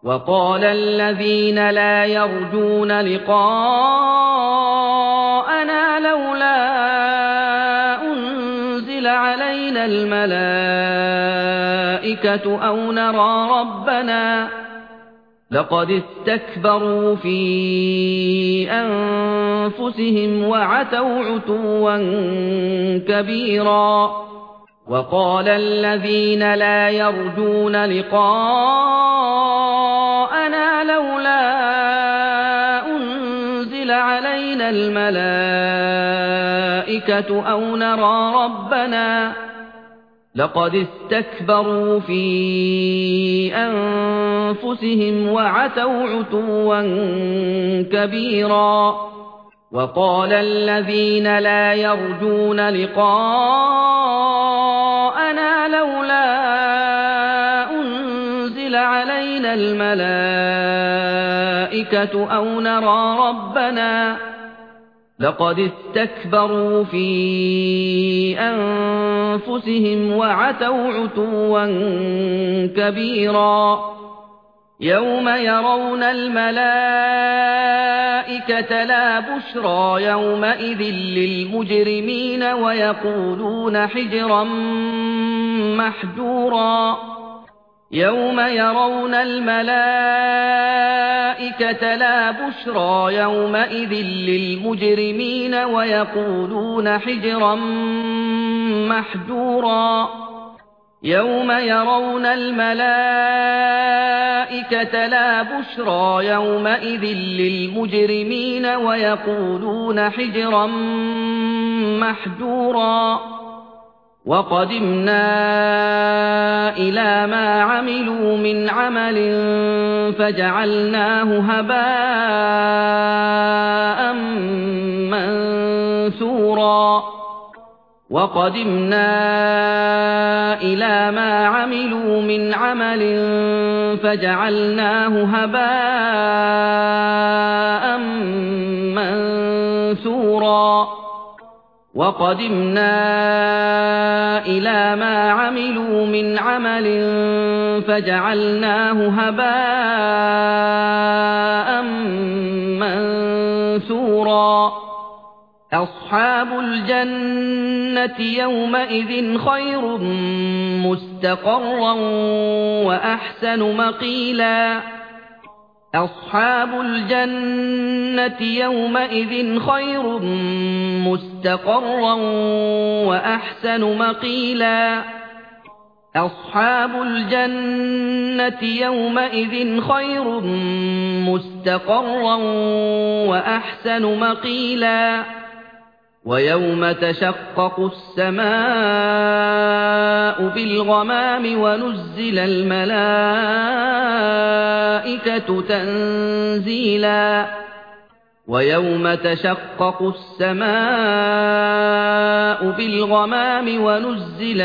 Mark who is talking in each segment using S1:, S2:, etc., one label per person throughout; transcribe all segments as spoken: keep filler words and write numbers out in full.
S1: وقال الذين لا يرجون لقاءنا لولا أنزل علينا الملائكة أو نرى ربنا لقد استكبروا في أنفسهم وعتوا عتوا كبيرا وقال الذين لا يرجون لقاءنا لولا أنزل علينا الملائكة أو نرى ربنا لقد استكبروا في أنفسهم وعتوا عتوا كبيرا وقال الذين لا يرجون لقاءنا لولا أنزل علينا الملائكة أو نرى ربنا لقد استكبروا في أنفسهم وعتوا عتوا كبيرا يوم يرون الملائكة لا بشرى يومئذ للمجرمين ويقولون حجرا محجورا يوم يرون الملائكة لا بشرى يومئذ للمجرمين ويقولون حجرا محجورا يوم يرون الملائكة لا بشرى يومئذ للمجرمين ويقولون حجرا محجورا وقدمنا إلى ما عملوا من عمل فجعلناه هباء منثورا وقدمنا إلى ما عملوا من عمل فجعلناه هباء منثورا وقدمنا إلى ما عملوا من عمل فجعلناه هباء منثورا أصحاب الجنة يومئذ خير مستقرا وأحسن مقيلا أصحاب الجنة يومئذ خير مستقرا وأحسن مقيلا أصحاب الجنة يومئذ خير مستقرا وأحسن مقيلا ويوم تشقق السماء بالغمام ونزل الملائكة تنزيلا ويوم تشقق السماء بالغمام ونزل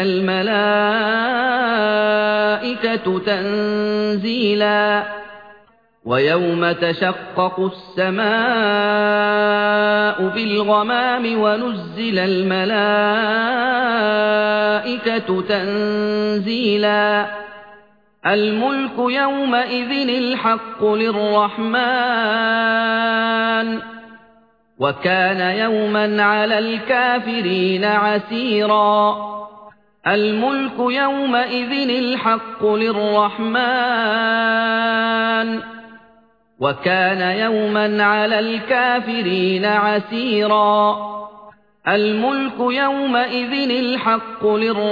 S1: الملائكة تنزيلا ويوم تشقق السماء بالغمام ونزل الملائكة تنزيلا الملك يومئذ الحق للرحمن وكان يوما على الكافرين عسيرا الملك يومئذ الحق للرحمن وكان يوما على الكافرين عسيرا الملك يومئذ الحق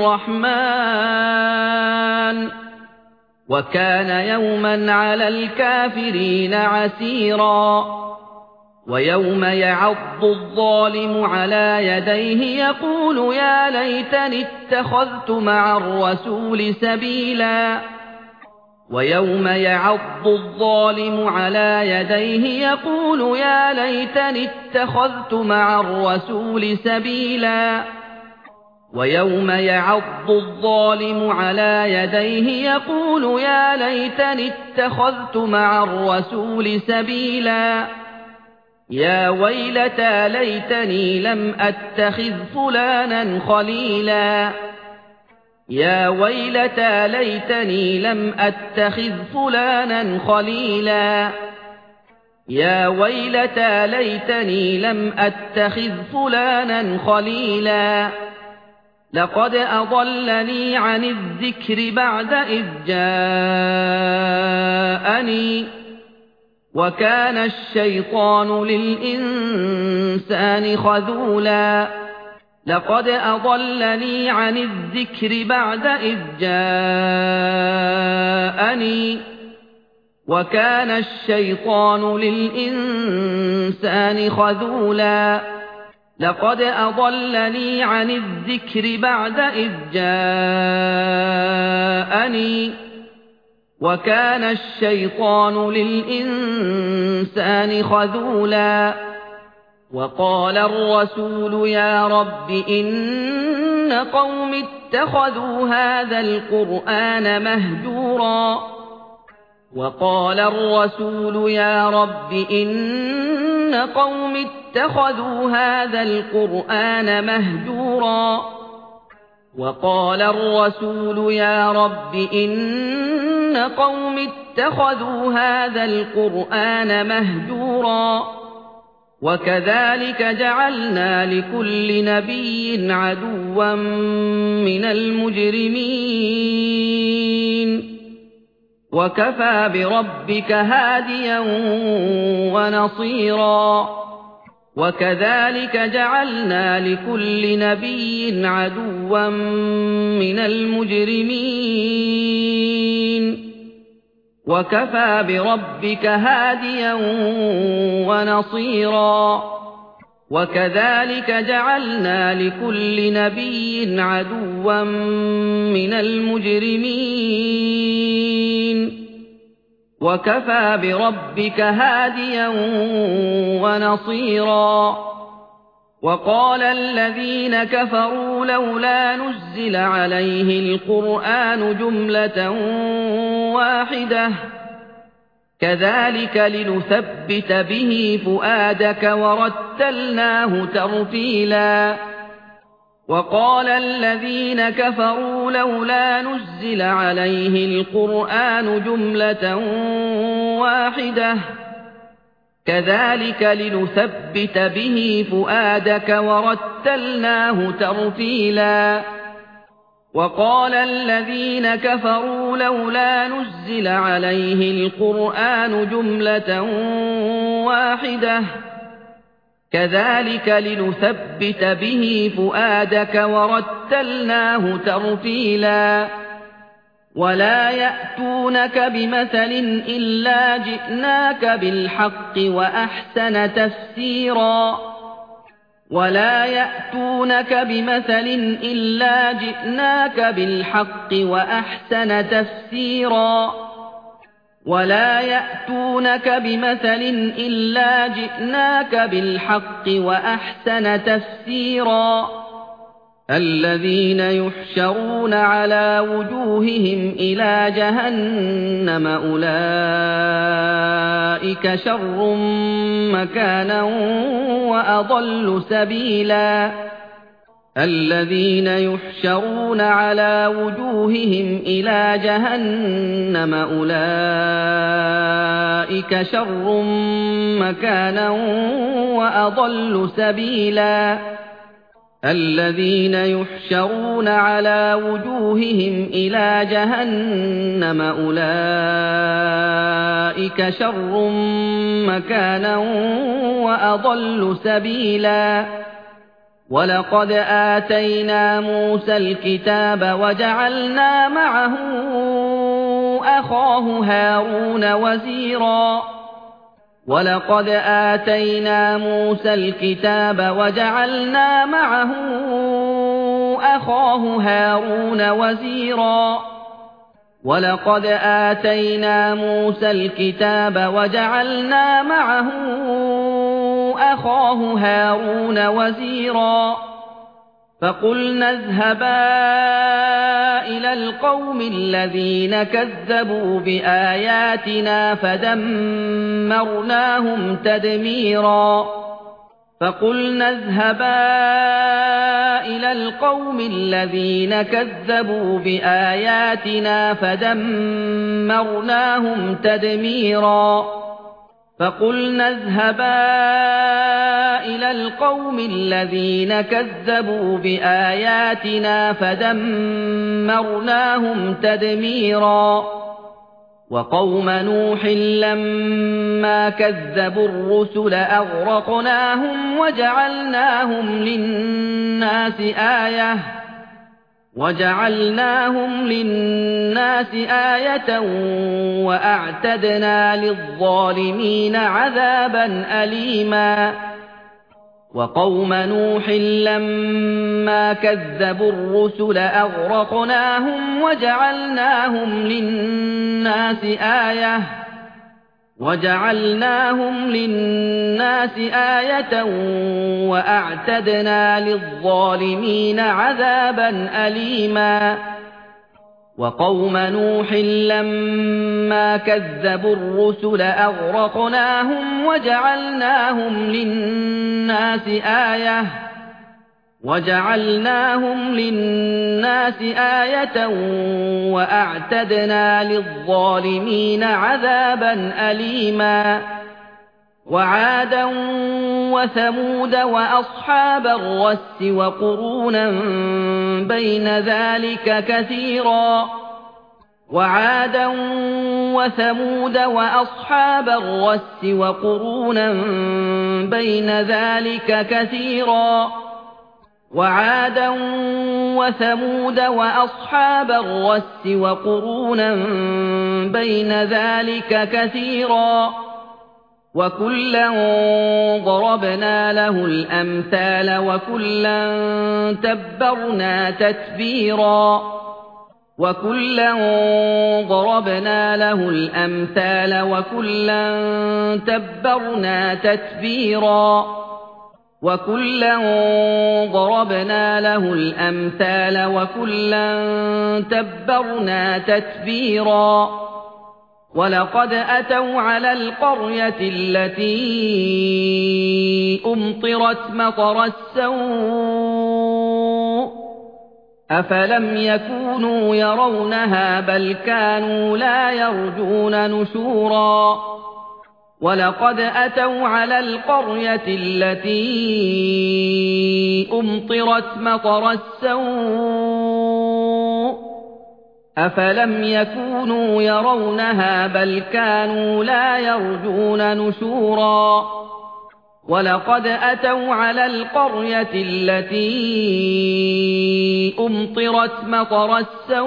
S1: للرحمن وكان يوما على الكافرين عسيرا ويوم يعض الظالم على يديه يقول يا ليتني اتخذت مع الرسول سبيلا ويوم يعض الظالم على يديه يقول يا ليتني اتخذت مع الرسول سبيلا ويوم يعض الظالم على يديه يقول يا ليتني اتخذت مع الرسول سبيلا يا ويلتى ليتني لم أتخذ فلانا خليلا يا ويلتى ليتني لم أتخذ فلانا خليلا يا ويلتى ليتني لم أتخذ فلانا خليلا لقد أضلني عن الذكر بعد إذ جاءني وكان الشيطان للإنسان خذولا لقد أضلني عن الذكر بعد إذ جاءني وكان الشيطان للإنسان خذولا لقد أضلني عن الذكر بعد إذ جاءني وكان الشيطان للإنسان خذولا وقال الرسول يا رب إن قوم اتخذوا هذا القرآن مهجورا وقال الرسول يا رب إن قوم اتخذوا هذا القرآن مهجورا وقال الرسول يا رب إن قوم اتخذوا هذا القرآن مهجورا وكذلك جعلنا لكل نبي عدوا من المجرمين وكفى بربك هاديا ونصيرا وكذلك جعلنا لكل نبي عدوا من المجرمين وكفى بربك هاديا ونصيرا وكذلك جعلنا لكل نبي عدوا من المجرمين وكفى بربك هاديا ونصيرا وقال الذين كفروا لولا نزل عليه القرآن جملة واحدة كذلك لنثبت به فؤادك ورتلناه ترتيلا وقال الذين كفروا لولا نزل عليه القرآن جملة واحدة كذلك لنثبت به فؤادك ورتلناه ترتيلا وقال الذين كفروا لولا نزل عليه القرآن جملة واحدة كذلك لنثبت به فؤادك ورتلناه ترتيلا ولا يأتونك بمثل إلا جئناك بالحق وأحسن تفسيرا ولا يأتونك بمثل إلا جئناك بالحق وأحسن تفسيرا ولا يأتونك بمثل إلا جئناك بالحق وأحسن تفسيرا الذين يحشرون على وجوههم إلى جهنم أولئك شر مكانا وأضل سبيلا الذين يحشرون على وجوههم إلى جهنم أولئك شر مكانا وأضل سبيلا الذين يحشرون على وجوههم إلى جهنم أولئك شر مكانا وأضل سبيلا ولقد آتينا موسى الكتاب وجعلنا معه أخاه هارون وزيرا ولقد آتينا موسى الكتاب وجعلنا معه أخاه هارون وزيرا ولقد آتينا موسى الكتاب وجعلنا معه أخاه هارون وزيرا فقلنا اذهبا إلى القوم الذين كذبوا بآياتنا فدمرناهم تدميرا فقلنا اذهبا إلى القوم الذين كذبوا بآياتنا فدمرناهم تدميرا فقلنا اذهبا إلى القوم الذين كذبوا بآياتنا فدمرناهم تدميرا وقوم نوح لما كذبوا الرسل أغرقناهم وجعلناهم للناس آية وجعلناهم للناس آية وأعتدنا للظالمين عذابا أليما وقوم نوح لما كذبوا الرسل أغرقناهم وجعلناهم للناس آية وجعلناهم للناس آية وأعتدنا للظالمين عذابا أليما وقوم نوح لما كذبوا الرسل أغرقناهم وجعلناهم للناس آية وجعلناهم للناس آية وأعتدنا للظالمين عذابا أليما وعادا وثمود وأصحاب الرس وقرونا بين ذلك كثيرا وعادا وثمود وأصحاب الرس وقرونا بين ذلك كثيرا وعادا وثمود وأصحاب الرس وقرونا بين ذلك كثيرا وكلا ضربنا له الأمثال وكلا تبرنا تتبيرا وكلا ضربنا له الأمثال وكلا تبرنا تتبيرا وكلا ضربنا له الأمثال وكلا تبرنا تتبيرا ولقد أتوا على القرية التي أمطرت مطر السوء أفلم يكونوا يرونها بل كانوا لا يرجون نشورا ولقد أتوا على القرية التي أمطرت مطر السوء أفلم يكونوا يرونها بل كانوا لا يرجون نشورا ولقد أتوا على القرية التي أمطرت مطر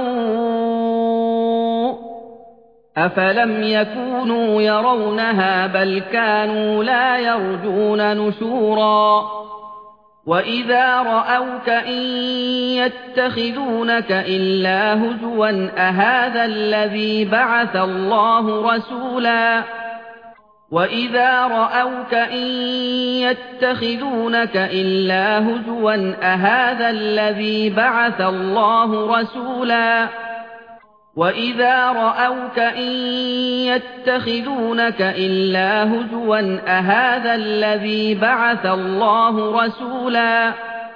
S1: السوء أفلم يكونوا يرونها بل كانوا لا يرجون نشورا وإذا رأوك إن يتخذونك إلا هزوا أهذا الذي بعث الله رسولا وإذا رأوك إن يتخذونك إلا هزوا أهذا الذي بعث الله رسولا وإذا رأوك إن يتخذونك إلا هزوا أهذا الذي بعث الله رسولا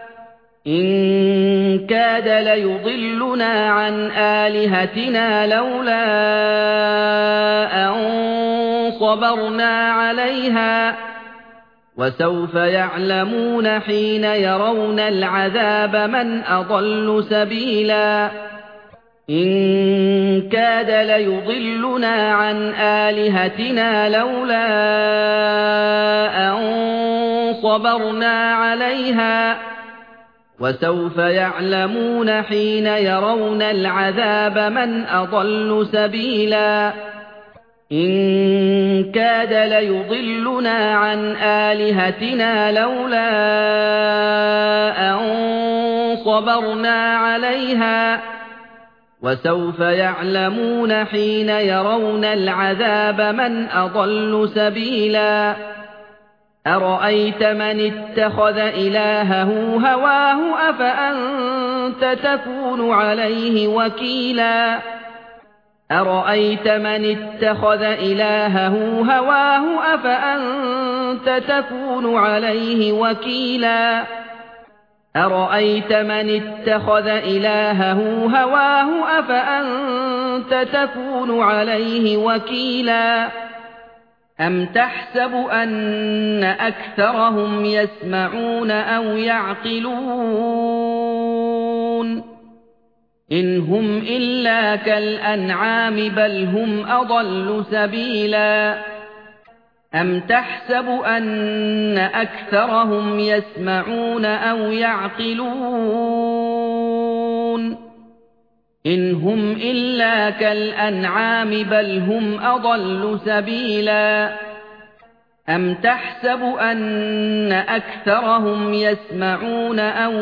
S1: إن كاد ليضلنا عن آلهتنا لولا أن صبرنا عليها وسوف يعلمون حين يرون العذاب من أضل سبيلا إن كاد ليضلنا عن آلهتنا لولا أن صبرنا عليها وسوف يعلمون حين يرون العذاب من أضل سبيلا إن كاد ليضلنا عن آلهتنا لولا أن صبرنا عليها وسوف يعلمون حين يرون العذاب من أضل سبيلا أرأيت من اتخذ إلهه هواه أفأنت تكون عليه وكيلا أرأيت من اتخذ إلهه هواه أفأنت تكون عليه وكيلا أَرَأَيْتَ مَنِ اتَّخَذَ إِلَٰهَهُ هَوَاهُ أَفَأَنتَ تَكُونُ عَلَيْهِ وَكِيلًا أَمْ تَحْسَبُ أَنَّ أَكْثَرَهُمْ يَسْمَعُونَ أَوْ يَعْقِلُونَ إِنْ هُمْ إِلَّا كَالْأَنْعَامِ بَلْ هُمْ أَضَلُّ سَبِيلًا أَمْ تَحْسَبُ أَنَّ أَكْثَرَهُمْ يَسْمَعُونَ أَوْ يَعْقِلُونَ إِنْ هُمْ إِلَّا كَالْأَنْعَامِ بَلْ هُمْ أَضَلُّ سَبِيلًا أَمْ تَحْسَبُ أَنَّ أَكْثَرَهُمْ يَسْمَعُونَ أَوْ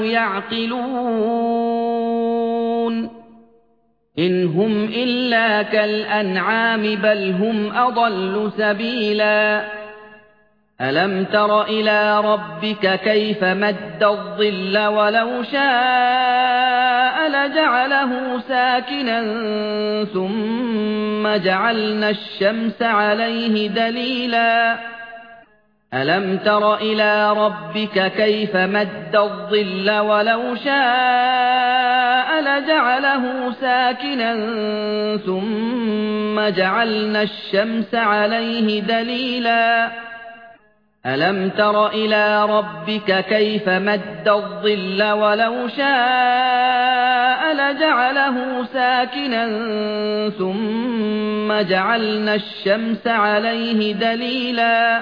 S1: يَعْقِلُونَ إِنْ هُمْ إِلَّا كَالْأَنْعَامِ بَلْ هُمْ أَضَلُّ سَبِيلًا أَلَمْ تَرَ إِلَىٰ رَبِّكَ كَيْفَ مَدَّ الظِّلَّ وَلَوْ شَاءَ لَجَعَلَهُ سَاكِنًا ثُمَّ جَعَلْنَا الشَّمْسَ عَلَيْهِ دَلِيلًا أَلَمْ تَرَ إِلَىٰ رَبِّكَ كَيْفَ مَدَّ الظِّلَّ وَلَوْ شَاءَ لَجَعَلَهُ سَاكِنًا ثُمَّ جَعَلْنَا الشَّمْسَ عَلَيْهِ دَلِيلًا أَلَمْ تَرَ إِلَىٰ رَبِّكَ كَيْفَ مَدَّ الظِّلَّ وَلَوْ شَاءَ لَجَعَلَهُ سَاكِنًا ثُمَّ جَعَلْنَا الشَّمْسَ عَلَيْهِ دَلِيلًا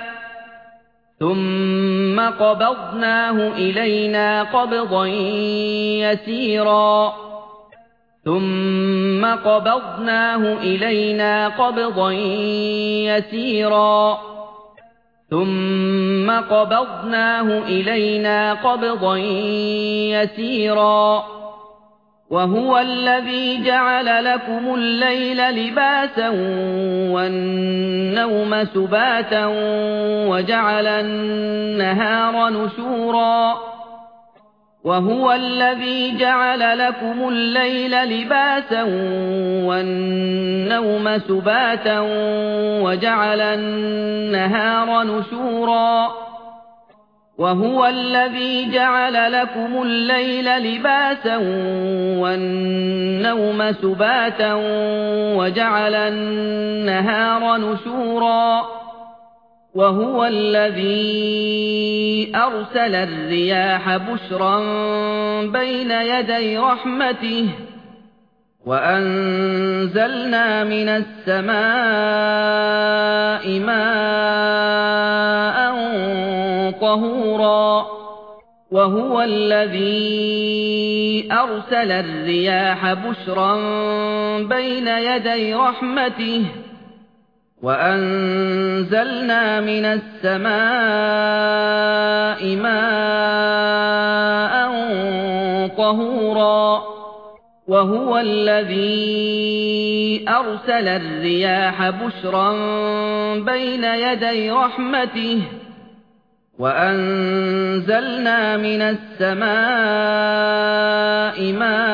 S1: ثُمَّ قَبَضْنَاهُ إِلَيْنَا قَبْضًا يَسِيرًا ثُمَّ قَبَضْنَاهُ إِلَيْنَا قَبْضًا يَسِيرًا ثُمَّ قَبَضْنَاهُ إِلَيْنَا قَبْضًا يَسِيرًا وَهُوَ الَّذِي جَعَلَ لَكُمُ اللَّيْلَ لِبَاسًا وَالنَّوْمَ سُبَاتًا وَجَعَلَ النَّهَارَ نُشُورًا وَهُوَ الَّذِي جَعَلَ لَكُمُ اللَّيْلَ لِبَاسًا وَالنَّوْمَ سُبَاتًا وَجَعَلَ النَّهَارَ نُشُورًا وَهُوَ الَّذِي جَعَلَ لَكُمُ اللَّيْلَ لِبَاسًا وَالنَّوْمَ سُبَاتًا وَجَعَلَ النَّهَارَ نُشُورًا وَهُوَ الَّذِي أَرْسَلَ الرِّيَاحَ بُشْرًا بَيْنَ يَدَيْ رَحْمَتِهِ وَأَنزَلْنَا مِنَ السَّمَاءِ مَاءً طَهُورًا وَهُوَ الَّذِي أَرْسَلَ الرِّيَاحَ بُشْرًا بَيْنَ يَدَيْ رَحْمَتِهِ وَأَنزَلْنَا مِنَ السَّمَاءِ مَاءً طَهُورًا وَهُوَ الَّذِي أَرْسَلَ الرِّيَاحَ بُشْرًا بَيْنَ يَدَيْ رَحْمَتِهِ وَأَنزَلْنَا مِنَ السَّمَاءِ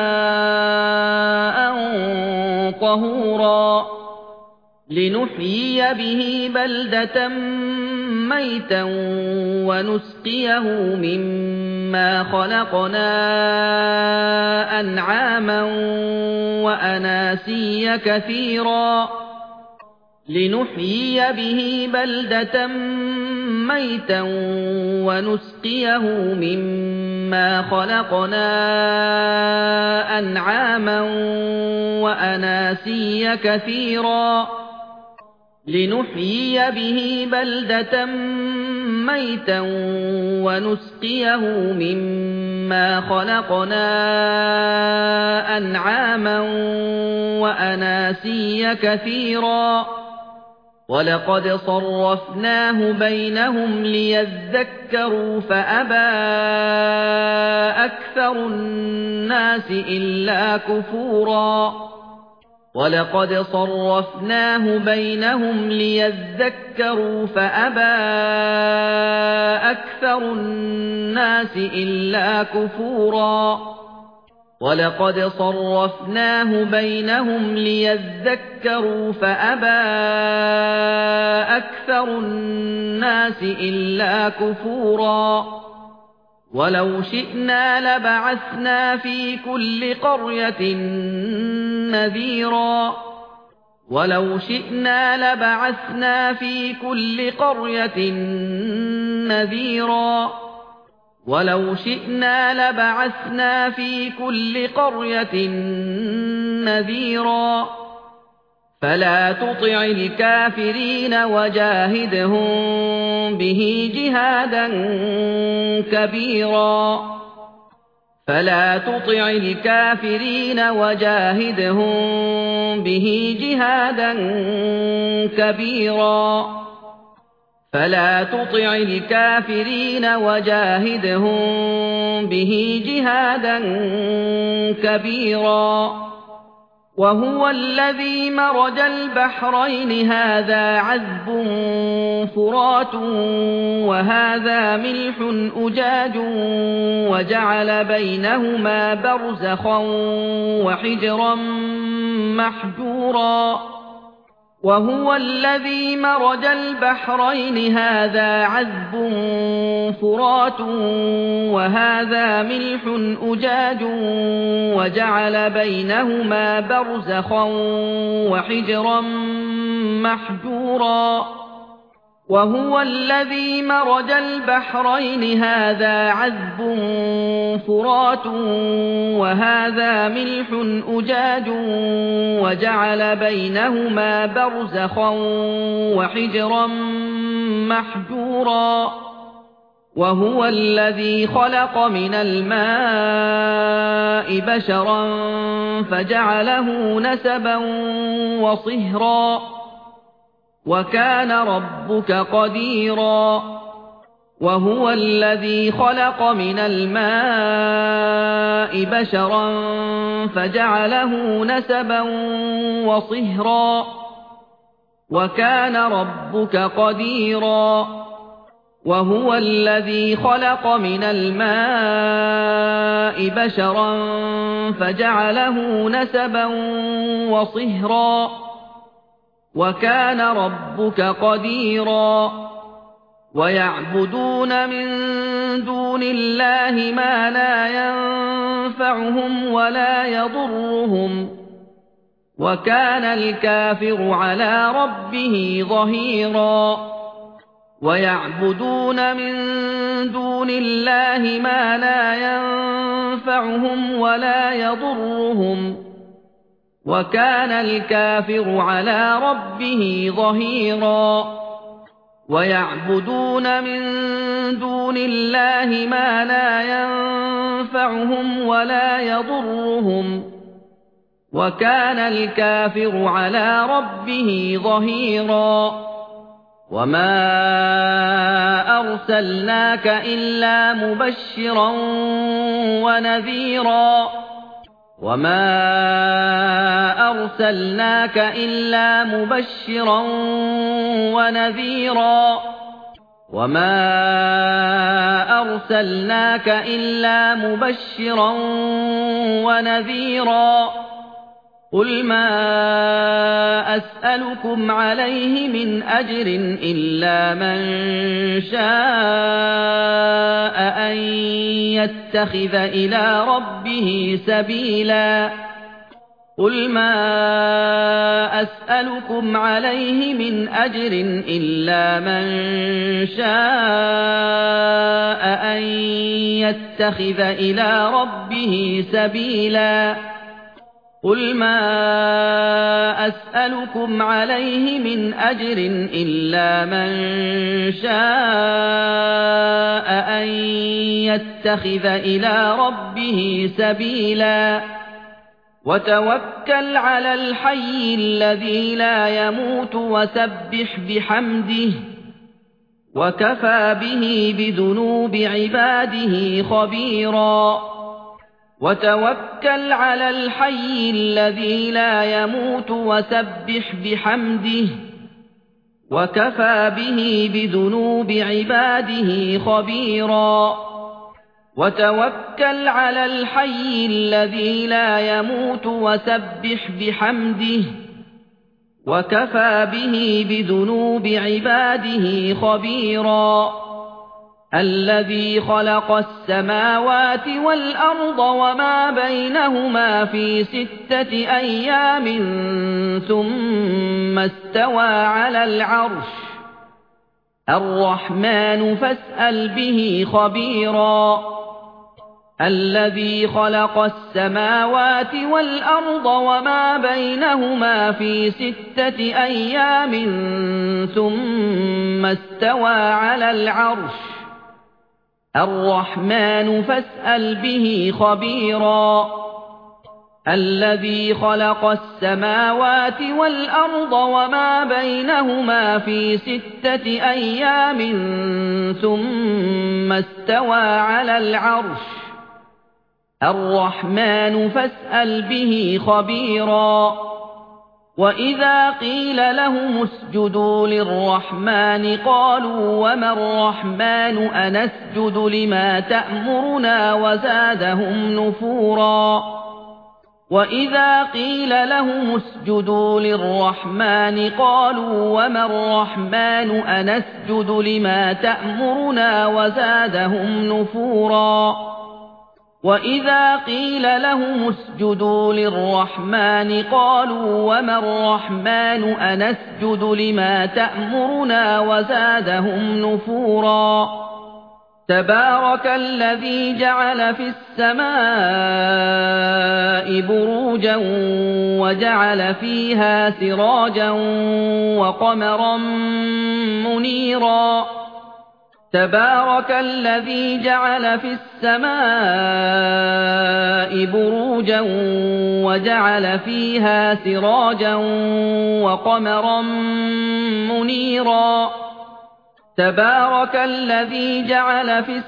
S1: مَاءً طَهُورًا لِنُحْيِيَ بِهِ بَلْدَةً مَّيْتًا وَنُسْقِيَهُ مِمَّا خَلَقْنَا أَنْعَامًا وَأَنَاسِيَّ كَثِيرًا لِنُحْيِيَ بِهِ بَلْدَةً مَّيْتًا وَنُسْقِيَهُ مِمَّا خَلَقْنَا أَنْعَامًا وَأَنَاسِيَّ كَثِيرًا لِنُحْيِيَ بِهِ بَلْدَةً مَّيْتًا وَنُسْقِيَهُ مِمَّا خَلَقْنَا أَنْعَامًا وَأَنَاسِيَّ كَثِيرًا وَلَقَدْ صَرَّفْنَاهُ بَيْنَهُمْ لِيَذَّكَّرُوا فَأَبَىٰ أَكْثَرُ النَّاسِ إِلَّا كُفُورًا وَلَقَدْ صَرَّفْنَاهُ بَيْنَهُمْ لِيَذَّكَّرُوا فَأَبَىٰ أَكْثَرُ النَّاسِ إِلَّا كُفُورًا وَلَقَدْ صَرَّفْنَاهُ بَيْنَهُمْ لِيَذَّكَّرُوا فَأَبَىٰ أَكْثَرُ النَّاسِ إِلَّا كُفُورًا ولو شئنا لبعثنا في كل قرية نذيرا ولو شئنا لبعثنا في كل قرية نذيرا ولو شئنا لبعثنا في كل قرية نذيرا فلا تطع الكافرين وجاهدهم به جهادا كبيرا فلا تطع الكافرين وجاهدهم به جهادا كبيرا فلا تطع الكافرين وجاهدهم به جهادا كبيرا وهو الذي مرج البحرين هذا عذب فرات وهذا ملح أجاج وجعل بينهما برزخا وحجرا محجورا وهو الذي مرج البحرين هذا عذب فرات وهذا ملح أجاج وجعل بينهما برزخا وحجرا محجورا وهو الذي مرج البحرين هذا عذب فرات وهذا ملح أجاج وجعل بينهما برزخا وحجرا محجورا وهو الذي خلق من الماء بشرا فجعله نسبا وصهرا وكان ربك قديرا وهو الذي خلق من الماء بشرا فجعله نسبا وصهرا وكان ربك قديرا وهو الذي خلق من الماء بشرا فجعله نسبا وصهرا وكان ربك قديرا ويعبدون من دون الله ما لا ينفعهم ولا يضرهم وكان الكافر على ربه ظهيرا ويعبدون من دون الله ما لا ينفعهم ولا يضرهم وكان الكافر على ربه ظهيرا ويعبدون من دون الله ما لا ينفعهم ولا يضرهم وكان الكافر على ربه ظهيرا وما أرسلناك إلا مبشرا ونذيرا وما أرسلناك إلا مبشرا ونذيرا وما أرسلناك إلا مبشرا ونذيرا قل ما أسألكم عليه من أجر إلا من شاء أن يتخذ إلى ربه سبيلا قل ما أسألكم عليه من أجر إلا من شاء أن يتخذ إلى ربه سبيلا قل ما أسألكم عليه من أجر إلا من شاء أن يتخذ إلى ربه سبيلا وتوكل على الحي الذي لا يموت وسبح بحمده وكفى به بذنوب عباده خبيرا وتوكل على الحي الذي لا يموت وسبح بحمده وكفى به بذنوب عباده خبيرا وتوكل على الحي الذي لا يموت وسبح بحمده وكفى به بذنوب عباده خبيرا الذي خلق السماوات والأرض وما بينهما في ستة أيام ثم استوى على العرش الرحمن فاسأل به خبيرا الذي خلق السماوات والأرض وما بينهما في ستة أيام ثم استوى على العرش الرحمن فاسأل به خبيرا الذي خلق السماوات والأرض وما بينهما في ستة أيام ثم استوى على العرش الرحمن فاسأل به خبيرا وإذا قيل لهم اسجدوا للرحمن قالوا وما الرحمن أنسجد لما تأمرنا وزادهم نفورا وإذا قيل لهم اسجدوا للرحمن قالوا وما الرحمن أنسجد لما تأمرنا وزادهم نفورا وإذا قيل لهم اسجدوا للرحمن قالوا وما الرحمن أنسجد لما تأمرنا وزادهم نفورا تبارك الذي جعل في السماء بروجا وجعل فيها سراجا وقمرا منيرا تبارك الذي جعل في السماء بروجا وجعل فيها سراجا وقمرا منيرا تبارك الذي جعل في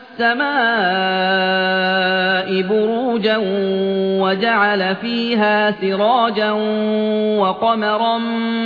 S1: السماء بروجا وجعل فيها سراجا وقمرا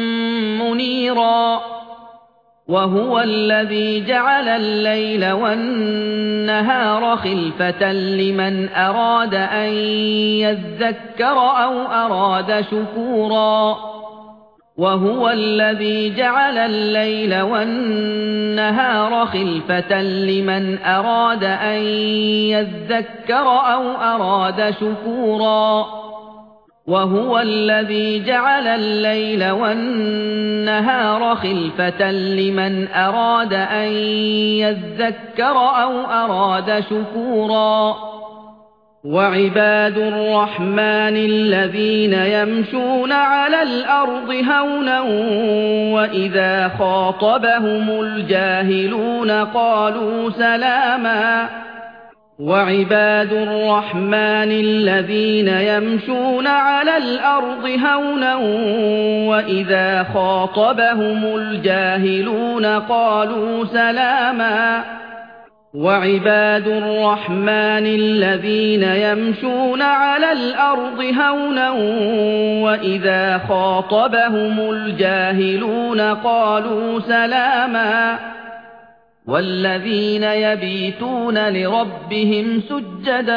S1: منيرا وهو الذي جعل الليل والنهار خلفة لمن أراد أن يذكر أو أراد شكورا وهو الذي جعل الليل والنهار خلفة لمن أراد أن يذكر أو أراد شكورا وهو الذي جعل الليل والنهار خلفة لمن أراد أن يذكر أو أراد شكورا وعباد الرحمن الذين يمشون على الأرض هونا وإذا خاطبهم الجاهلون قالوا سلاما وعباد الرحمن الذين يمشون على الأرض هونا وإذا خاطبهم الجاهلون قالوا سلاما وعباد الرحمن الذين يمشون على الأرض هونا وإذا خاطبهم الجاهلون قالوا سلاما والذين يبيتون لربهم سجدا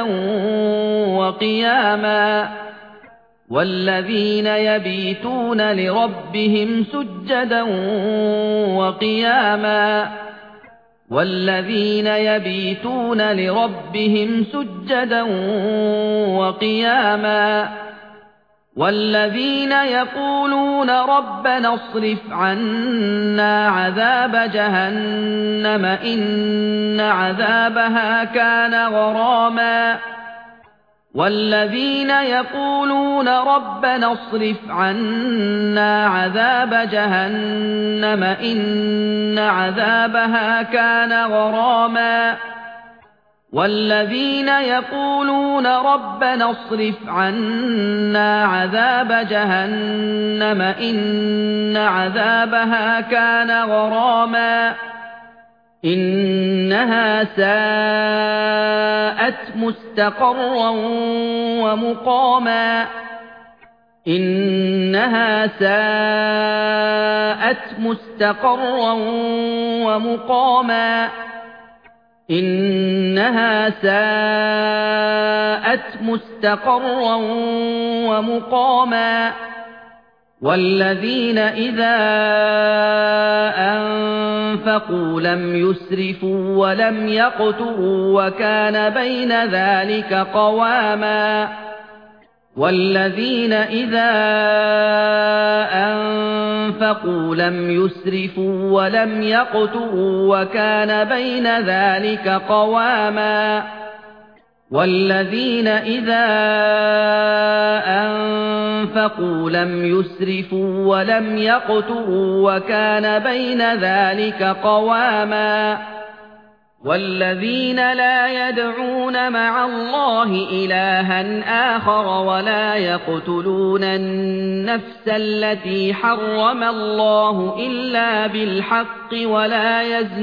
S1: وقياما والذين يبيتون لربهم سجدا وقياما والذين يبيتون لربهم سجدا وقياما والذين يقولون ربنا اصرف عنا عذاب جهنم إن عذابها كان غراما والذين يقولون ربنا اصرف عنا عذاب جهنم إن عذابها كان غراما والذين يقولون ربنا اصرف عنا عذاب جهنم إن عذابها كان غراما إنها ساءت مستقرا ومقاما إنها ساءت مستقرا ومقاما إنها ساءت مستقرا ومقاما والذين إذا أنفقوا لم يسرفوا ولم يقتروا وكان بين ذلك قواما والذين إذا أنفقوا لم يسرفوا ولم يقتروا وكان بين ذلك قواما والذين إذا أنفقوا لم يسرفوا ولم يقتروا وكان بين ذلك قواما والذين لا يدعون مع الله إلها آخر ولا يقتلون النفس التي حرم الله إلا بالحق ولا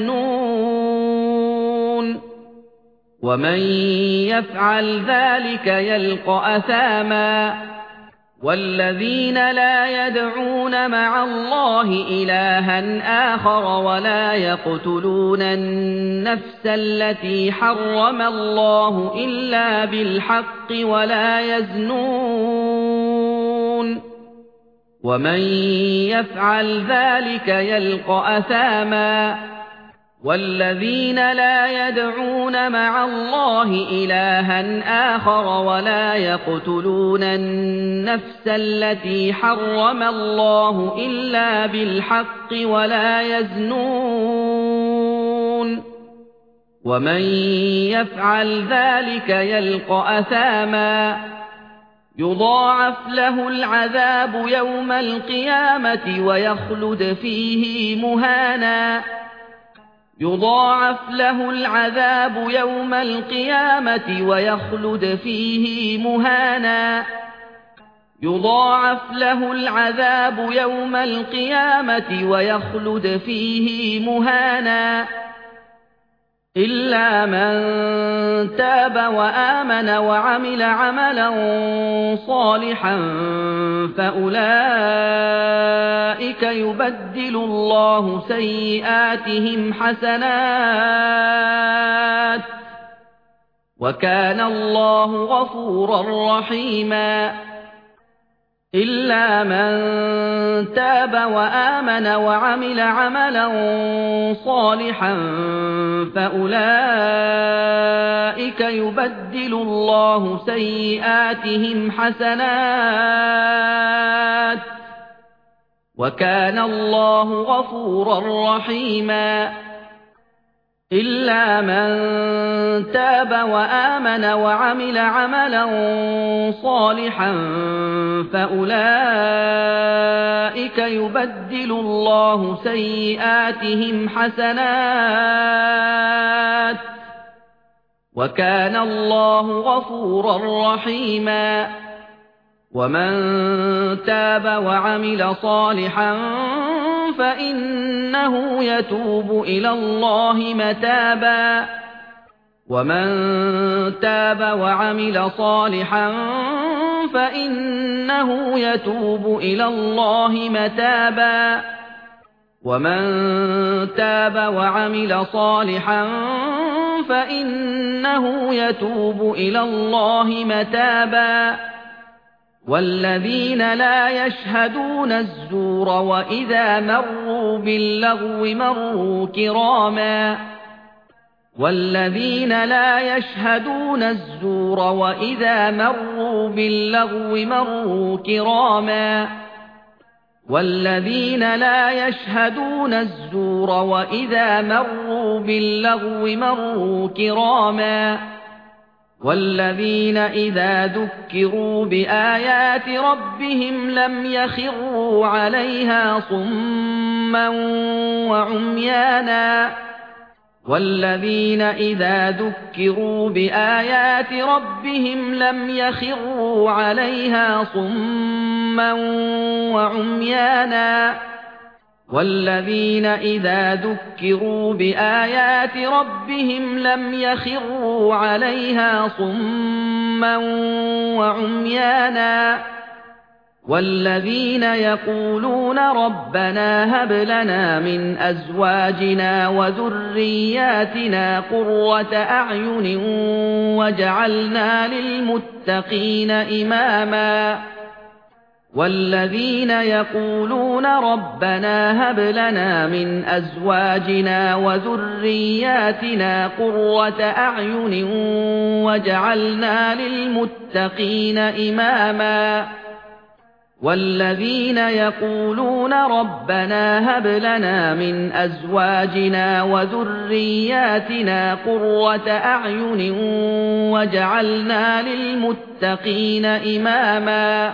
S1: يزنون ومن يفعل ذلك يلقى أثاما والذين لا يدعون مع الله إلها آخر ولا يقتلون النفس التي حرم الله إلا بالحق ولا يزنون ومن يفعل ذلك يلقى أثاما والذين لا يدعون مع الله إلها آخر ولا يقتلون النفس التي حرم الله إلا بالحق ولا يزنون ومن يفعل ذلك يلقى أثاما يضاعف له العذاب يوم القيامة ويخلد فيه مهانا يضاعف له العذاب يوم القيامة ويخلد فيه مهانا يضاعف له العذاب يوم القيامة ويخلد فيه مهانا إلا من تاب وآمن وعمل عملا صالحا فأولئك يبدل الله سيئاتهم حسنات وكان الله غفورا رحيما إلا من تاب وآمن وعمل عملا صالحا فأولئك يبدل الله سيئاتهم حسنات وكان الله غفورا رحيما إلا من تاب وآمن وعمل عملا صالحا فأولئك يبدل الله سيئاتهم حسنات وكان الله غفورا رحيما ومن تاب وعمل صالحا فإنه يتوب إلى الله متابا ومن تاب وعمل صالحا فإنه يتوب إلى الله متابا ومن تاب وعمل صالحا فإنه يتوب إلى الله متابا والذين لا يشهدون الزور وإذا مروا باللغو مروا كراما والذين لا يشهدون الزور وإذا مروا باللغو مروا كراما والذين لا يشهدون الزور وإذا مروا باللغو مروا كراما والذين إذا ذكروا بآيات ربهم لم يخروا عليها صما وعميانا والذين إذا ذكروا بآيات ربهم لم يخروا عليها صما وعميانا والذين إذا ذكروا بآيات ربهم لم يخروا عليها صما وعميانا والذين يقولون ربنا هب لنا من أزواجنا وذرياتنا قرة أعين واجعلنا للمتقين إماما والذين يقولون ربنا هب لنا من أزواجنا وذرياتنا قرة أعين واجعلنا للمتقين إماما والذين يقولون ربنا هب لنا من أزواجنا وذرياتنا قرة أعين واجعلنا للمتقين إماما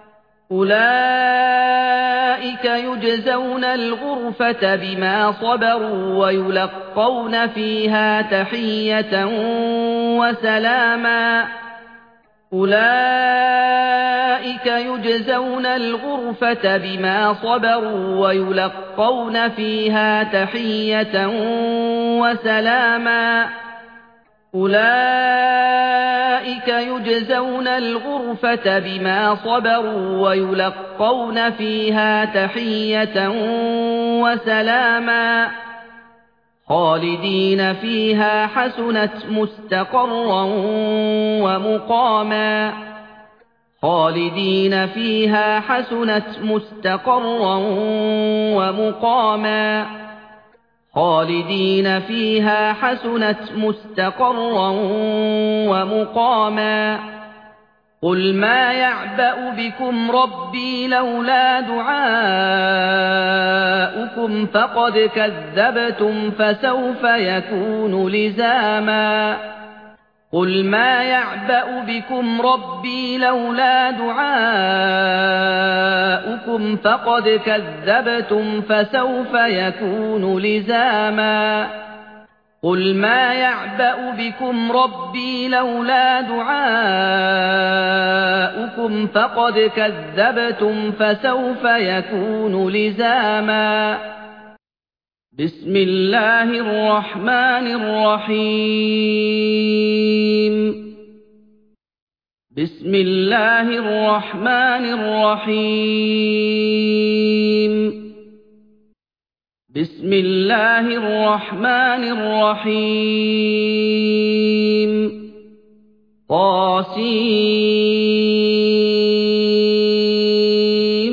S1: أولئك يجزون الغرفة بما صبروا ويلقون فيها تحية وسلاما أولئك يجزون الغرفة بما صبروا ويلقون فيها تحية وسلاما أولئك يجزون الغرفة بما صبروا ويلقون فيها تحية وسلاما خالدين فيها حسنت مستقرا ومقاما خالدين فيها حسنت مستقرا ومقاما خالدين فيها حسنت مستقرا ومقاما قل ما يعبأ بكم ربي لولا دعاؤكم فقد كذبتم فسوف يكون لزاما قل ما يعبأ بكم ربي لولا دعاؤكم فقد كذبتم فسوف يكون لزاما قل ما يعبأ بكم ربي لولا دعاؤكم فقد كذبتم فسوف يكون لزاما بسم الله الرحمن الرحيم بسم الله الرحمن الرحيم بسم الله الرحمن الرحيم طاسيم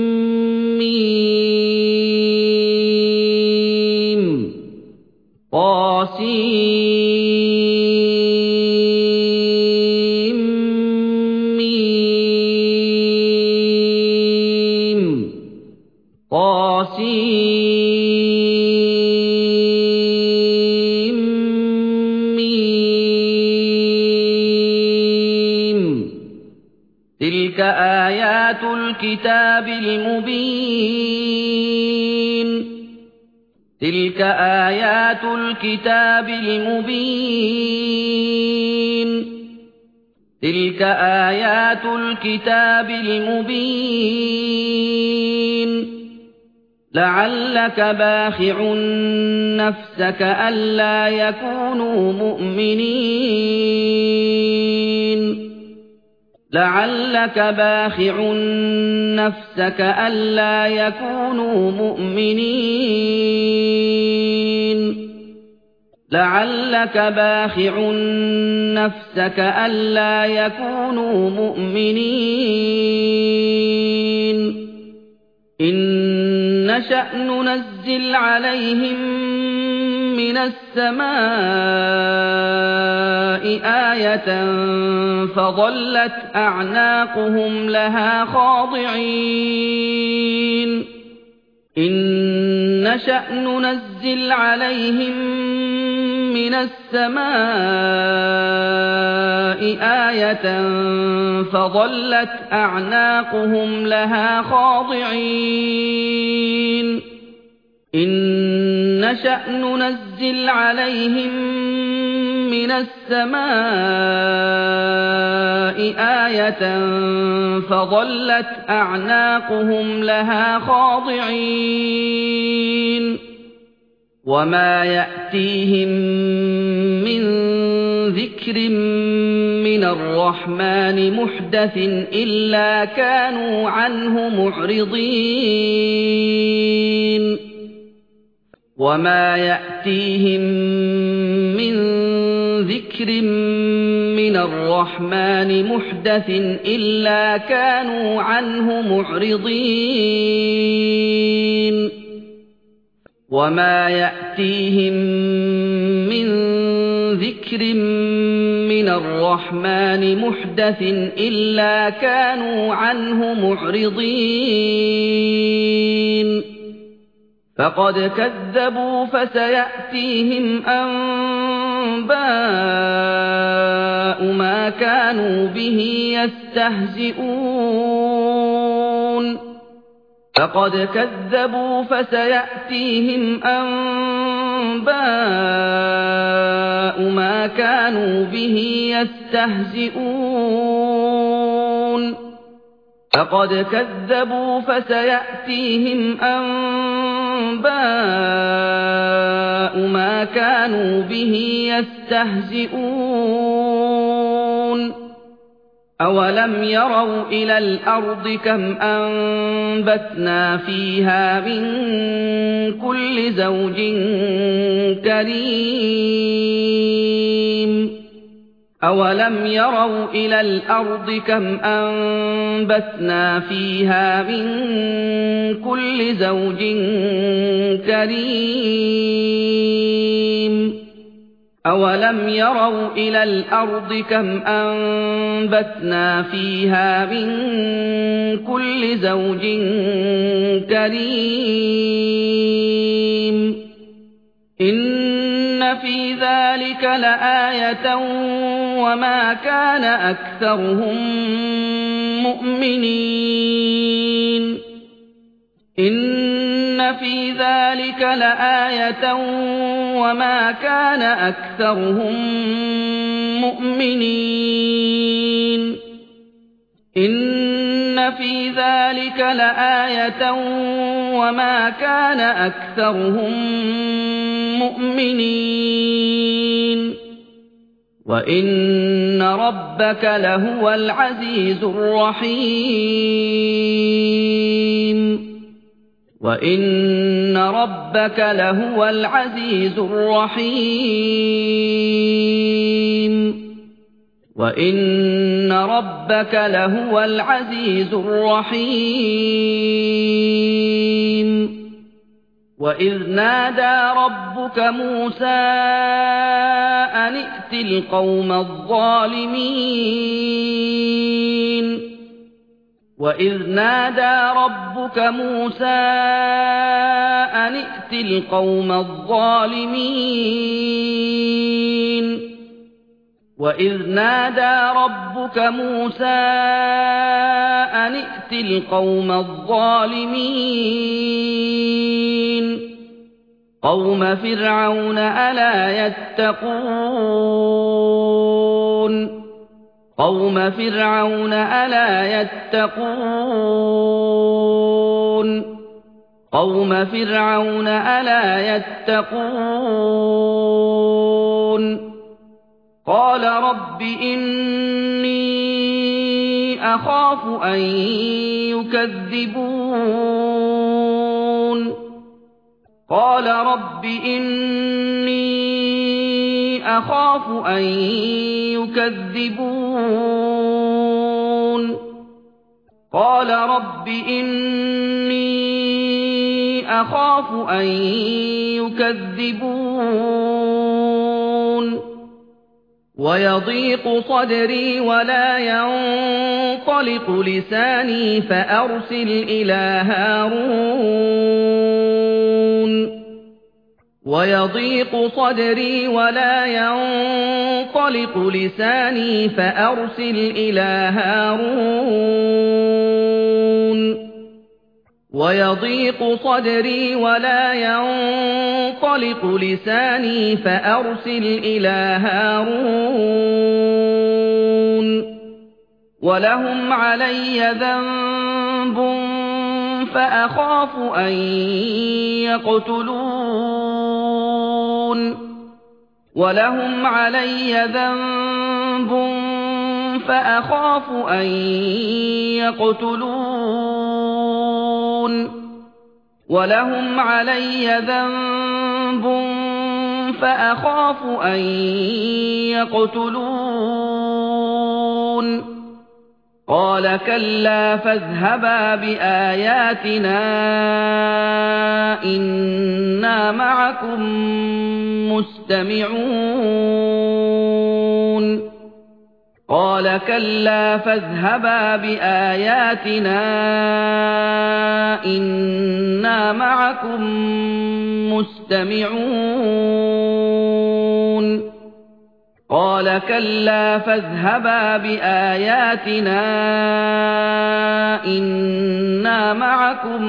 S1: ميم طاسيم ميم طاسيم ميم تلك آيات الكتاب المبين تلك آيات الكتاب المبين تلك آيات الكتاب المبين لعلك باخع نفسك ألا يكونوا مؤمنين لعلك باخع نفسك ألا يكونوا مؤمنين لعلك باخع نفسك ألا يكونوا مؤمنين إن نشأ ننزل عليهم من السماء آية فظلت أعناقهم لها خاضعين إن نشأ ننزل عليهم من السماء آية فظلت أعناقهم لها خاضعين إن نشأ ننزل عليهم من السماء آية فظلت أعناقهم لها خاضعين وما يأتيهم من ذكر من الرحمن محدث إلا كانوا عنه معرضين وما يأتيهم من ذكر من الرحمن محدث إلا كانوا عنه معرضين وما يأتيهم من ذكر من الرحمن محدث إلا كانوا عنه معرضين فقد كذبوا فسيأتيهم أنباء ما كانوا به يستهزئون فقد كذبوا فسيأتيهم أنباء ما كانوا به يستهزئون فقد كذبوا فسيأتيهم أنباء ما كانوا به يستهزئون أولم يروا إلى الأرض كم أنبتنا فيها من كل زوج كريم أولم يروا إلى الأرض كم أنبتنا فيها من كل زوج كريم أولم يروا إلى الأرض كم أنبتنا فيها من كل زوج كريم إن في ذلك لآية وما كان أكثرهم مؤمنين إن في ذلك لآية وما كان أكثرهم مؤمنين إن في ذلك لآية وما كان أكثرهم مؤمنين وإن ربك لهو العزيز الرحيم وإن ربك لهو العزيز الرحيم وإن ربك لهو العزيز الرحيم وإذ نادى ربك موسى أن ائت القوم الظالمين وإذ نادى ربك موسى أن ائت القوم الظالمين وإذ نادى ربك موسى أن ائت القوم الظالمين قوم فرعون ألا يتقون قوم فرعون ألا يتقون قوم فرعون ألا يتقون قال رب إني أخاف أن يكذبون قال رب إني أخاف أن يكذبون قال رب إني أخاف أن يكذبون ويضيق صدري ولا ينطلق لساني فأرسل إلى هارون ويضيق صدري ولا ينطلق لساني فأرسل إلى هارون ويضيق صدري ولا ينطلق لساني فأرسل إلى هارون ولهم علي ذنب فأخاف أن يقتلون ولهم علي ذنب فأخاف أن يقتلون ولهم علي ذنب فأخاف أن يقتلون قال كلا فاذهبا بآياتنا إنا معكم مستمعون قال كلا فاذهبا بآياتنا إنا معكم مستمعون قال كلا فاذهبا بآياتنا إنا معكم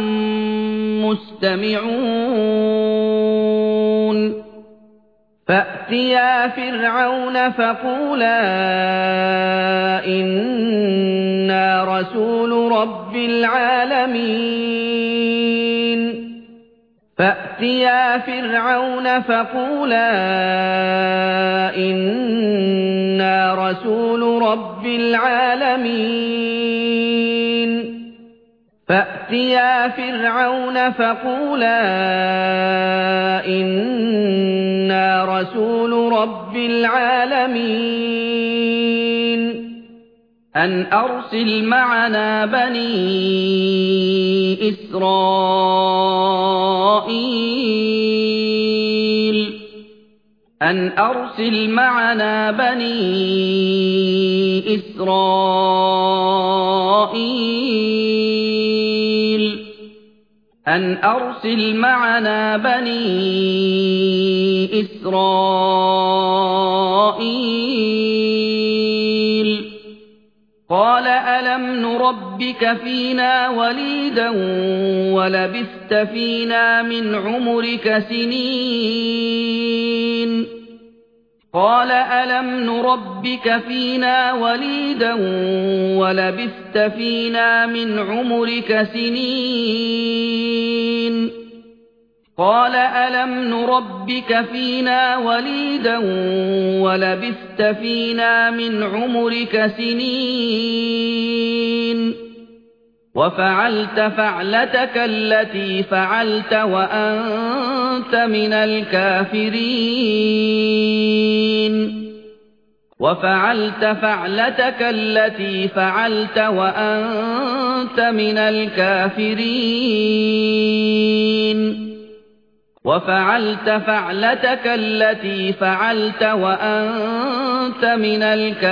S1: مستمعون فأتيا فرعون فقولا إنا رسول رب العالمين فأتيا فرعون فقولا إنا رسول رب العالمين فأتيا فرعون فقولا إنا رسول رب العالمين أن أرسل معنا بني إسرائيل أن أرسل معنا بني إسرائيل أن أرسل معنا بني إسرائيل قال ألم نربك فينا وليدا ولبثت فينا من عمرك سنين قال ألم نربك فينا وليدا ولبثت فينا من عمرك سنين قال ألم نربك فينا وليدا ولبثت فينا من عمرك سنين وفعلت فعلتك التي فعلت وأنت من الكافرين وفعلت فعلتك التي فعلت وأنت من الكافرين وفعلت فعلتك التي فعلت وأنت من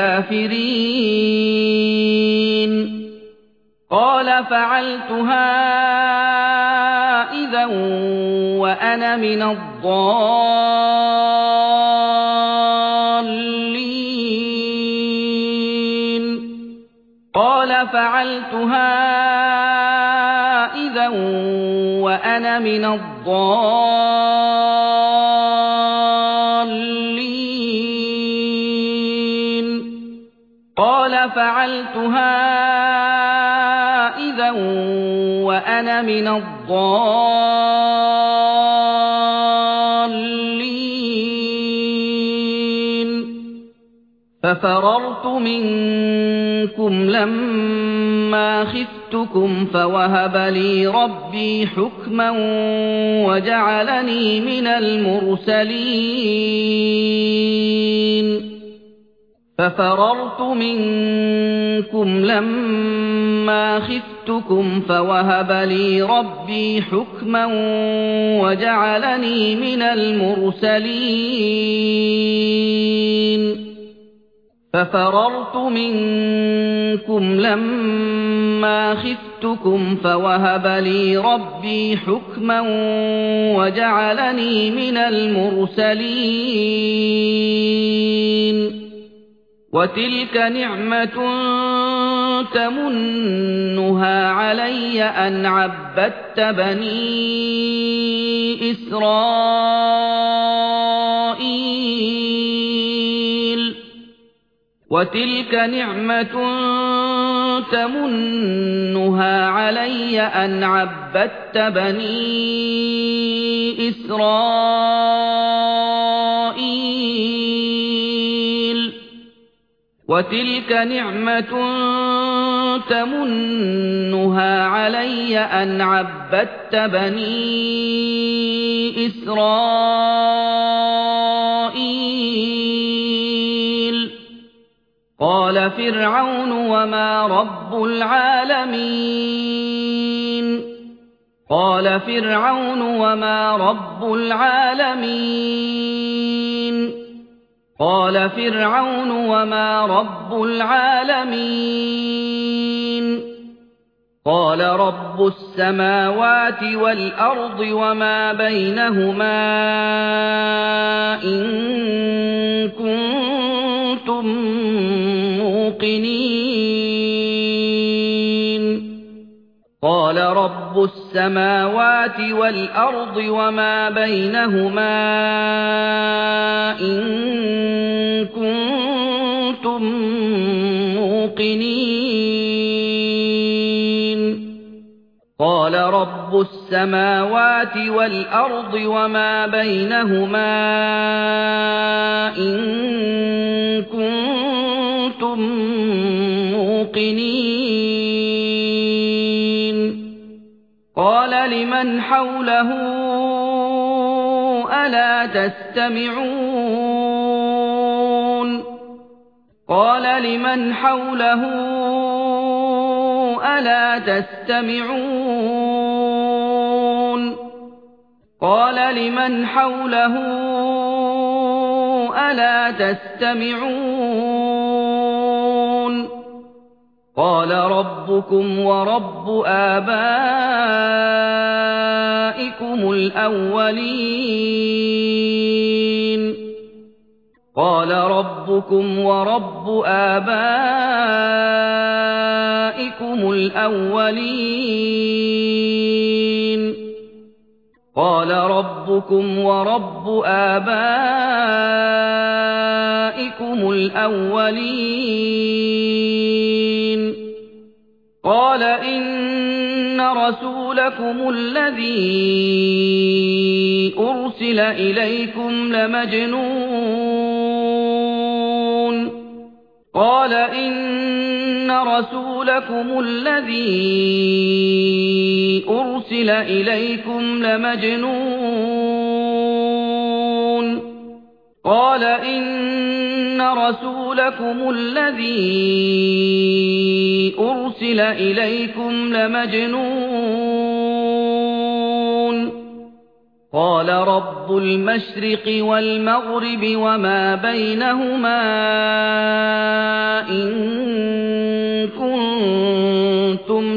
S1: الكافرين قال فعلتها إذا وأنا من الضالين قال فعلتها إذا وأنا من الضالين قال فعلتها إذا وأنا من الضالين ففررت منكم لما خفتكم فوهب لي ربي حكما وجعلني من المرسلين ففررت منكم لما خفتكم فوهب لي ربي حكما وجعلني من المرسلين ففررت منكم لما خفتكم فوهب لي ربي حكما وجعلني من المرسلين وتلك نعمة تمنها علي أن عبدت بني إسرائيل وتلك نعمة تمنها علي أن عبدت بني إسرائيل وتلك نعمة تمنها علي أن عبدت بني إسرائيل قال فرعون وما رب العالمين قال فرعون وما رب العالمين قال فرعون وما رب العالمين قال رب السماوات والأرض وما بينهما إن كنتم موقنين قال رب السماوات والأرض وما بينهما إن كنتم موقنين قال رب السماوات والأرض وما بينهما إن كنتم موقنين قال لمن حوله ألا تستمعون قال لمن حوله ألا تستمعون قال لمن حوله ألا تستمعون قال ربكم ورب آبائكم الأولين قال ربكم ورب آبائكم الأولين قال ربكم ورب آبائكم الأولين قال إن رسولكم الذي أرسل إليكم لمجنون قال إن رسولكم الذي أرسل إليكم لمجنون قال إن رسولكم الذي أرسل إليكم لمجنون قال رب المشرق والمغرب وما بينهما إن كنتم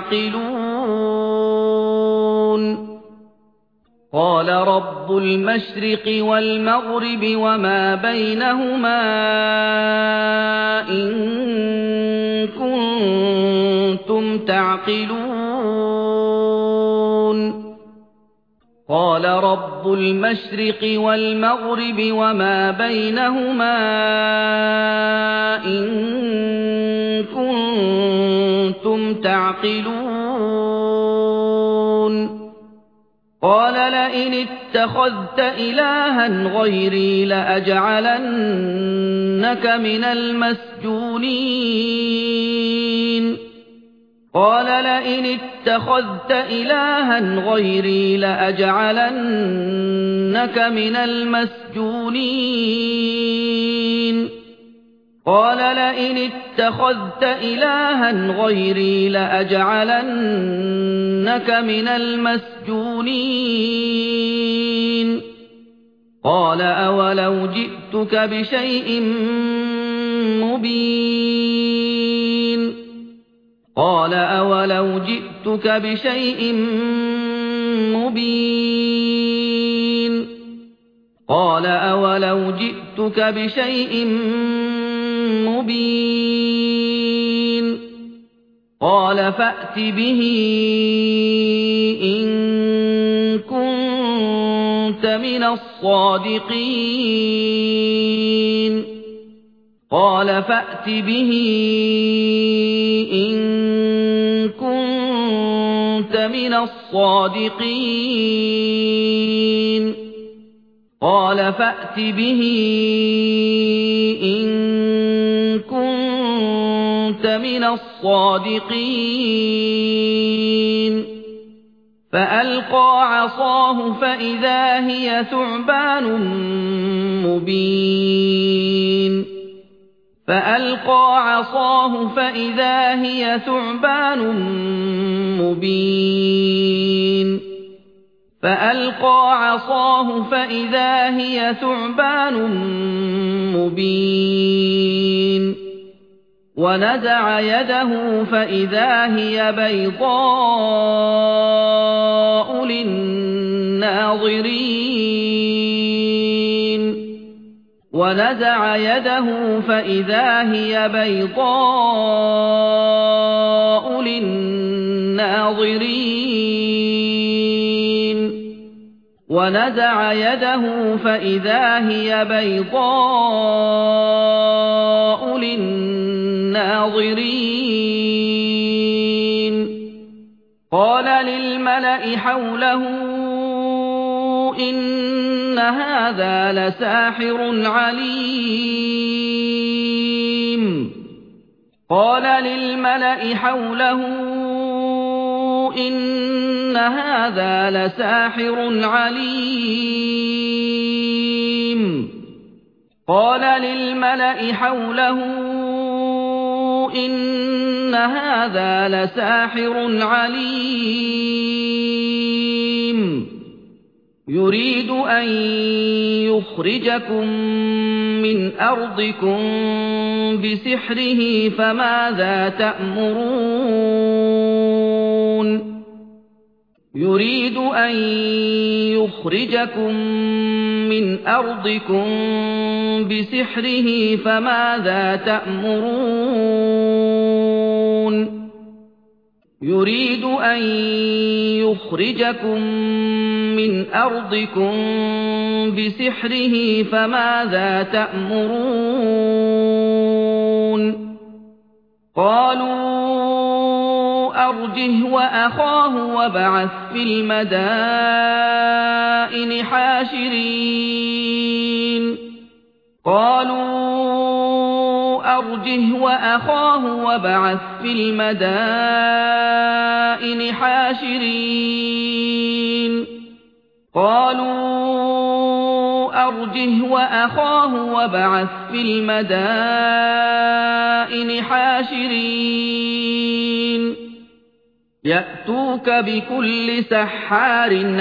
S1: تعقلون قال رب المشرق والمغرب وما بينهما إن كنتم تعقلون قال رب المشرق والمغرب وما بينهما إن كنتم تعقلون قال لئن اتخذت إلها غيري لأجعلنك من المسجونين قال لئن اتخذت إلها غيري لأجعلنك من المسجونين قال لئن اتخذت إلها غيري لأجعلنك من المسجونين قال أولو جئتك بشيء مبين قال أولو جئتك بشيء مبين قال أولو جئتك بشيء مبين قال فأت به إن كنت من الصادقين قال فأت به إن كنت من الصادقين قال فأت به إن كنت من الصادقين فألقى عصاه فإذا هي ثعبان مبين فألقى عصاه فإذا هي ثعبان مبين فألقى عصاه فإذا هي ثعبان مبين ونزع يده فإذا هي بيضاء للناظرين ونزع يده فإذا هي بيضاء للناظرين ونزع يده فإذا هي بيضاء للناظرين قال للملأ حوله إن هذا لساحر عليم قال للملأ حوله إن هذا لساحر عليم قال للملأ حوله إن هذا لساحر عليم يريد أن يخرجكم من أرضكم بسحره فماذا تأمرون يريد أن يخرجكم من أرضكم بسحره فماذا تأمرون يريد أن يخرجكم من أرضكم بسحره فماذا تأمرون قالوا أرجه وأخاه وابعث في المدائن حاشرين قالوا أرجه وأخاه وابعث في المدائن حاشرين قالوا أرجه وأخاه وابعث في المدائن حاشرين يأتوك بكل سحار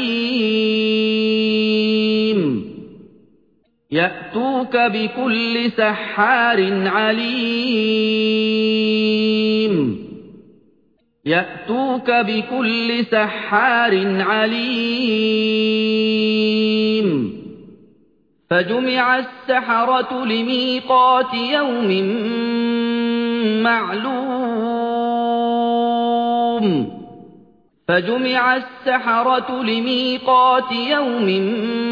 S1: عليم يأتوك بكل سحار عليم يأتوك بكل سحار عليم فجمع السحرة لميقات يوم معلوم فجمع السحرة لميقات يوم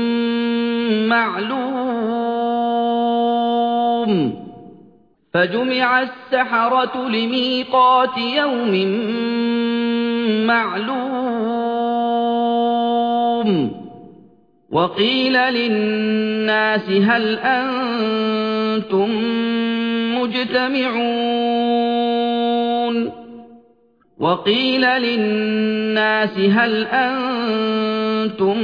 S1: معلوم فجمع السحرة لميقات يوم معلوم وقيل للناس هل أنتم مجتمعون وقيل للناس هل أنتم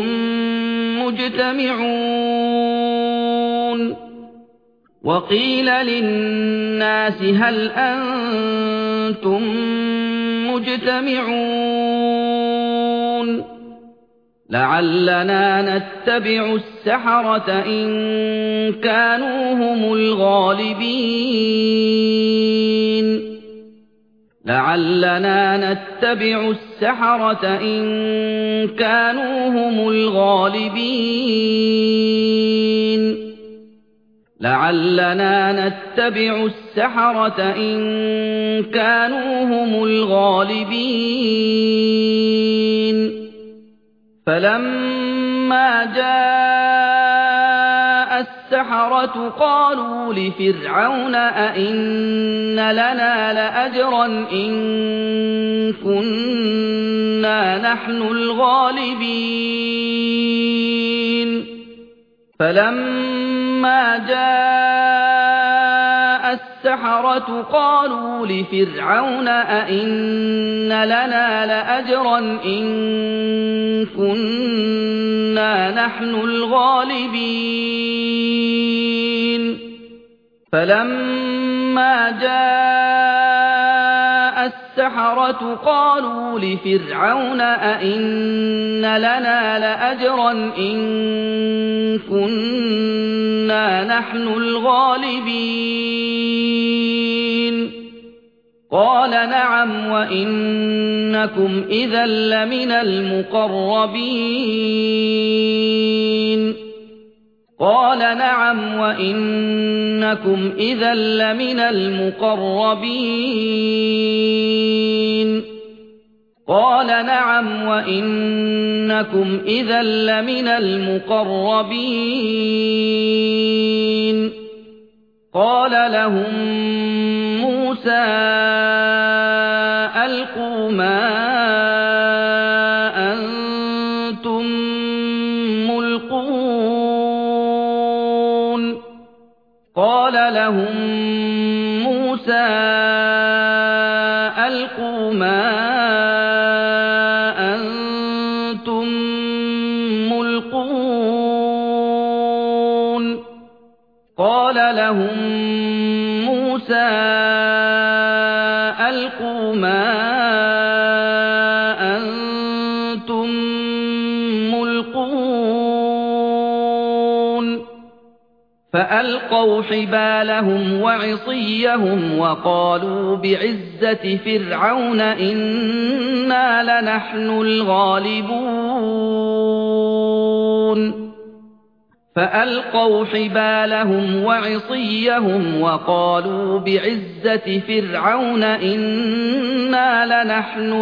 S1: مجتمعون وقيل للناس هل أنتم مجتمعون لعلنا نتبع السحرة إن كانوا هم الغالبين لعلنا نتبع السحرة إن كانوا هم الغالبين لعلنا نتبع السحرة إن كانوا هم الغالبين فلما جاء السحرة قالوا لفرعون أئن لنا لأجرا إن كنا نحن الغالبين فلما جاء السحرة قالوا لفرعون أئن لنا لأجرا إن كنا نحن الغالبين فلما جاء السحرة قالوا لفرعون أئن لنا لأجرا إن كنا نحن الغالبين قال نعم وإنكم إذا لمن المقربين قال نعم وإنكم إذا لمن المقربين قال نعم وإنكم إذا لمن المقربين قال لهم موسى ألقوا ما أنتم ملقون قال لهم موسى ألقوا ما أنتم ملقون قال لهم موسى ألقوا ما أنتم ملقون فألقوا حبالهم وعصيهم وقالوا بعزة فرعون إنا لنحن الغالبون فألقوا حبالهم وعصيهم وقالوا بعزة فرعون إنا لنحن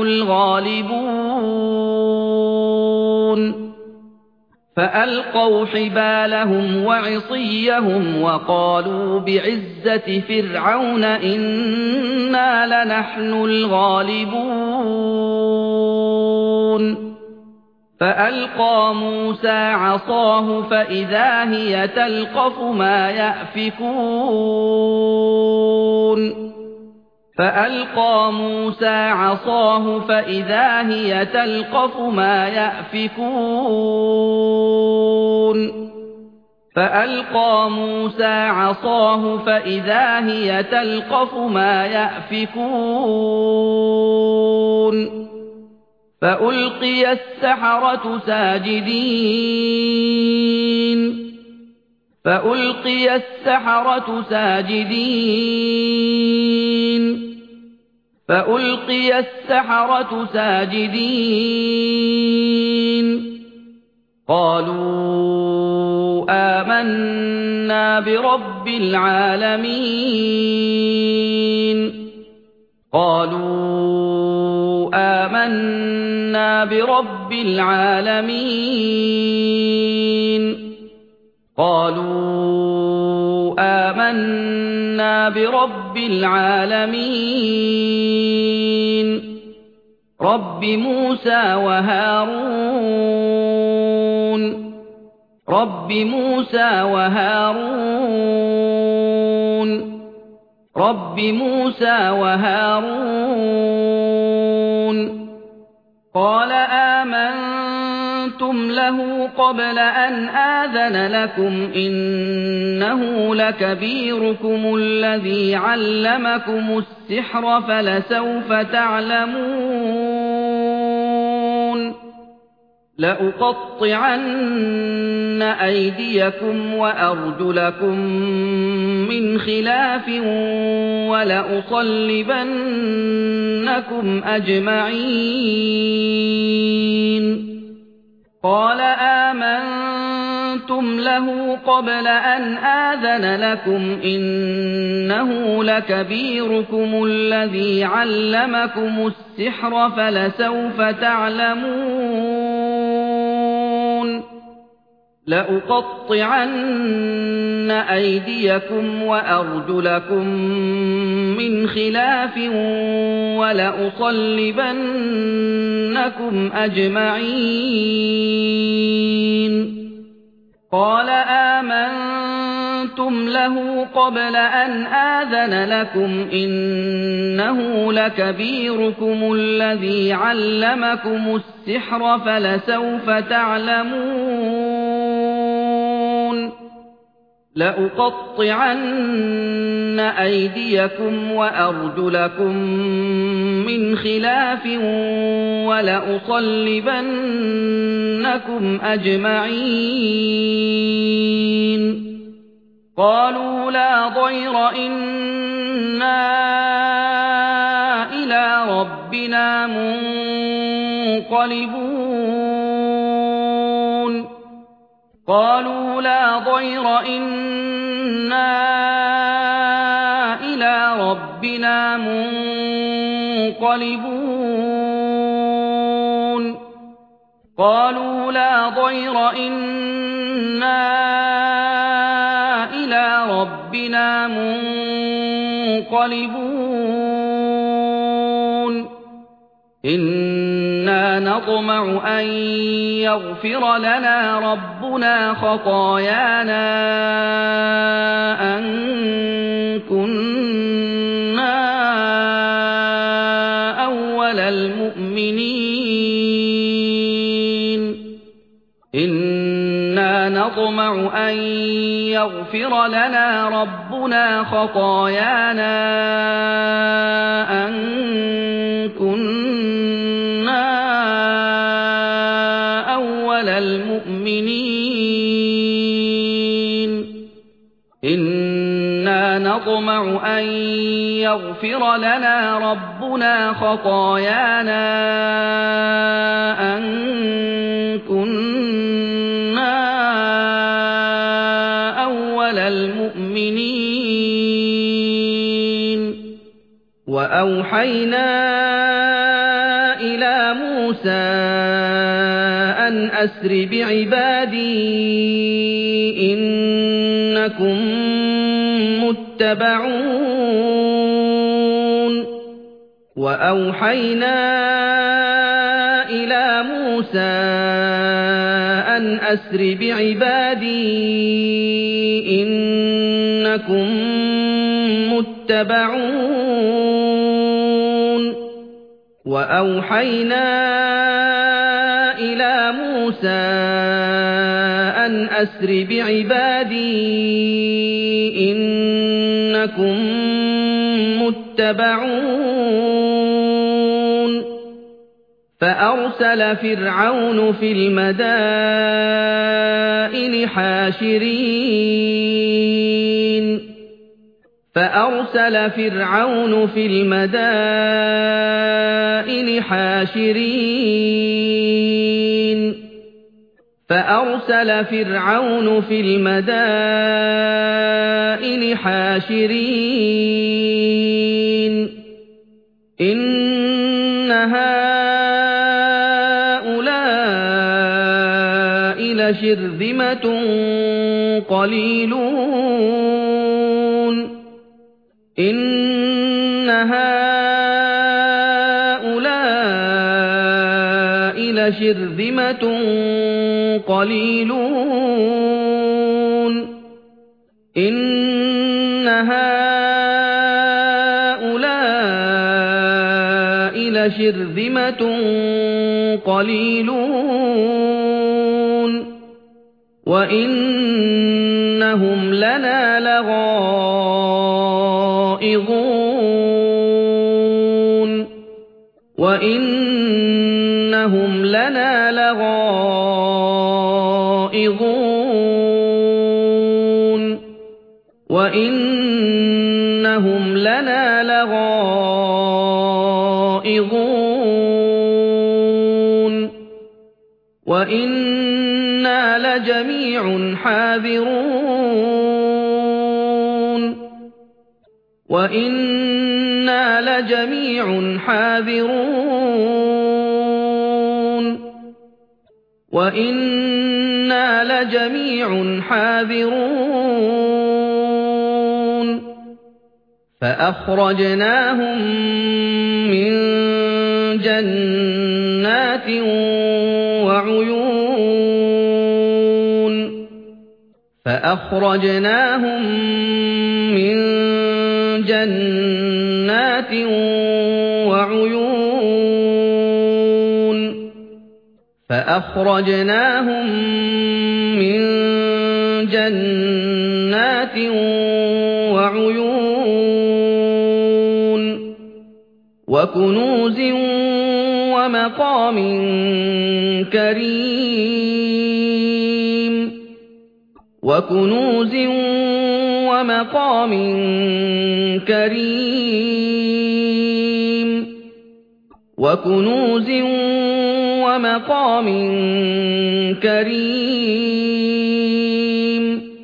S1: الغالبون فألقوا حبالهم وعصيهم وقالوا بعزة فرعون إنا لنحن الغالبون فألقى موسى عصاه فإذا هي تلقف ما يأفكون فألقى موسى عصاه فإذا هي تلقف ما يأفكون فألقى موسى عصاه فإذا هي تلقف ما يأفكون فألقي السحرة ساجدين فألقي السحرة ساجدين فألقي السحرة ساجدين قالوا آمنا برب العالمين قالوا آمنا برب العالمين قالوا آمنا برب العالمين رب موسى وهارون رب موسى وهارون رب موسى وهارون قال آمنتم له قبل أن آذن لكم إنه لكبيركم الذي علمكم السحر فلسوف تعلمون لأقطعن أيديكم وأرجلكم من خلاف ولأصلبنكم أجمعين قال آمنتم له قبل أن آذن لكم إنه لكبيركم الذي علمكم السحر فلسوف تعلمون لأقطعن أيديكم وأرجلكم من خلاف ولأصلبنكم أجمعين قال آمنتم له قبل أن آذن لكم إنه لكبيركم الذي علمكم السحر فلسوف تعلمون لأقطعن أيديكم وأرجلكم من خلاف ولأصلبنكم أجمعين قالوا لا ضير إنا إلى ربنا منقلبون قالوا لا ضير إنا إلى ربنا منقلبون قالوا لا ضير إنا إلى ربنا منقلبون إنا نطمع أن يغفر لنا ربنا خطايانا أن كنا أول المؤمنين إنا نطمع أن يغفر لنا ربنا خطايانا أن كنا أول المؤمنين إنا نطمع أن يغفر لنا ربنا خطايانا أن كنا أول المؤمنين وأوحينا إلى موسى أن أسر بعبادي إنكم متبعون وأوحينا إلى موسى أن أسر بعبادي إنكم متبعون وأوحينا إلى موسى أن أسر بعبادي إنكم متبعون فأرسل فرعون في المدائن حاشرين فأرسل فرعون في المدائن حاشرين فأرسل فرعون في المدائن حاشرين إن هؤلاء لشرذمة قليلون إن هؤلاء لشرذمة قليلون إن هؤلاء لشرذمة قليلون وإنهم لنا لغائظون وإنهم لنا لغائظون وإنهم لنا لغائظون وإنا لجميع حاذرون وإنا لجميع حاذرون وإنا لجميع حاذرون فأخرجناهم من جنات وعيون فأخرجناهم من جنات وعيون فأخرجناهم من جنات وعيون وكنوز ومقام كريم وكنوز ومقام كريم وكنوز ومقام كريم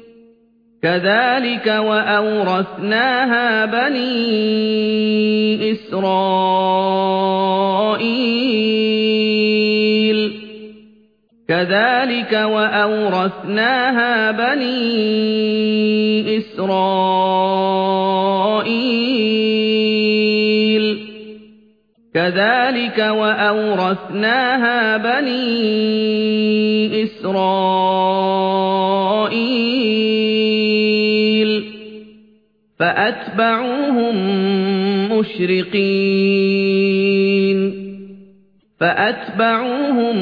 S1: كذلك وأورثناها بني إسرائيل كذلك وأورثناها بني إسرائيل كذلك وأورثناها بني إسرائيل فأتبعوهم مشرقين فأتبعوهم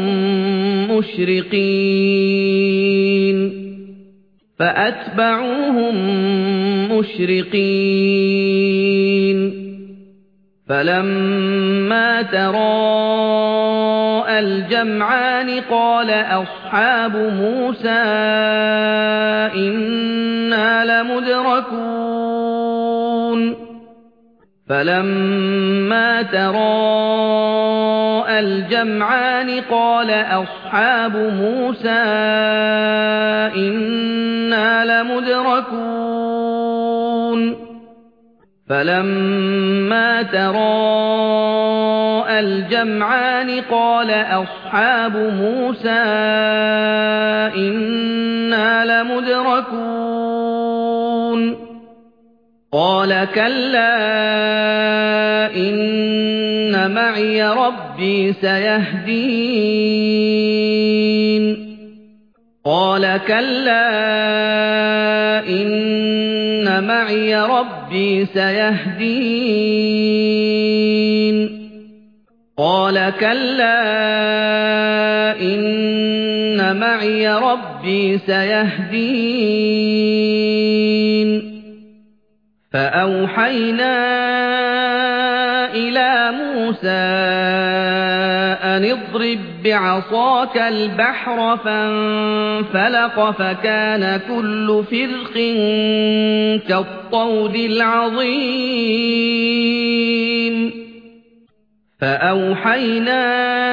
S1: مشرقين فأتبعوهم مشرقين فلما تراءى الجمعان قال أصحاب موسى إنا لمدركون فلما تراءى الجمعان قال أصحاب موسى إنا لمدركون فلما تراءى الجمعان قال أصحاب موسى إنا لمدركون قال كلا إن معي ربي سيهدين قال كلا إن معي ربي سيهدين قال كلا إن معي ربي سيهدين فأوحينا إلى موسى أن اضرب بعصاك البحر فانفلق فكان كل فرق كالطود العظيم فأوحينا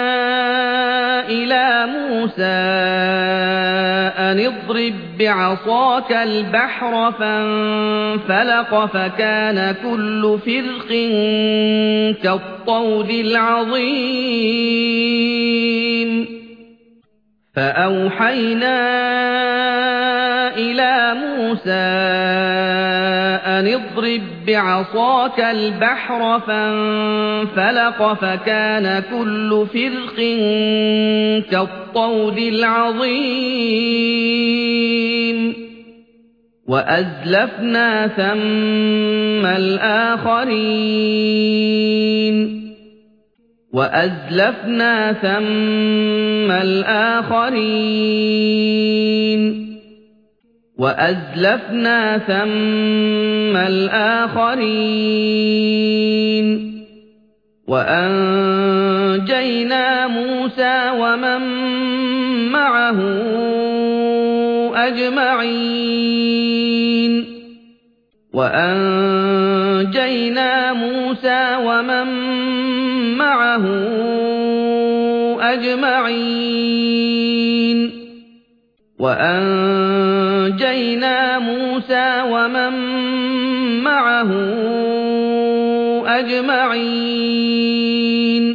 S1: إلى موسى أن اضرب بعصاك البحر فانفلق فكان كل فرق كالطود العظيم فأوحينا إلى موسى أن اضرب بعصاك البحر فانفلق فكان كل فرق كالطود العظيم وأزلفنا ثم الآخرين وأزلفنا ثم الآخرين وأزلفنا ثم الآخرين وأنجينا موسى ومن معه أجمعين وأنجينا موسى ومن معه أجمعين وأنجينا موسى ومن معه أجمعين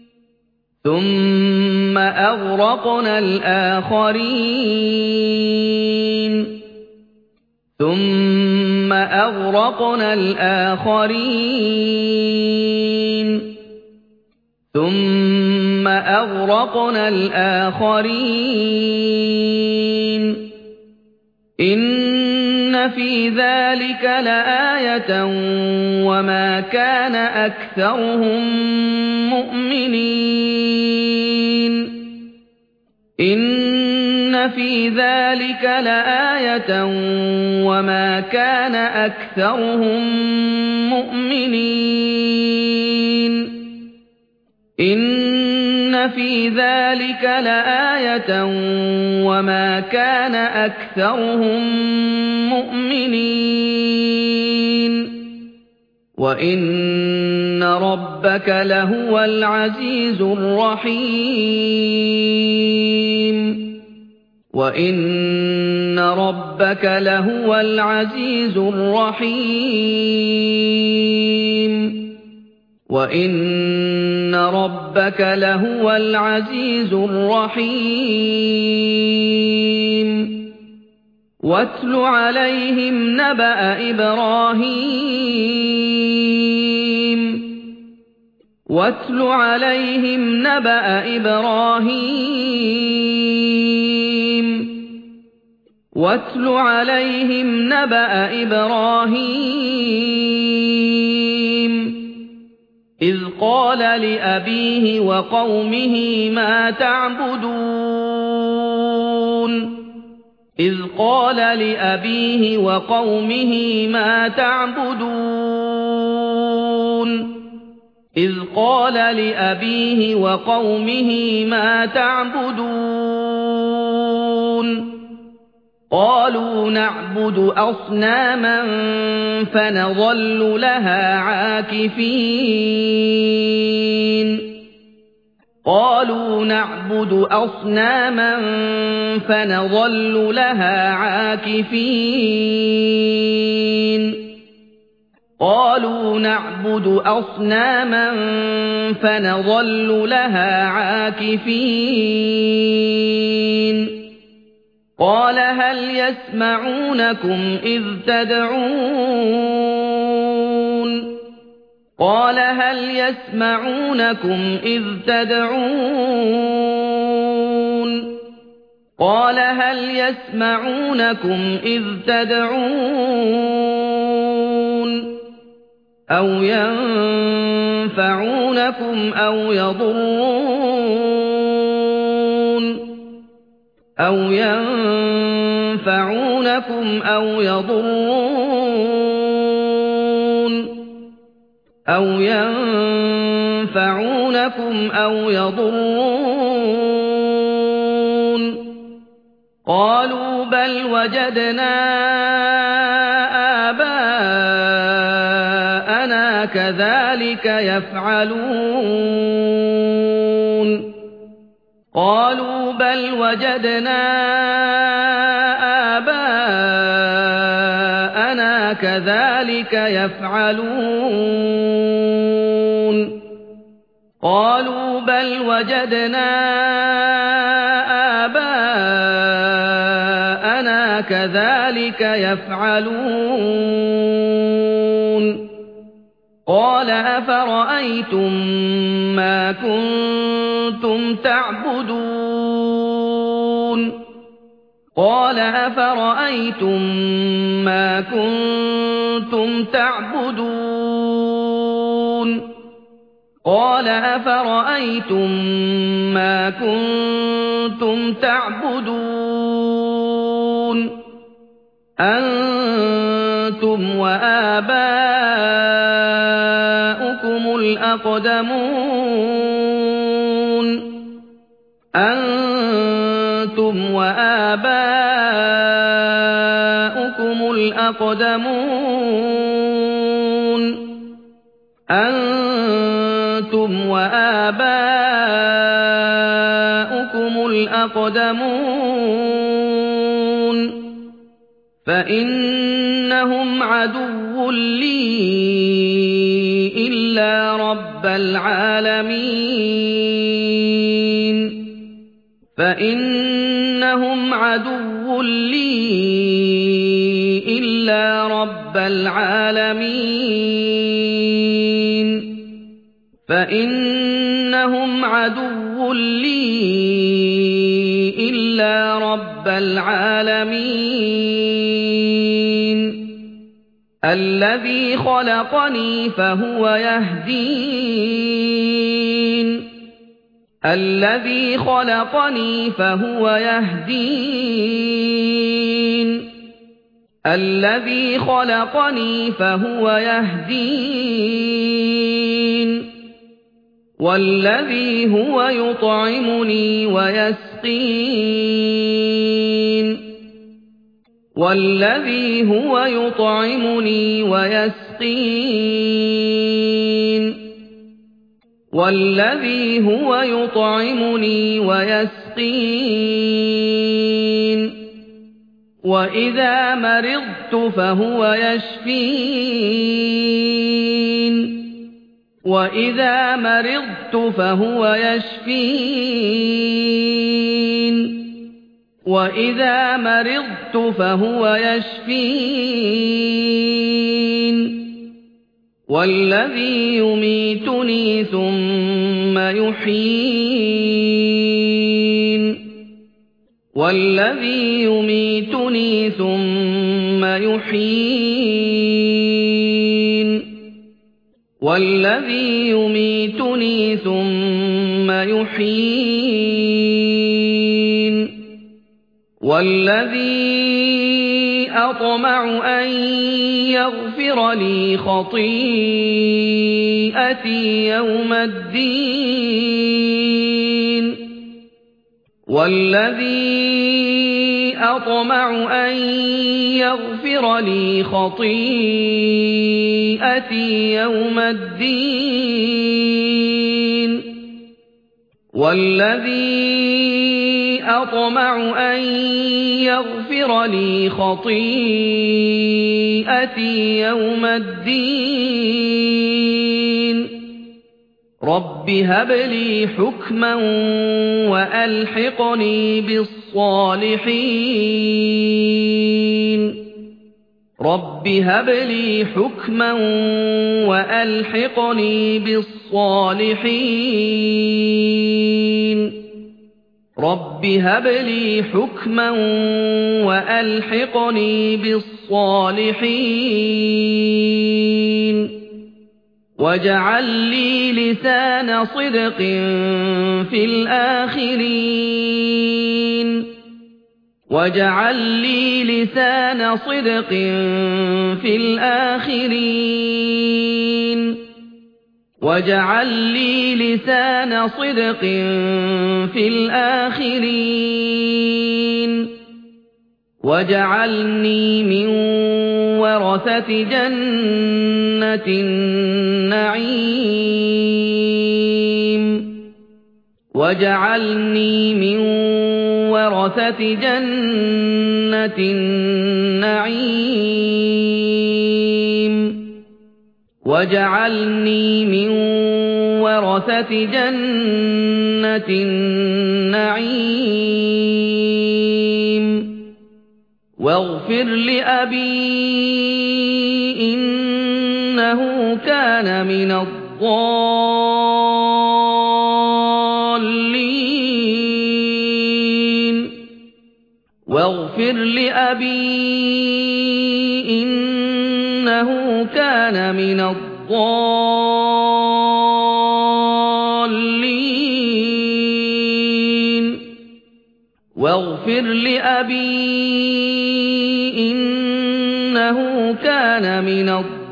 S1: ثم أغرقنا الآخرين ثم أغرقنا الآخرين ثم أغرقنا الآخرين إن في ذلك لآية وما كان أكثرهم مؤمنين إن في ذلك لآية وما كان أكثرهم مؤمنين إن في ذلك لآية وما كان أكثرهم مؤمنين وإن ربك لهو العزيز الرحيم وإن ربك لهو العزيز الرحيم وإن ربك لهو العزيز الرحيم واتل عليهم نبأ إبراهيم واتل عليهم نبأ إبراهيم واتل عليهم نبأ إبراهيم إذ قال لأبيه وقومه ما تعبدون إذ قال لأبيه وقومه ما تعبدون إذ قال لأبيه وقومه ما تعبدون قالوا نعبد أصناما فنظل لها عاكفين قالوا نعبد أصناما فنظل لها عاكفين قالوا نعبد أصناما فنظل لها عاكفين قال هل يسمعونكم إذ تدعون قال هل يسمعونكم إذ تدعون قال هل يسمعونكم إذ تدعون أو ينفعونكم أو يضرون أو ينفعونكم أو يضرون أو ينفعونكم أو يضرون قالوا بل وجدنا آباءنا كذلك يفعلون قالوا بل وجدنا آباءنا كذلك يفعلون قالوا بل وجدنا آباءنا كذلك يفعلون قال أفرأيتم ما كنتم تعبدون قال أفرأيتم ما كنتم تعبدون قال أفرأيتم ما كنتم تعبدون أنتم وآباؤكم الأقدمون أنتم وآباؤكم الأقدمون أنتم وآباؤكم الأقدمون فإنهم عدو لي إلا رب العالمين فإنهم عدو لي إلا رب العالمين فإنهم عدو لي إلا رب العالمين الذي خلقني فهو يهدين الذي خلقني فهو يهدين الذي خلقني فهو يهدين والذي هو يطعمني ويسقين والذي هو يطعمني ويسقين والذي هو يطعمني ويسقين وإذا مرضت فهو يشفين وإذا مرضت فهو يشفين وإذا مرضت فهو يشفين والذي يميتني ثم يحيين والذي يميتني ثم يحيين والذي يميتني ثم يحيين والذي أطمع أن يغفر لي خطيئتي يوم الدين والذي أطمع أن يغفر لي خطيئتي يوم الدين والذي أطمع أن يغفر لي خطيئتي يوم الدين رب هب لي حكما وألحقني بالصالحين رب هب لي حكما وألحقني بالصالحين رب هب لي حكما وألحقني بالصالحين واجعل لي لسان صدق في الآخرين واجعل لي لسان صدق في الآخرين واجعل لي لسان صدق في الآخرين واجعلني من ورثة جنة النعيم واجعلني من ورثة جنة النعيم واجعلني من ورثة جنة النعيم واغفر لأبي إنه كان من الضالين واغفر لأبي إنه كان من الضالين واغفر لأبي إنه كان من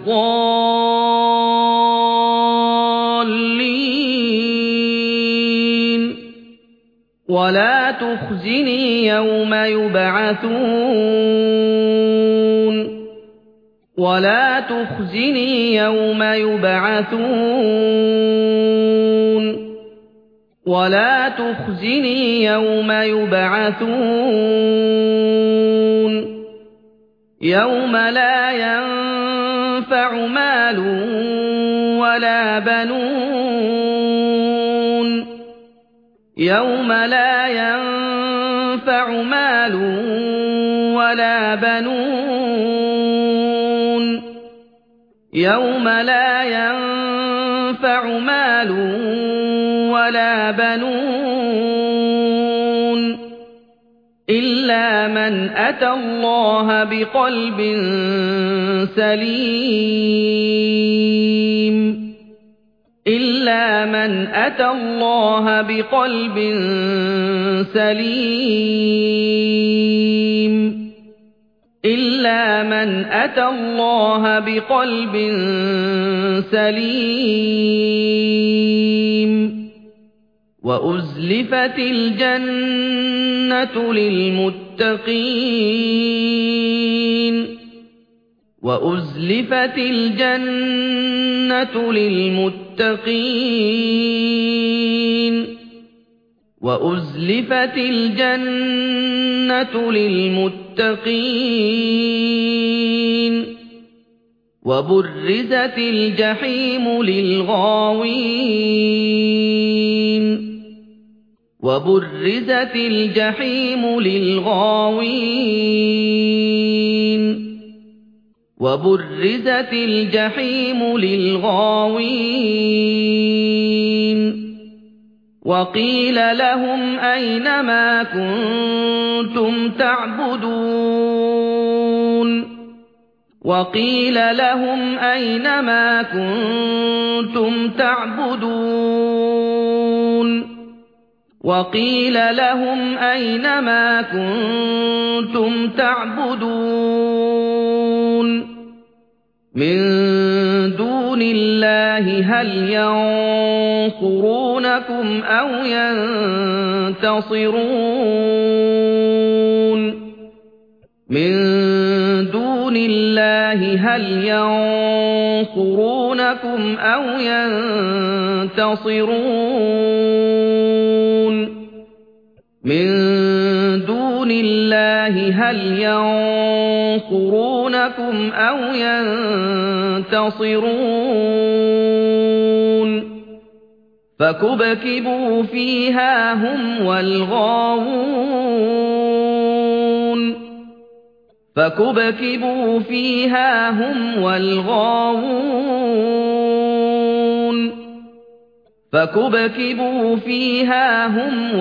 S1: الضالين ولا تخزني يوم يبعثون ولا تخزني يوم يبعثون ولا تخزني يوم يبعثون يوم لا ينفع مال ولا بنون يوم لا ينفع مال ولا بنون يوم لا ينفع مال ولا بنون إلا من أتى الله بقلب سليم إلا من من أتى الله بقلب سليم إلا من أتى الله بقلب سليم وأزلفت الجنة للمتقين وأزلفت الجنة للمتقين وأزلفت الجنة للمتقين وبرزت الجحيم للغاوين وبرزت الجحيم للغاوين وبرزت الجحيم للغاوين وقيل لهم أين ما كنتم تعبدون وقيل لهم أين ما كنتم تعبدون وقيل لهم أين ما كنتم تعبدون من دون الله هل ينصرونكم أو ينتصرون من دون الله هل ينصرونكم أو ينتصرون من دون الله هل ينصرونكم أو ينتصرون فكبكبوا فيها هم والغاوون فكبكبوا فيها هم والغاوون فكبكبوا فيها هم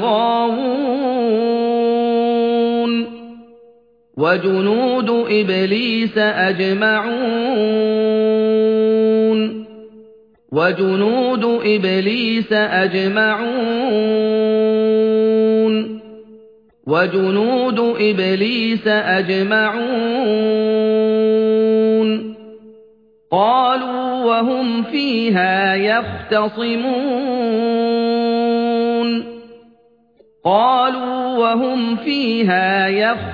S1: والغاوون وجنود إبليس أجمعون وجنود إبليس أجمعون وجنود إبليس أجمعون قالوا وهم فيها يختصمون قالوا وهم فيها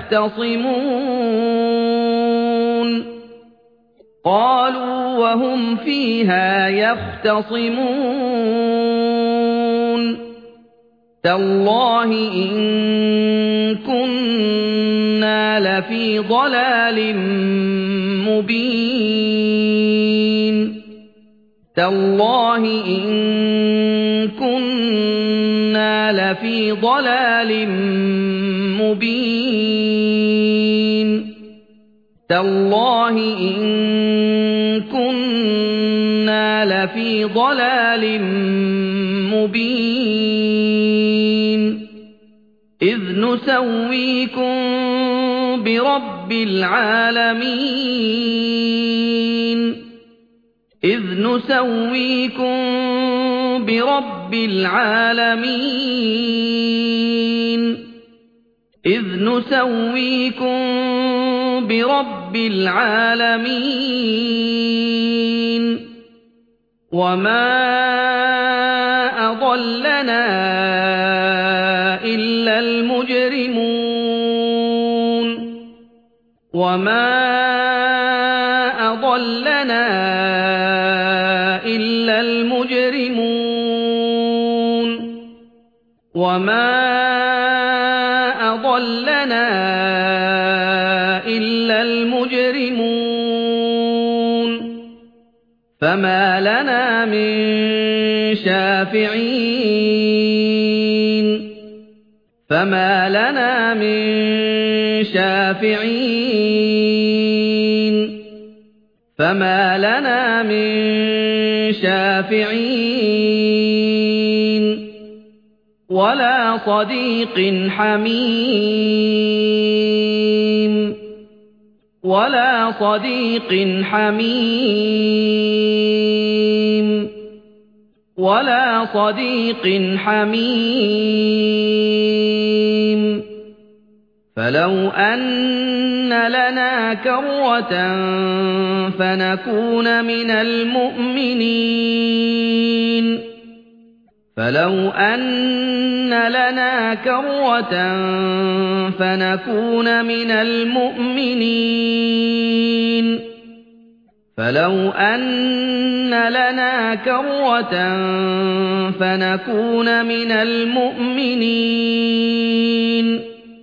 S1: يختصمون قالوا وهم فيها يختصمون تالله إن كنا لفي ضلال مبين تالله إن كنا لفي ضلال مبين تالله إن كنا لفي ضلال مبين إذ نسويكم برب العالمين إذ نسويكم برب العالمين إذ نسويكم برب العالمين وما أضلنا إلا المجرمون وما أضلنا إلا المجرمون وما أضلنا إلا المجرمون فما لنا من شافعين فما لنا من شافعين فما لنا من شافعين ولا صديق حميم ولا صديق حميم ولا صديق حميم فلو أن لنا كرة فنكون من المؤمنين فلو أن لنا كرة فنكون من المؤمنين فلو أن لنا كرة فنكون من المؤمنين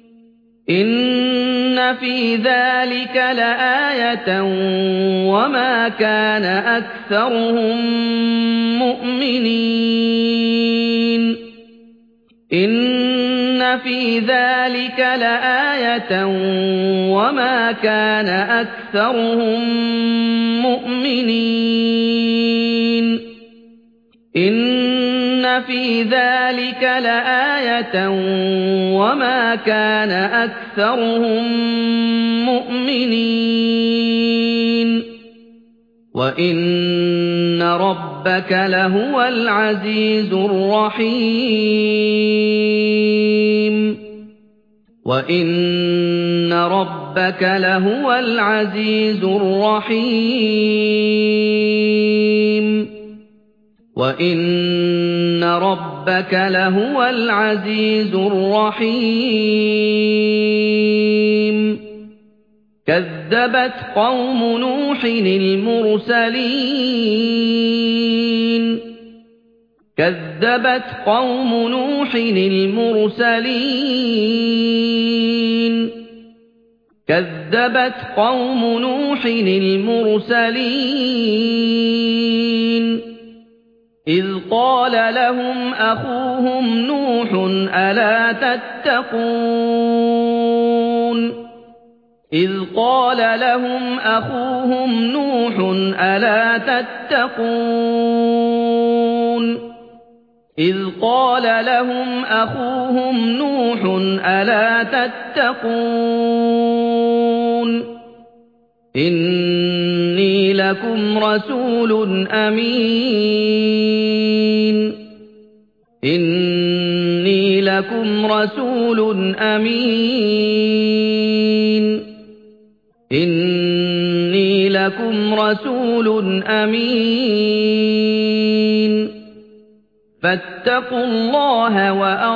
S1: إن في ذلك لآية وما كان أكثرهم مؤمنين إن في ذلك لآية وما كان أكثرهم مؤمنين إن في ذلك لآية وما كان أكثرهم مؤمنين وإن ربك لهو العزيز الرحيم وإن ربك لهو العزيز الرحيم وإن ربك لهو العزيز الرحيم كذبت قوم نوح المرسلين كذبت قوم نوح المرسلين كذبت قوم نوح المرسلين إذ قال لهم أخوهم نوح ألا تتقون إذ قال لهم أخوهم نوح ألا تتقون إذ قال لهم أخوهم نوح ألا تتقون إني لكم رسول أمين إني لكم رسول أمين إني لكم رسول أمين فاتقوا الله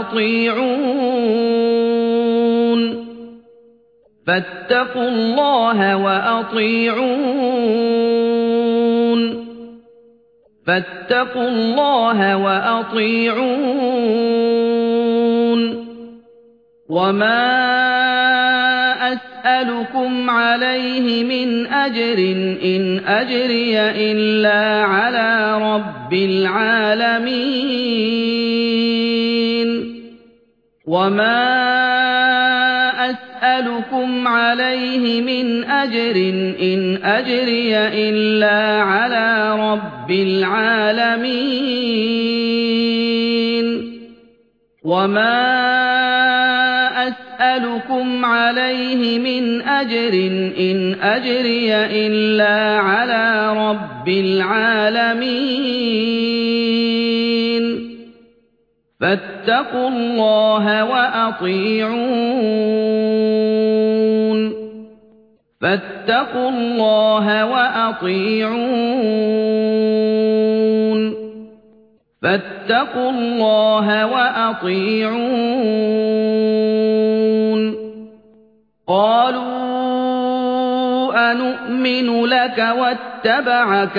S1: وأطيعون فاتقوا الله وأطيعون فاتقوا الله وأطيعون وما أسألكم عليه من أجر إن أجري إلا على رب العالمين وما أسألكم عليه من أجر إن أجري إلا على رب العالمين وما أسألكم عليه من أجر إن أجري إلا على رب العالمين فاتقوا الله وأطيعون فاتقوا الله وأطيعون فاتقوا الله وأطيعون قالوا أنؤمن لك واتبعك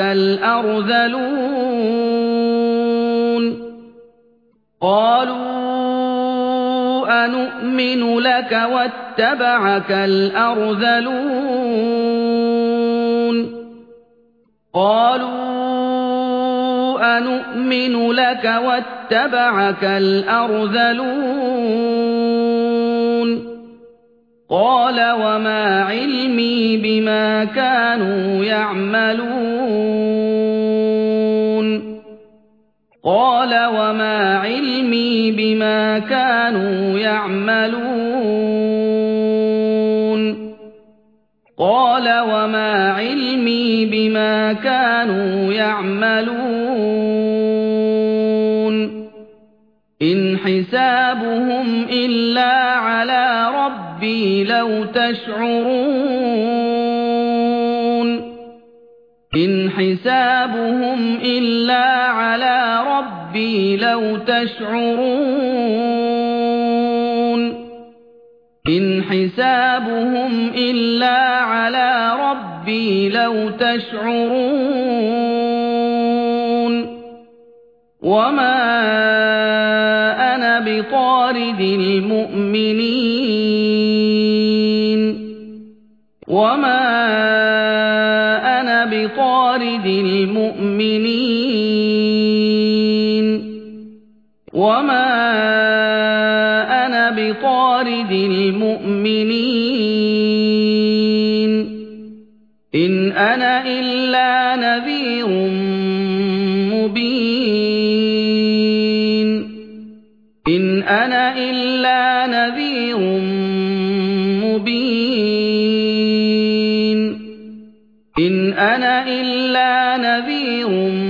S1: الأرذلون قالوا أنؤمن لك واتبعك الأرذلون قالوا أنؤمن لك واتبعك الأرذلون قال وما علمي بما كانوا يعملون قال وما علمي بما كانوا يعملون قال وما علمي بما كانوا يعملون حسابهم إلا على ربي لو تشعرون إن حسابهم إلا على ربي لو تشعرون إن حسابهم إلا على ربي لو تشعرون وما أنا بطارد المؤمنين وما أنا بطارد المؤمنين وما أنا بطارد المؤمنين إن أنا إلا نذير مبين إن أنا إلا نذير مبين إن أنا إلا نذير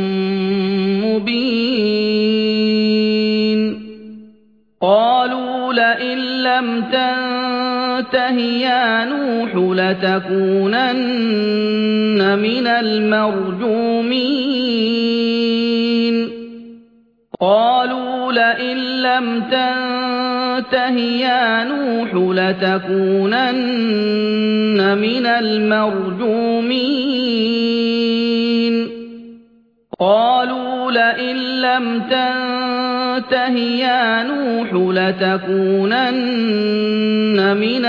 S1: مبين قالوا لئن لم تنته يا نوح لتكونن من المرجومين قالوا لئن لم تنته يا نوح لتكونن من المرجومين قالوا لئن لم تنته يا نوح لتكونن من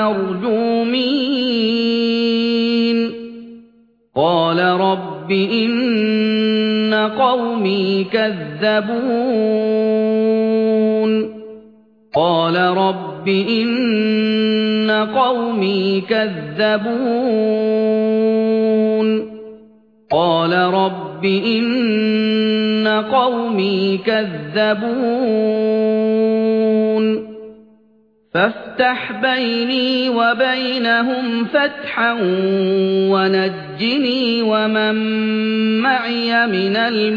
S1: المرجومين قال رب إن قومي كذبون قال رب إن قومي كذبون قال رب إن قومي كذبون فافتح بيني وبينهم فتحا ونجني ومن معي من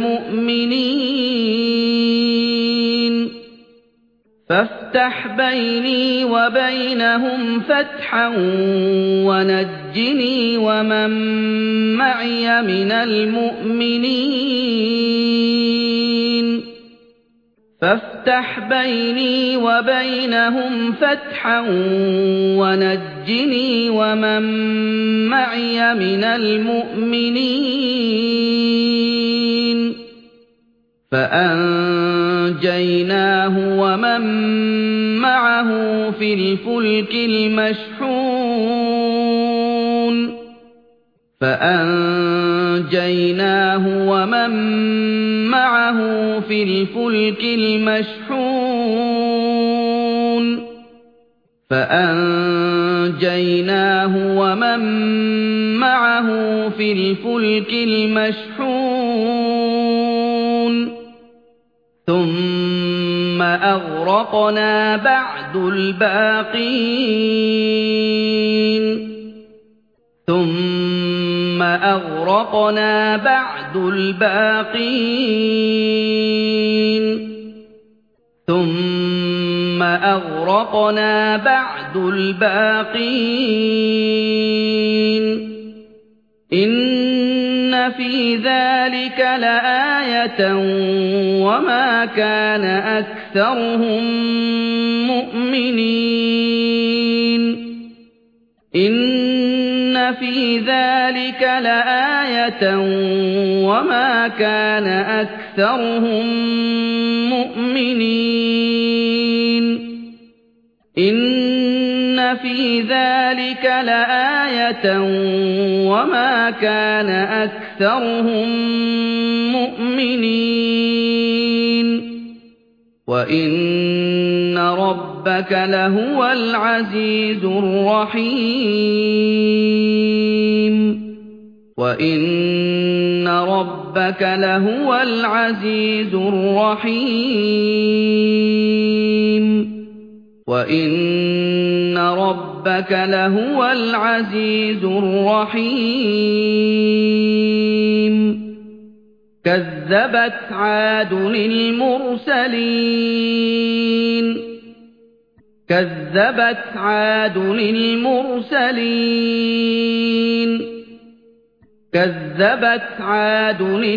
S1: المؤمنين فافتح بيني وبينهم فتحا ونجني ومن معي من المؤمنين فافتح بيني وبينهم فتحا ونجني ومن معي من المؤمنين فأنجيناه ومن معه في الفلك المشحون فأنجيناه ومن معه في الفلك المشحون فأنجيناه ومن معه في الفلك المشحون ثم أغرقنا بعد الباقين ثم أغرقنا بعد الباقين ثم أغرقنا بعد الباقين إن في ذلك لآية وما كان أكثرهم مؤمنين إن في ذلك لآية وما كان أكثرهم مؤمنين إن في ذلك لآية وما كان أكثرهم مؤمنين وإن ربك لهو العزيز الرحيم وإن ربك لهو العزيز الرحيم وإن ربك لهو العزيز الرحيم كذبت عاد المرسلين كذبت عاد المرسلين كذبت عاد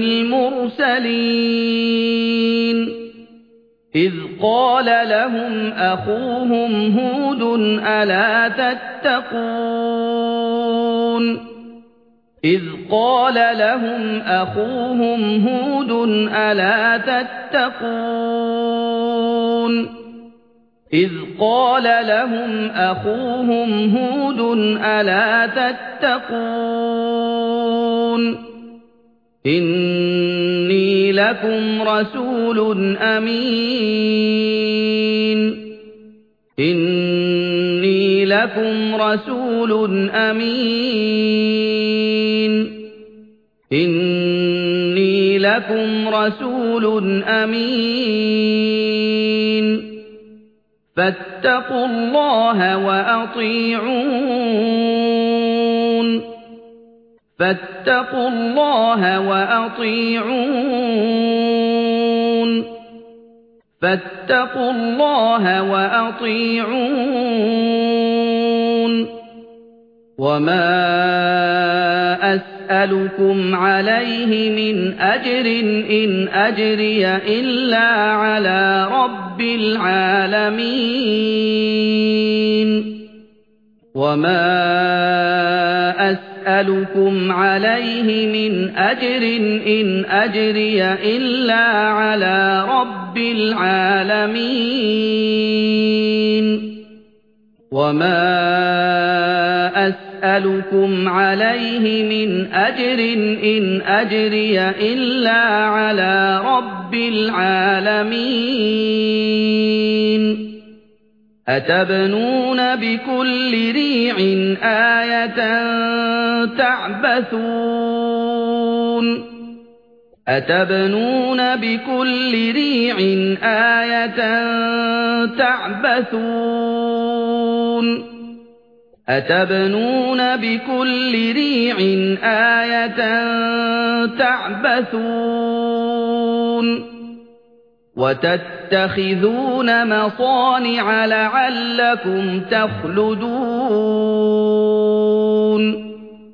S1: المرسلين إذ قال لهم أخوهم هود ألا تتقون إذ قال لهم أخوهم هود ألا تتقون إذ قال لهم أخوهم هود ألا تتقون إني لكم رسول أمين إني لكم رسول أمين إني لكم رسول أمين فاتقوا الله وأطيعون فاتقوا الله وأطيعون فاتقوا الله وأطيعون وما أسألكم عليه من أجر إن أجري إلا على رب العالمين وما أسألكم عليه من أجر إن أجري إلا على رب العالمين وما أسألكم عليه من أجر إن أجري إلا على رب العالمين أتبنون بكل ريع آية تعبثون أتبنون بكل ريع آية تعبثون أتبنون بكل ريع آية تعبثون وتتخذون مصانع لعلكم تخلدون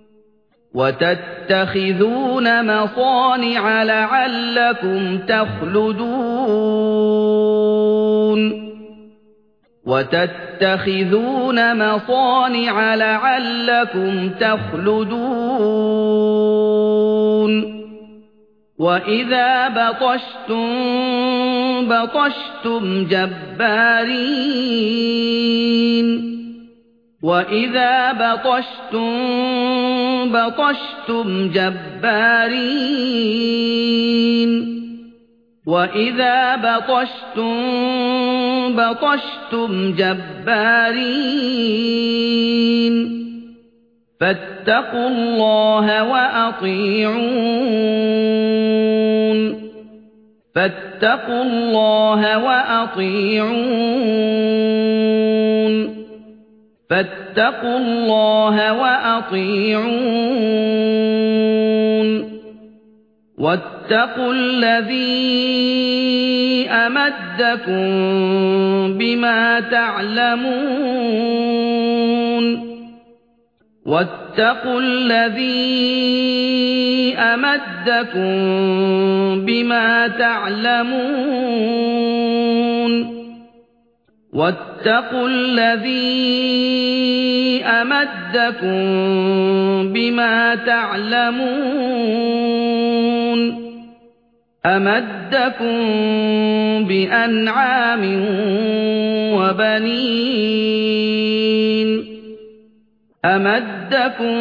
S1: وتتخذون مصانع لعلكم تخلدون وتتخذون مصانع لعلكم تخلدون وإذا بطشتم بطشتم جبارين وإذا بطشتم بطشتم جبارين وإذا بطشتم بطشتم جبارين فاتقوا الله وأطيعون فاتقوا الله وأطيعون فاتقوا الله وأطيعون واتقوا الذي أمدكم بما تعلمون واتقوا الذي أمدكم بما تعلمون واتقوا الذي أمدكم بما تعلمون أمدكم بأنعام وبنين أمدكم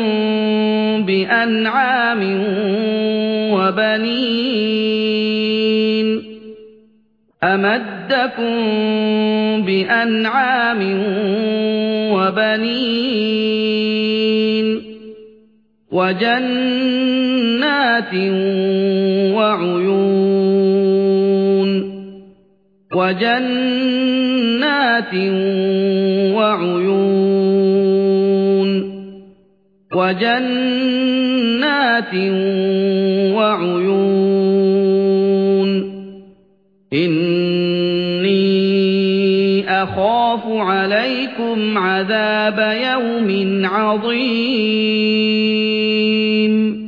S1: بأنعام وبنين أمدكم بأنعام وبنين وجنات وعيون وجنات وعيون وجنات وعيون إِنِّي أَخَافُ عَلَيْكُمْ عَذَابَ يَوْمٍ عَظِيمٍ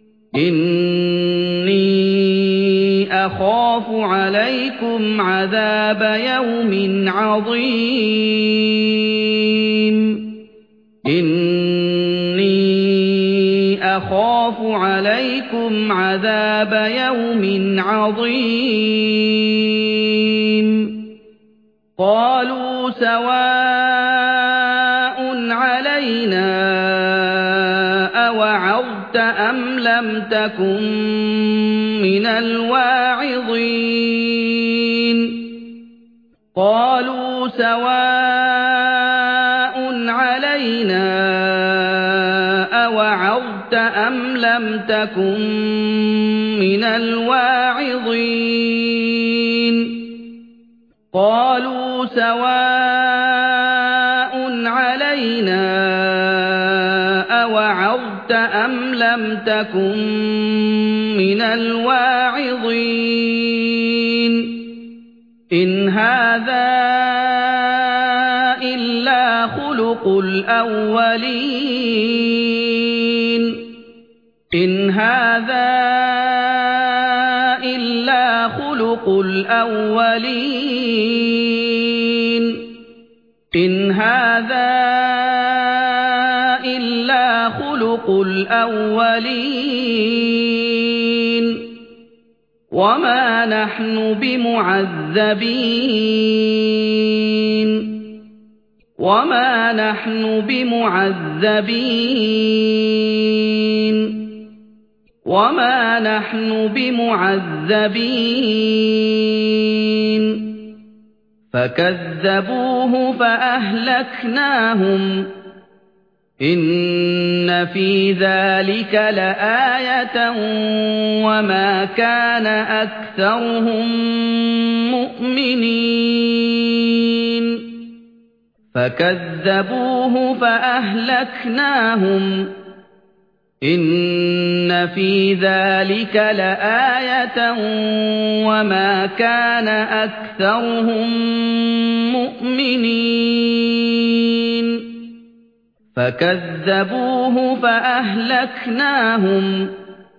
S1: إِنِّي أَخَافُ عَلَيْكُمْ عَذَابَ يَوْمٍ عَظِيمٍ إِنِّي أَخَافُ عَلَيْكُمْ عَذَابَ يَوْمٍ عَظِيمٍ قَالُوا سَوَاءٌ عَلَيْنَا أَوَعَظْتَ أَمْ لَمْ تَكُن مِّنَ الْوَاعِظِينَ قَالُوا سَوَاءٌ عَلَيْنَا أَوَعَظْتَ أَمْ لَمْ تَكُن مِّنَ الْوَاعِظِينَ قَالُوا سَوَاءٌ عَلَيْنَا أَوَعَظْتَ أَمْ لَمْ تَكُن مِّنَ الْوَاعِظِينَ إِنْ هَٰذَا إِلَّا خُلُقُ الْأَوَّلِينَ إِنْ هَٰذَا إِلَّا خُلُقُ الْأَوَّلِينَ إِنْ هَٰذَا إِلَّا خُلُقُ الْأَوَّلِينَ وَمَا نَحْنُ بِمُعَذَّبِينَ وَمَا نَحْنُ بِمُعَذَّبِينَ وَمَا نَحْنُ بِمُعَذَّبِينَ فَكَذَّبُوهُ فَأَهْلَكْنَاهُمْ إِنَّ فِي ذَلِكَ لَآيَةً وَمَا كَانَ أَكْثَرُهُم مُّؤْمِنِينَ فَكَذَّبُوهُ فَأَهْلَكْنَاهُمْ إِنَّ فِي ذَلِكَ لَآيَةً وَمَا كَانَ أَكْثَرُهُم مُّؤْمِنِينَ فَكَذَّبُوهُ فَأَهْلَكْنَاهُمْ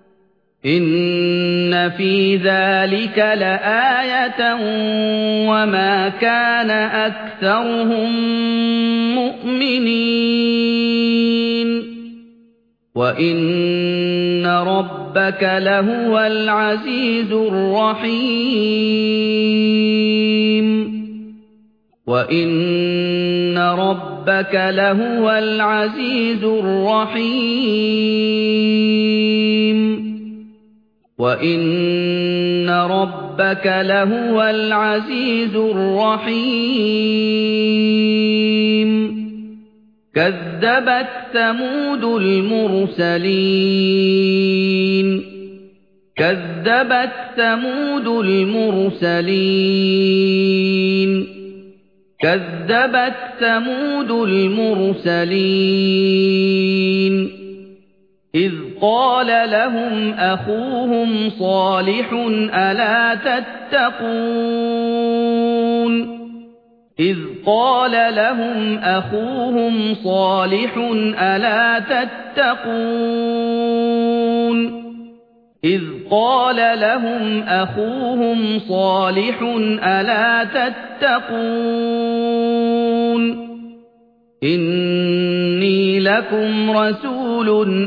S1: إِنَّ فِي ذَلِكَ لَآيَةً وَمَا كَانَ أَكْثَرُهُم مُّؤْمِنِينَ وَإِنَّ رَبَّكَ لَهُوَ الْعَزِيزُ الرَّحِيمُ وَإِنَّ رَبَّكَ لَهُوَ الْعَزِيزُ الرَّحِيمُ وَإِنَّ رَبَّكَ لَهُوَ الْعَزِيزُ الرَّحِيمُ كَذَّبَتْ ثَمُودُ الْمُرْسَلِينَ كَذَّبَتْ ثَمُودُ الْمُرْسَلِينَ كَذَّبَتْ ثَمُودُ الْمُرْسَلِينَ إِذْ قَالَ لَهُمْ أَخُوهُمْ صَالِحٌ أَلَا تَتَّقُونَ إِذْ قَالَ لَهُمْ أَخُوهُمْ صَالِحٌ أَلَا تَتَّقُونَ إِذْ قَالَ لَهُمْ أَخُوهُمْ صَالِحٌ أَلَا تَتَّقُونَ إِنِّي لَكُمْ رَسُولٌ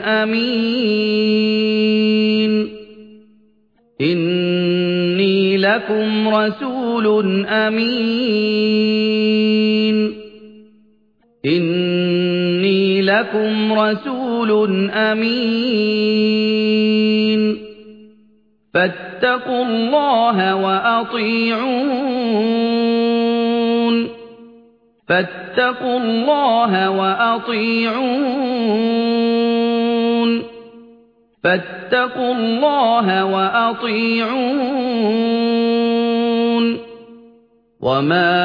S1: أَمِينٌ إِنِّي لَكُمْ رَسُولٌ أَمِينٌ إِنِّي لَكُمْ رَسُولٌ أَمِينٌ فَاتَّقُوا اللَّهَ وَأَطِيعُونِ فَاتَّقُوا اللَّهَ وَأَطِيعُونِ فَاتَّقُوا اللَّهَ وَأَطِيعُونِ وَمَا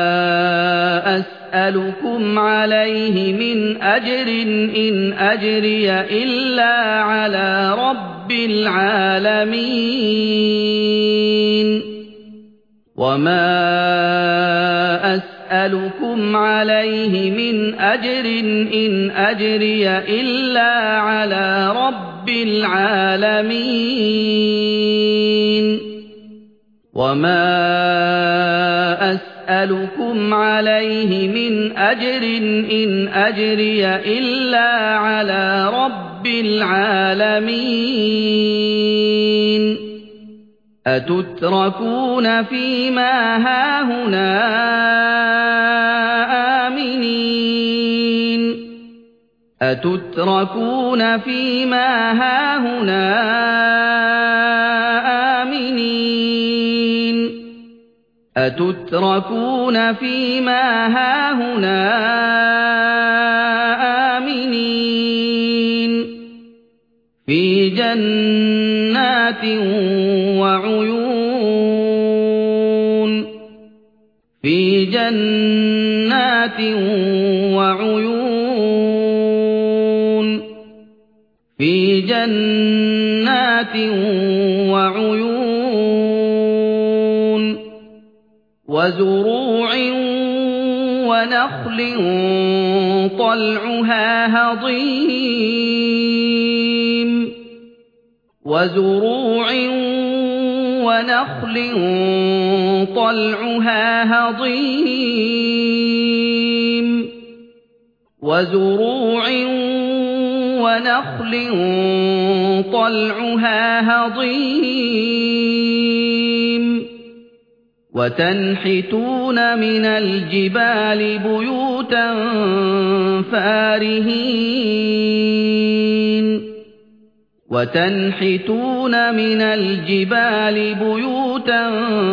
S1: أَسْأَلُكُمْ عَلَيْهِ مِنْ أَجْرٍ إِنْ أَجْرِيَ إِلَّا عَلَى رَبِّ الْعَالَمِينَ وما أسألكم عليه من أجر إن أجري إلا على رب العالمين وما أسألكم عليه من أجر إن أجري إلا على رب العالمين أتتركون فيما هاهنا آمنين أتتركون فيما هاهنا آمنين أتتركون فيما هاهنا آمنين في جنات وعيون في جنات وعيون في جنات وعيون وزروع ونخل طلعها هضيم وزروع ونخل طلعها هضيم وزروع ونخل طلعها هضيم وتنحتون من الجبال بيوتا فارهين وتنحتون من الجبال بيوتا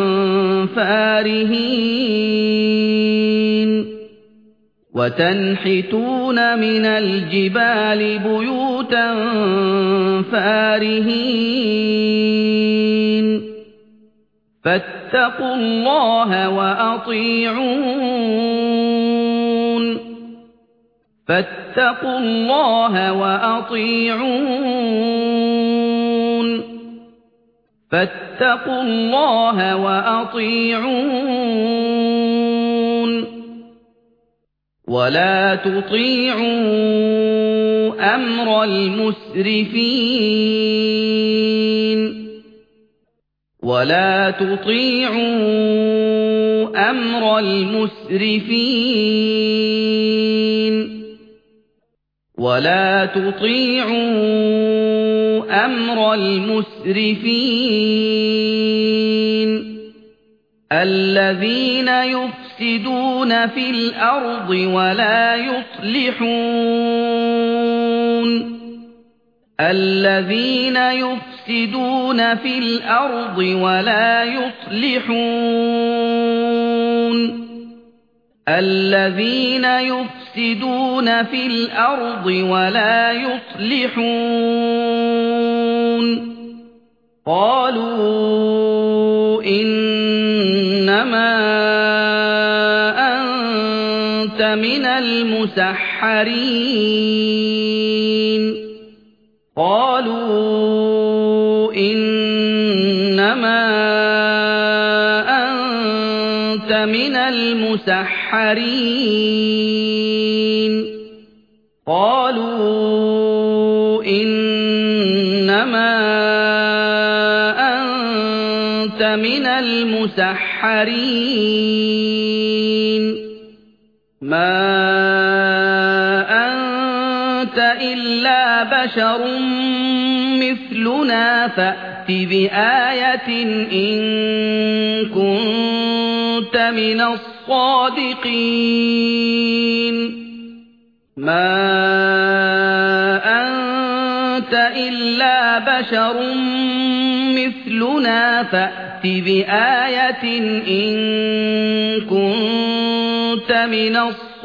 S1: فارهين وتنحتون من الجبال بيوتا فارهين فاتقوا الله وأطيعون فاتقوا الله وأطيعون فاتقوا الله وأطيعون ولا تطيعوا أمر المسرفين ولا تطيعوا أمر المسرفين ولا تطيعوا أمر المسرفين الذين يفسدون في الأرض ولا يصلحون الذين يفسدون في الأرض ولا يصلحون الذين يفسدون في الأرض ولا يصلحون قالوا إنما أنت من المسحرين قالوا إنما أنت من المسحرين قالوا إنما أنت من المسحرين ما أنت إلا بشر مثلنا فأت بآية إن كنت من الصادقين ما أنت إلا بشر مثلنا فأت بآية إن كنت من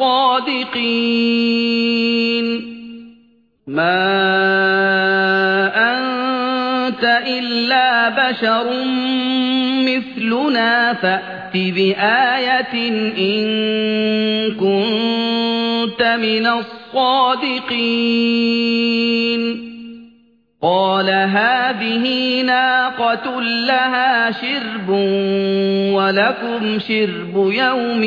S1: الصادقين ما أنت إلا بشر مثلنا فأت بآية إن كنت من الصادقين قال قال هذه ناقة لها شرب ولكم شرب يوم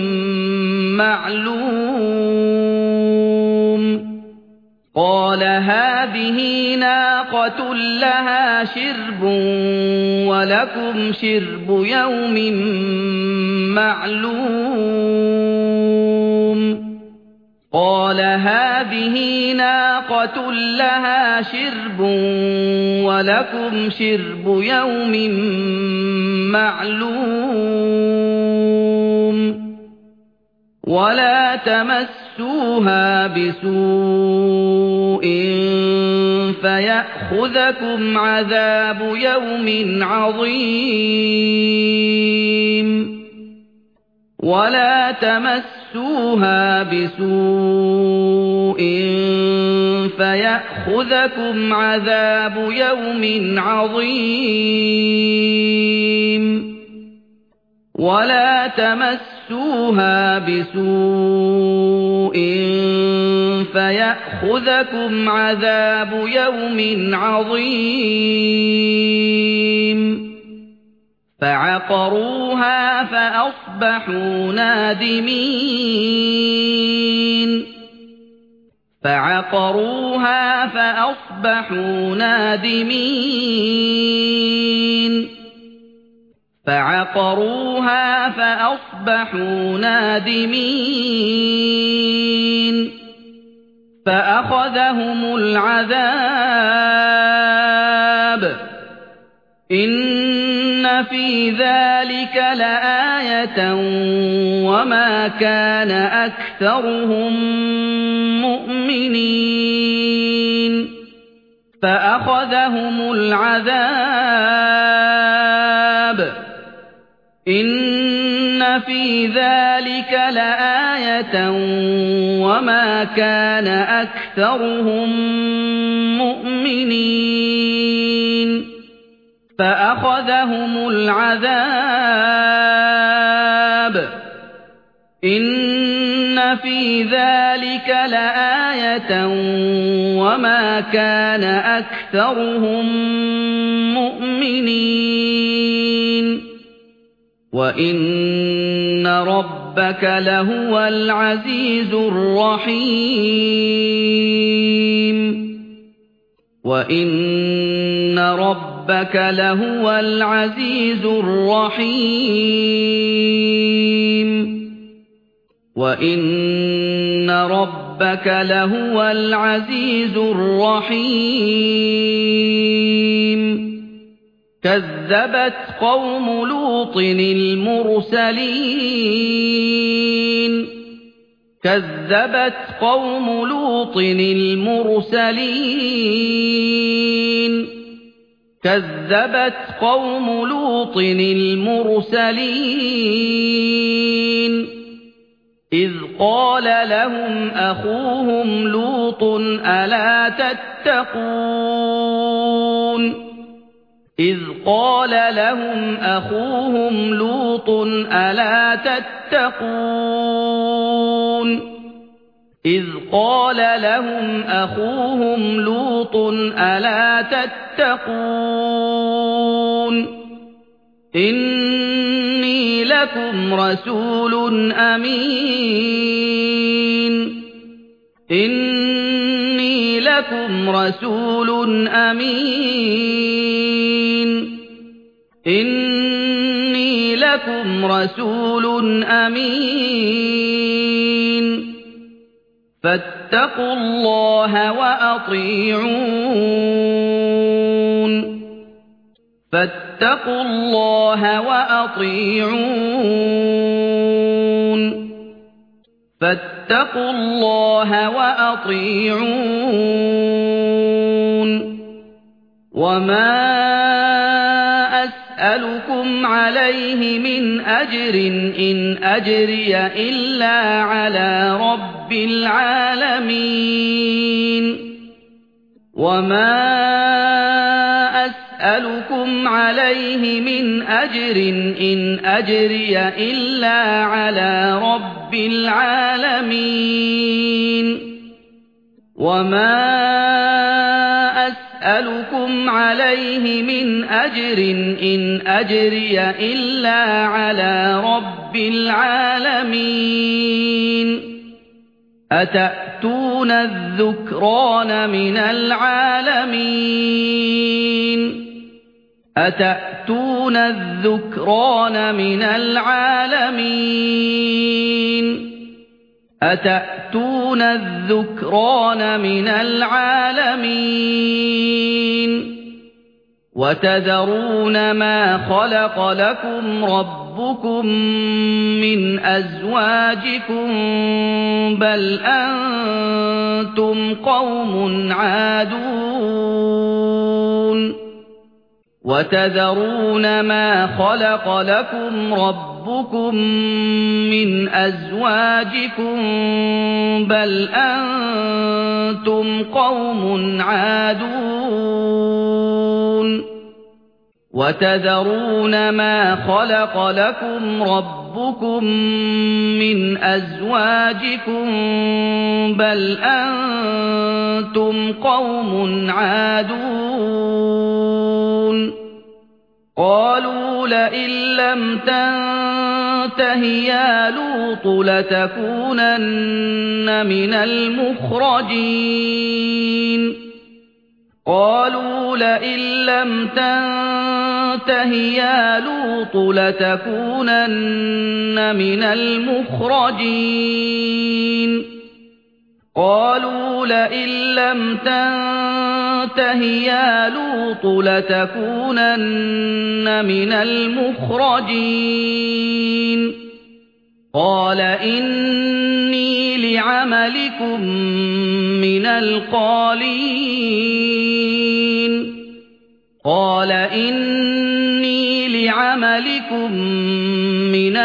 S1: معلوم قال هذه ناقة لها شرب ولكم شرب يوم معلوم قال هذه ناقة لها شرب ولكم شرب يوم معلوم ولا تمسوها بسوء فيأخذكم عذاب يوم عظيم ولا تمسوها بسوء فيأخذكم عذاب يوم عظيم ولا تمسوها بسوء فيأخذكم عذاب يوم عظيم فعقروها فأصبحوا نادمين فعقروها فأصبحوا نادمين فعقروها فأصبحوا نادمين فأخذهم العذاب إن في ذلك لآية وما كان أكثرهم مؤمنين فأخذهم العذاب إن في ذلك لآية وما كان أكثرهم مؤمنين فأخذهم العذاب إن في ذلك لآية وما كان أكثرهم مؤمنين وإن ربك لهو العزيز الرحيم وإن ربك لهو العزيز الرحيم وإن ربك لهو العزيز الرحيم كذبت قوم لوط المرسلين كذبت قوم لوط المرسلين كذبت قوم لوط المرسلين إذ قال لهم أخوهم لوط ألا تتقون إذ قال لهم أخوهم لوط ألا تتقون إذ قال لهم أخوهم لوط ألا تتقون إني لكم رسول أمين إني لكم رسول أمين إني لكم رسول أمين فاتقوا الله وأطيعون فاتقوا الله وأطيعون فاتقوا الله وأطيعون وما أسألكم عليه من أجر إن أجري إلا على رب العالمين وما أسألكم عليه من أجر إن أجري إلا على رب العالمين وما أسألكم عليه من أجر إن أجري إلا على رب العالمين أتأتون الذكران من العالمين أتأتون الذكران من العالمين أتأتون الذكران من العالمين وتذرون ما خلق لكم ربكم من أزواجكم بل أنتم قوم عادون وتذرون ما خلق لكم ربكم من أزواجكم بل أنتم قوم عادون وتذرون ما خلق لكم ربكم من أزواجكم بل أنتم قوم عادون قالوا لئن لم تنته يا لوط لتكونن من المخرجين قالوا لئن لم تنته يا لوط لتكونن من المخرجين قالوا لئن لم تنته يا لوط لتكونن من المخرجين قال إني لعملكم من القالين قال إني لعملكم من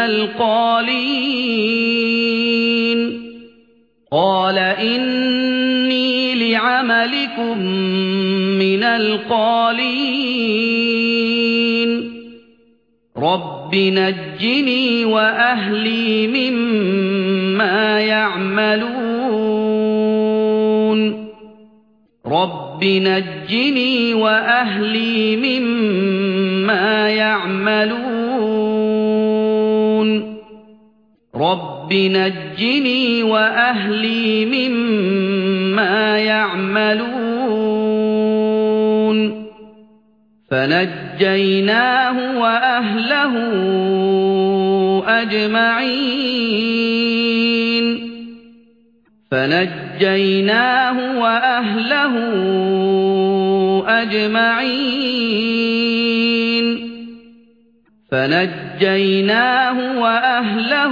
S1: القالين قال إني لعملكم من القالين رب نجني وأهلي مما يعملون رب نجني وأهلي مما يعملون رب نجني وأهلي مما يعملون فنجيناه وأهله أجمعين فنجيناه وأهله أجمعين فنجيناه وأهله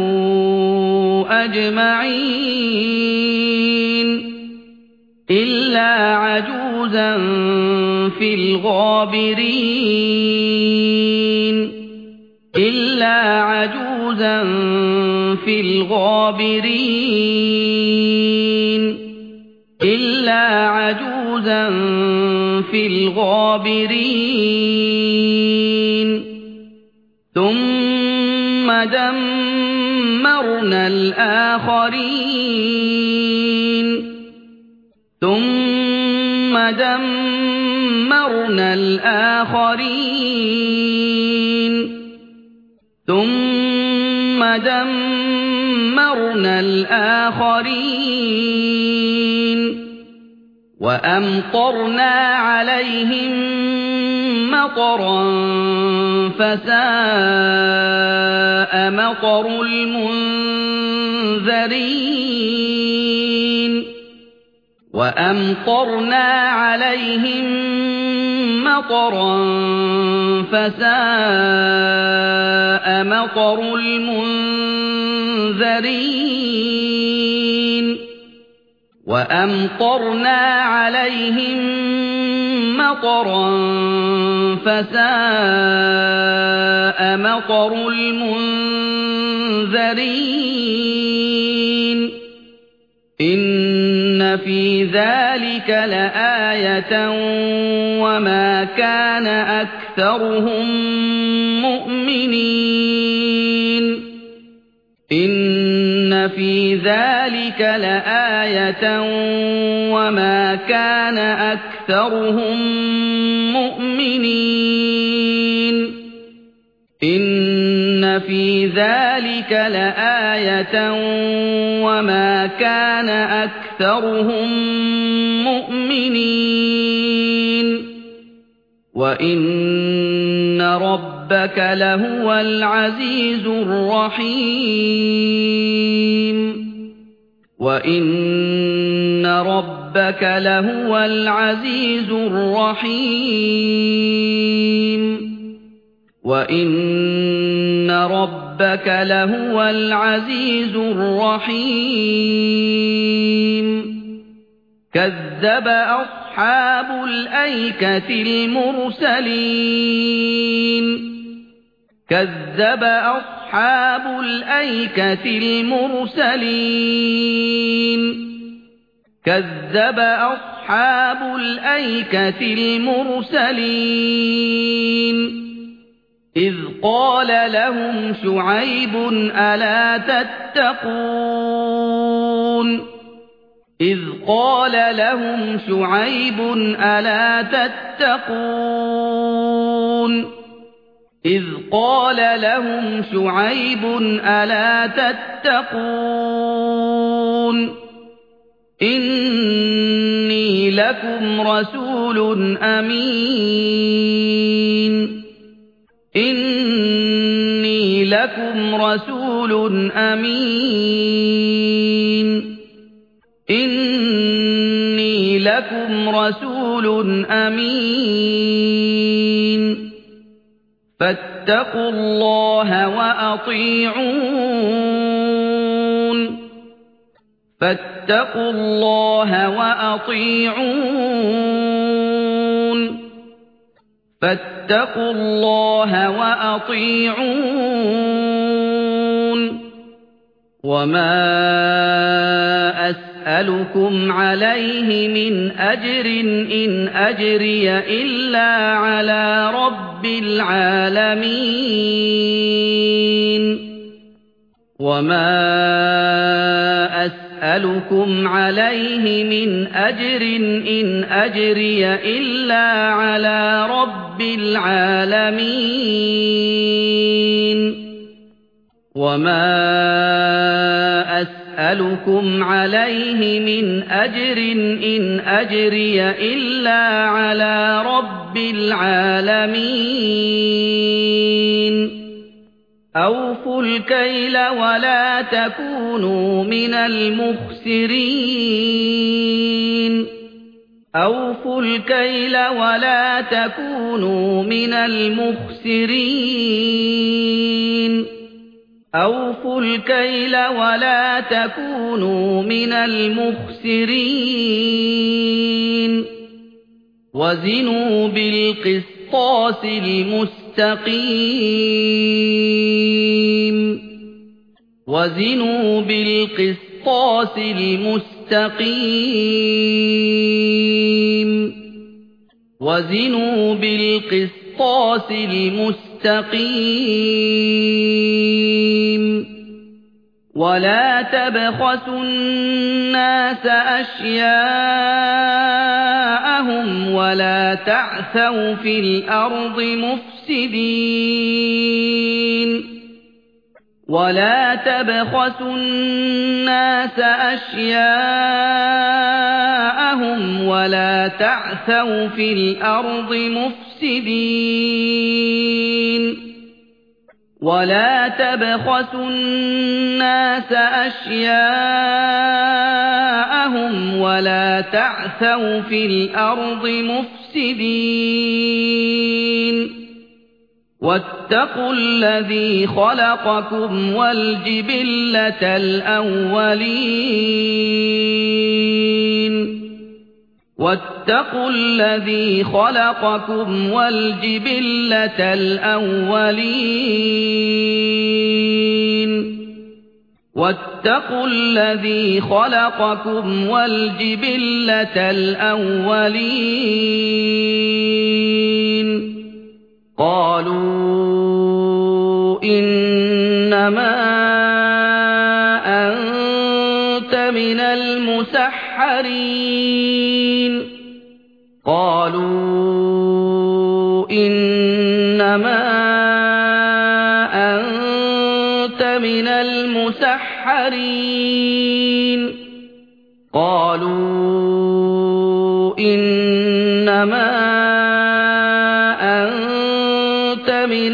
S1: أجمعين إلا عجوزا في الغابرين إلا عجوزا في الغابرين إلا عجوزا في الغابرين ثم دمرنا الآخرين ثم دمرنا الآخرين ثم دمرنا الآخرين وأمطرنا عليهم مطرا فساء مطر المنذرين وأمطرنا عليهم مطرا فساء مطر المنذرين وأمطرنا عليهم مطرا فساء مطر المنذرين إن في ذلك لآية وما كان أكثرهم مؤمنين إن في ذلك لآية وما كان أكثرهم مؤمنين إن في ذلك لآية وما كان أكثرهم مؤمنين وإن ربك لهو العزيز الرحيم وإن ربك لهو العزيز الرحيم وإن ربك لهو العزيز الرحيم كذب أصحاب الأيكة المرسلين كذب أصحاب الأيكة المرسلين كذب أصحاب الأيكة المرسلين إذ قال لهم شعيب ألا تتقون إذ قال لهم شعيب ألا تتقون إذ قال لهم شعيب ألا تتقون إني لكم رسول أمين إني لكم رسول أمين إني لكم رسول أمين فاتقوا الله وأطيعون فاتقوا الله وأطيعون فاتقوا الله وأطيعون وما أسألكم عليه من أجر إن أجري إلا على رب العالمين وما أسألكم عليه من أجر إن أجري إلا على رب العالمين وما أسألكم عليه من أجر إن أجري إلا على رب العالمين أوفوا الكيل ولا تكونوا من المخسرين أوفوا الكيل ولا تكونوا من المخسرين أوفوا الكيل ولا تكونوا من المخسرين وزنوا بالقسطاس المستقيم وزنوا بالقسطاس المستقيم وزنوا بالقسطاس المستقيم ولا تبخسوا الناس أشياءهم ولا تعثوا في الأرض مفسدين ولا تبخسوا الناس أشياءهم ولا تعثوا في الأرض مفسدين ولا تبخسوا الناس أشياءهم ولا تعثوا في الأرض مفسدين واتقوا الذي خلقكم والجبلة الأولين واتقوا الذي خلقكم والجبلة الأولين واتقوا الذي خلقكم والجبلة الأولين قالوا إنما أنت قالوا إنما أنت من المسحرين قالوا إنما أنت من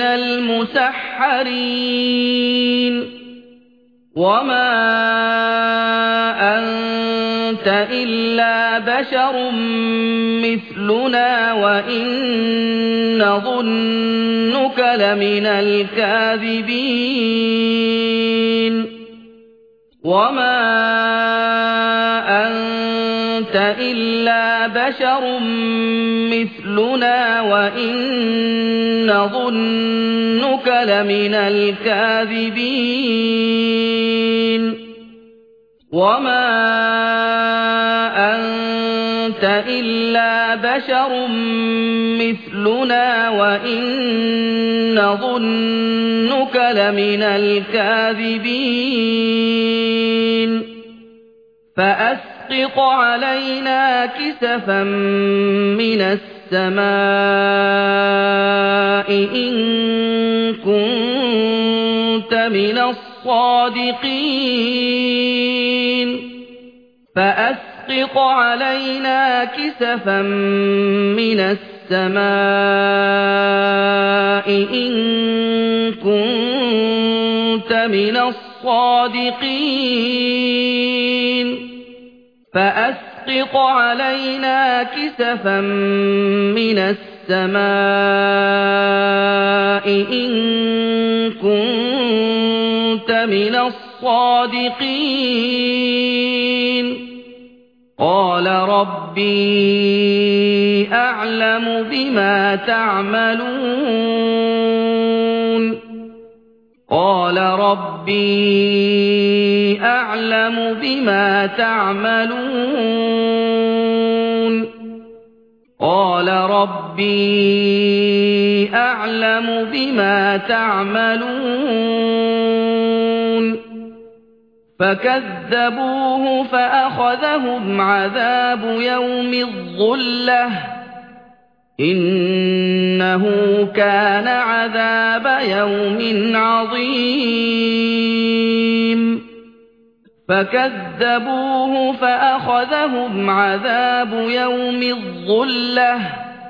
S1: المسحرين وما أنت إلا بشر مثلنا وإن نظنك لمن الكاذبين وما أنت إلا بشر مثلنا وإن نظنك لمن الكاذبين وما أنت إلا بشر مثلنا وإن نظنك لمن الكاذبين فأسقط علينا كسفا من السماء إن كنت من الصادقين فأسقط علينا كسفا من السماء إن كنت من الصادقين فأسقط علينا كسفا من السماء إن كنت من الصادقين قال ربي أعلم بما تعملون قال ربي أعلم بما تعملون قال ربي أعلم بما تعملون فكذبوه فأخذهم عذاب يوم الظلة إنه كان عذاب يوم عظيم فكذبوه فأخذهم عذاب يوم الظلة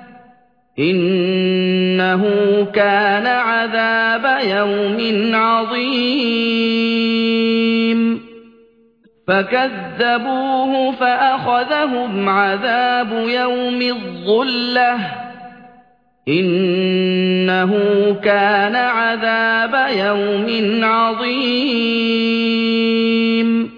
S1: إنه كان عذاب يوم عظيم فكذبوه فأخذهم عذاب يوم الظلة إنه كان عذاب يوم عظيم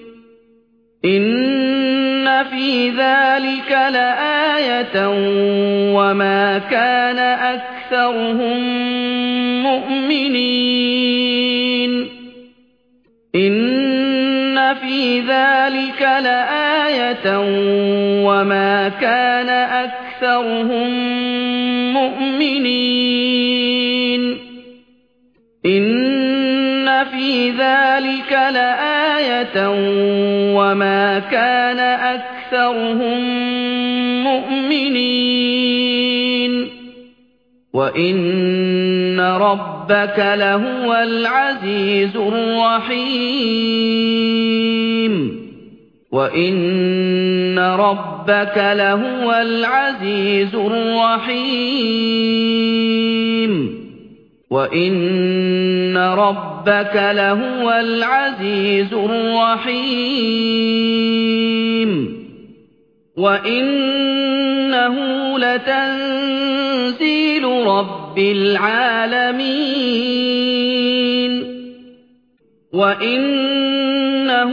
S1: إن في ذلك لآية وما كان أكثرهم مؤمنين إن في ذلك لآية وما كان أكثرهم مؤمنين إن في ذلك لآية وما كان أكثرهم مؤمنين وإن ربك لهو العزيز الرحيم وإن ربك لهو العزيز الرحيم وإن ربك لهو العزيز الرحيم وإنه لتنزيل رب العالمين وإنه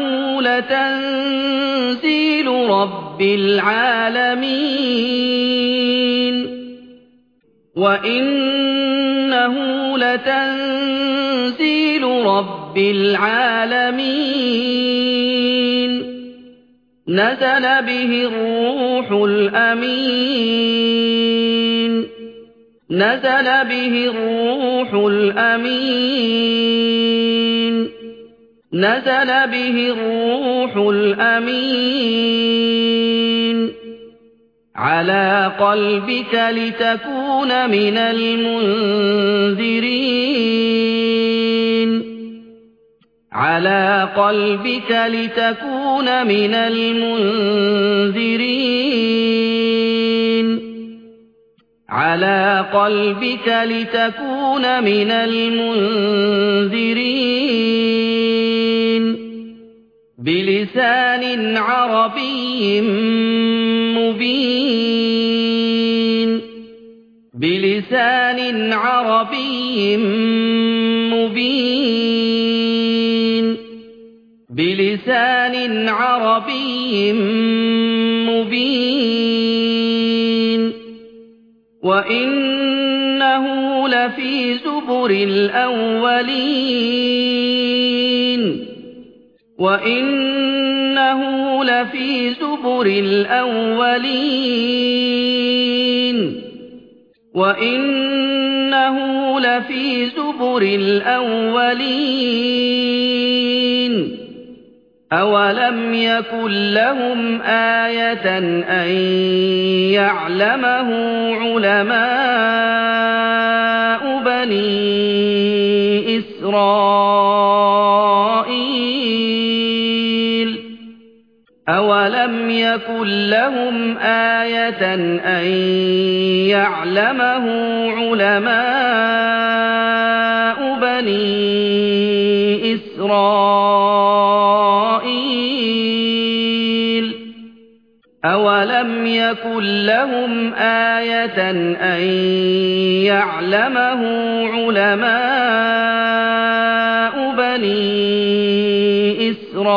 S1: لتنزيل رب العالمين وإنه لتنزيل رب العالمين نزل به الروح الأمين نزل به الروح الأمين نزل به الروح الأمين على قلبك لتكون من المنذرين على قلبك لتكون من المنذرين على قلبك لتكون من المنذرين بلسان عربي مبين بلسان عربي مبين بلسان عربي مبين وإنه لفي زبر الأولين وإنه لفي زبر الأولين وإنه لفي زبر الأولين أولم يكن لهم آية أن يعلمه علماء بني إسرائيل أولم يكن لهم آية أن يعلمه علماء بني إسرائيل أولم يكن لهم آية أن يعلمه علماء بني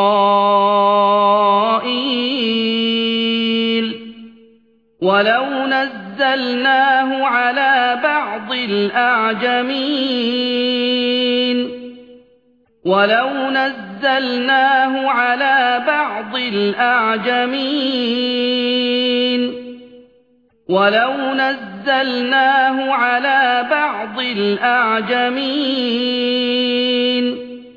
S1: إسرائيل ولو نزلناه على بعض الأعجمين ولو نزلناه على بعض الأعجمين ولو نزلناه على بعض الأعجمين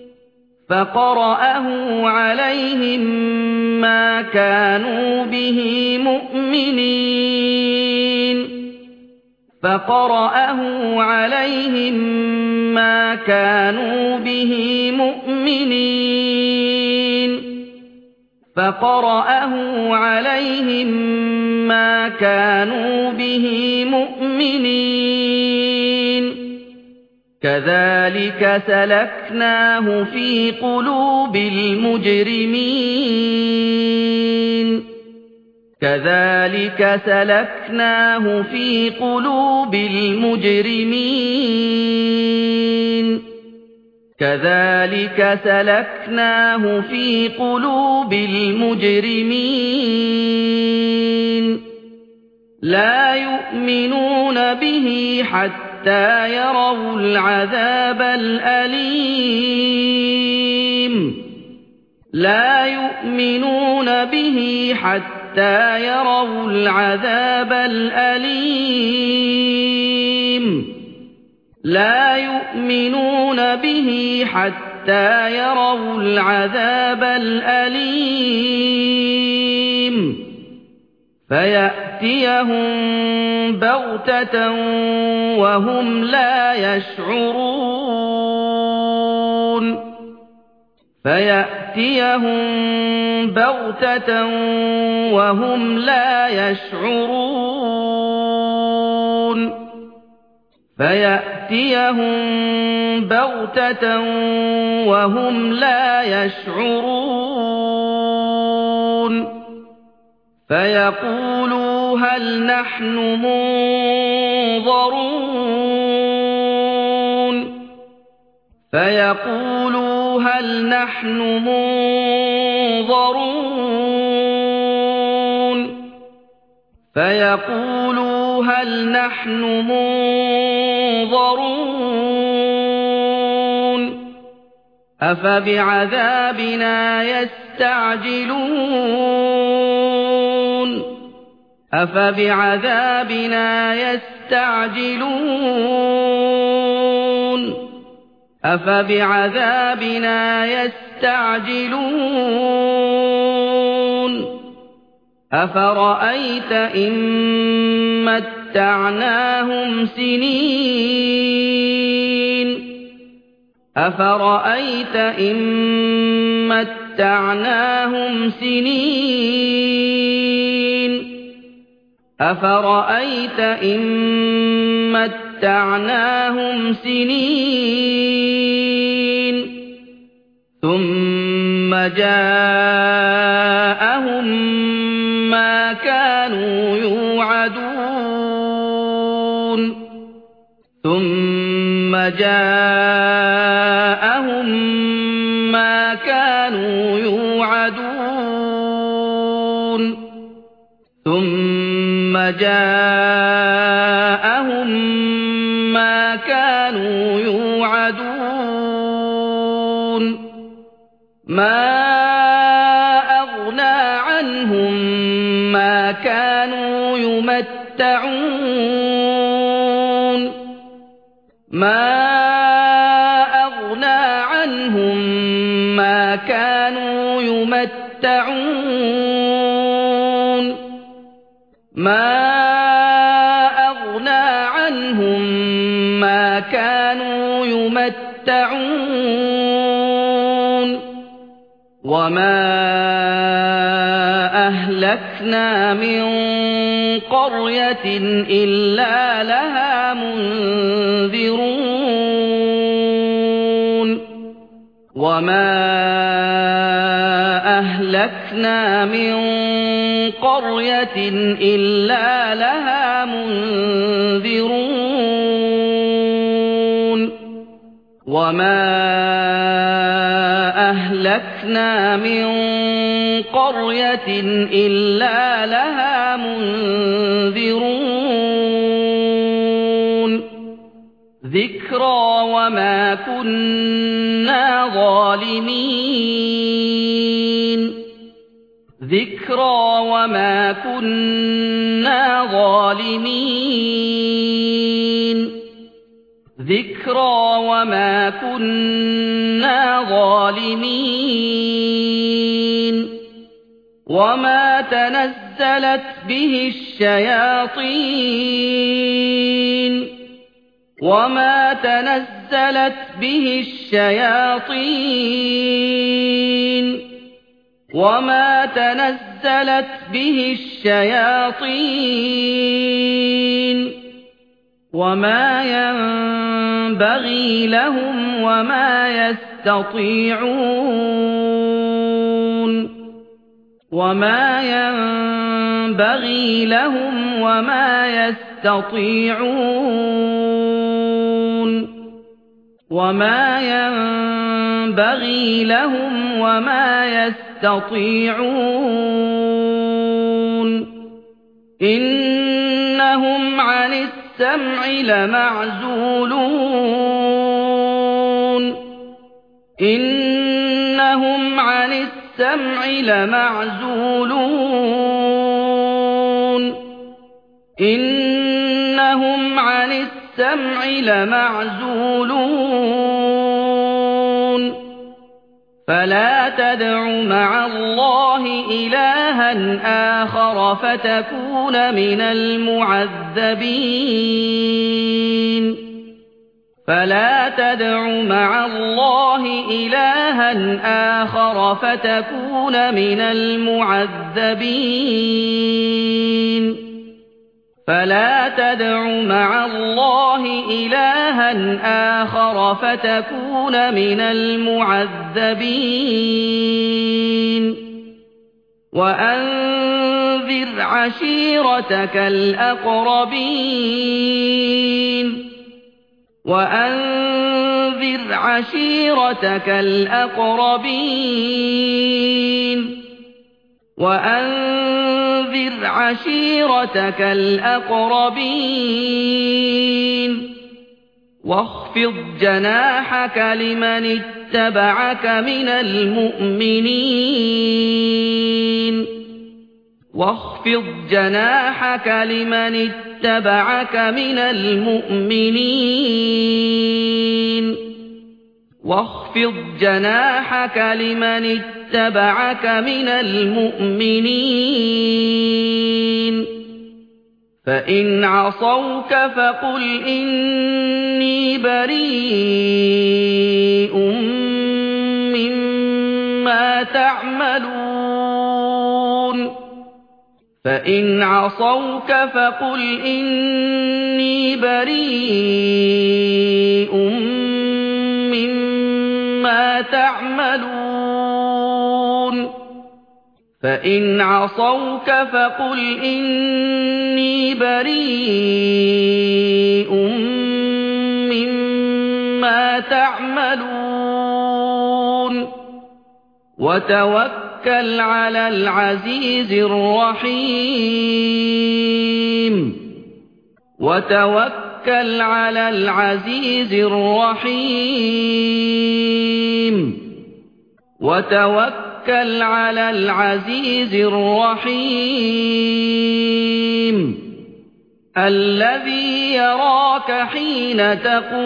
S1: فقرأه عليهم ما كانوا به مؤمنين فقرأه عليهم ما كانوا به مؤمنين فقرأه عليهم ما كانوا به مؤمنين كذلك سلكناه في قلوب المجرمين كذلك سلكناه في قلوب المجرمين كذلك سلكناه في قلوب المجرمين لا يؤمنون به حتى يروا العذاب الأليم لا يؤمنون به حتى يروا العذاب الأليم لا يؤمنون به حتى يروا العذاب الأليم فيأتيهم بغتة وهم لا يشعرون فيأتيهم بغتة وهم لا يشعرون فيأتيهم بغتة وهم لا يشعرون فيقولوا هل نحن منظرون فيقولوا هل نحن منظرون فيقولوا هل نحن منظرون أفبعذابنا يستعجلون أفبعذابنا يستعجلون أفبعذابنا يستعجلون أفرأيت إن متعناهم سنين أفرأيت إن متعناهم سنين أفرأيت إن متعناهم سنين ثم جاءهم ما كانوا يوعدون ثم جاءهم ما كانوا يوعدون ثم جاءهم ما كانوا يوعدون ما أغنى عنهم ما كانوا يمتعون ما أغنى عنهم ما كانوا يمتعون ما أغنى عنهم ما كانوا يمتعون وما أهلكنا من قرية إلا لها منذرون وما أهلكنا من قرية إلا لها منذرون وما أهلكنا من قرية إلا لها منذرون ذكرى وما كنا ظالمين ذكرى وما كنا ظالمين ذكرى وما كنا ظالمين وما تنزلت به الشياطين وما تنزلت به الشياطين وما تنزلت به الشياطين وما ينبغي لهم وما يستطيعون وما ينبغي لهم وما يستطيعون وما ينبغي لهم وما يستطيعون إنهم عن السمع لمعزولون إنهم عن السمع لمعزولون إنهم عن السمع لمعزولون فلا تدع مع الله إلها آخر فتكون من المعذبين فلا تدع مع الله إلها آخر فتكون من المعذبين فلا تدع مع الله إلها آخر فتكون من المعذبين وأنذر عشيرتك الأقربين وأنذر عشيرتك الأقربين وأنذر عشيرتك الأقربين واخفض جناحك لمن اتبعك من المؤمنين واخفض جناحك لمن اتبعك من المؤمنين واخفض جناحك لمن اتبعك من المؤمنين فإن عصوك فقل إني بريء مما تعملون فإن عصوك فقل إني بريء مما تعملون فإن عصوك فقل إني بريء مما تعملون وتوكل على العزيز الرحيم وتوكل على العزيز الرحيم وتوكل على العزيز الرحيم الذي يراك حين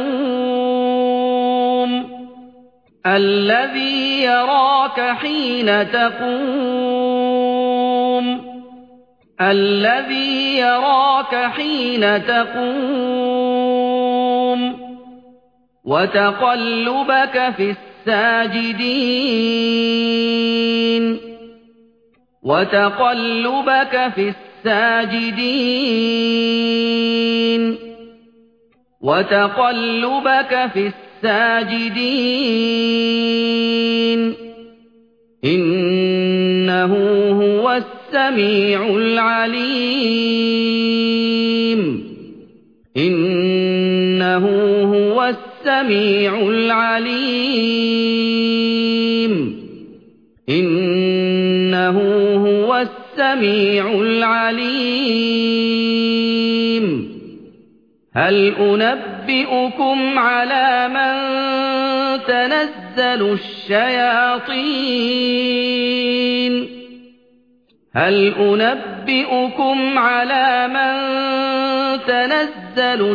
S1: تقوم الذي يراك حين تقوم الذي يراك حين تقوم وتقلبك في الساجدين وتقلبك في الساجدين وتقلبك في الساجدين إنه هو السميع العليم إنه هو السميع العليم إنه هو السميع العليم هل أنبئكم على من تنزل الشياطين هل أنبئكم على من تنزل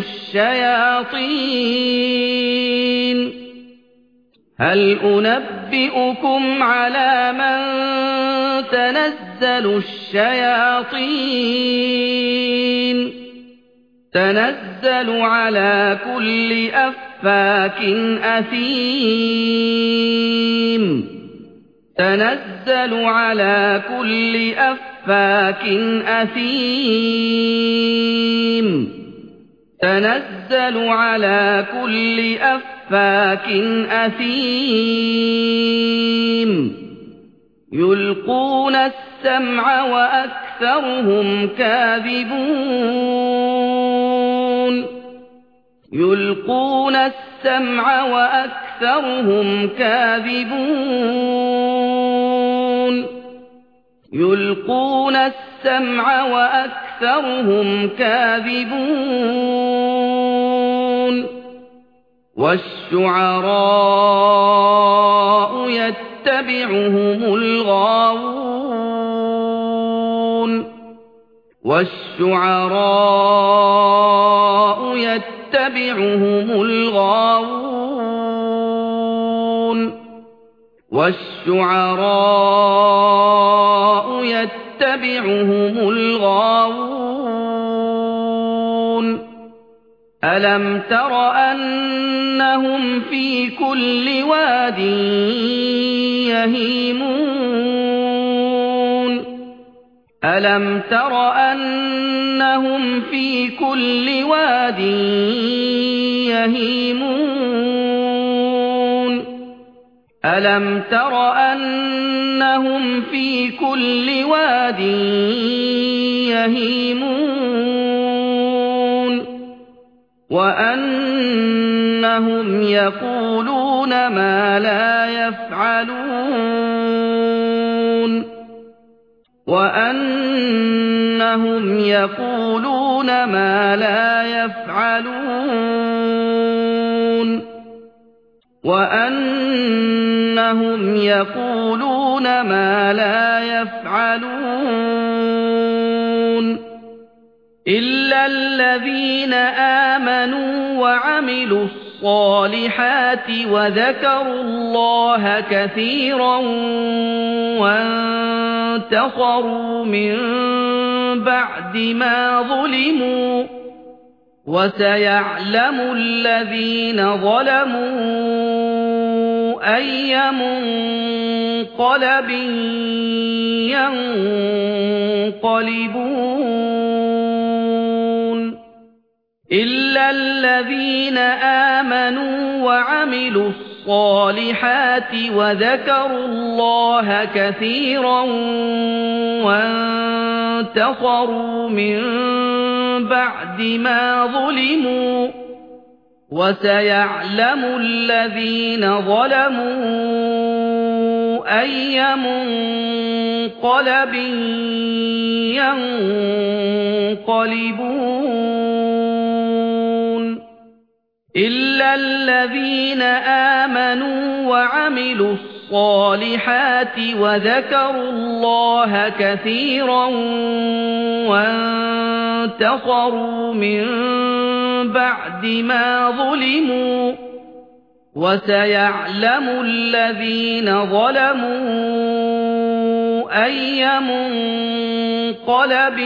S1: الشياطين هل أنبئكم على من تنزل الشياطين تنزل على كل أفاك أثيم تنزل على كل أفاك أثيم تنزل على كل أفاك أثيم يلقون السمع وأكثرهم كاذبون يلقون السمع وأكثرهم كاذبون يلقون السمع وأكثرهم كاذبون والشعراء يتبعهم الغاوون والشعراء يتبعهم الغاوون والشعراء يتبعهم الغاوون ألم تر أنهم في كل واد يهيمون ألم تر أنهم في كل واد يهيمون ألم تر أنهم في كل واد يهيمون وأنهم يقولون ما لا يفعلون وأنهم يقولون ما لا يفعلون وأنهم يقولون ما لا يفعلون إلا الذين آمنوا وعملوا الصالحات الصالحات وذكروا الله كثيرا وانتصروا من بعد ما ظلموا وسيعلم الذين ظلموا أي منقلب ينقلبون إلا الذين آمنوا وعملوا الصالحات وذكروا الله كثيرا وانتصروا من بعد ما ظلموا وسيعلم الذين ظلموا أي منقلب ينقلبون إلا الذين آمنوا وعملوا الصالحات وذكروا الله كثيرا وانتصروا من بعد ما ظلموا وسيعلم الذين ظلموا أي منقلب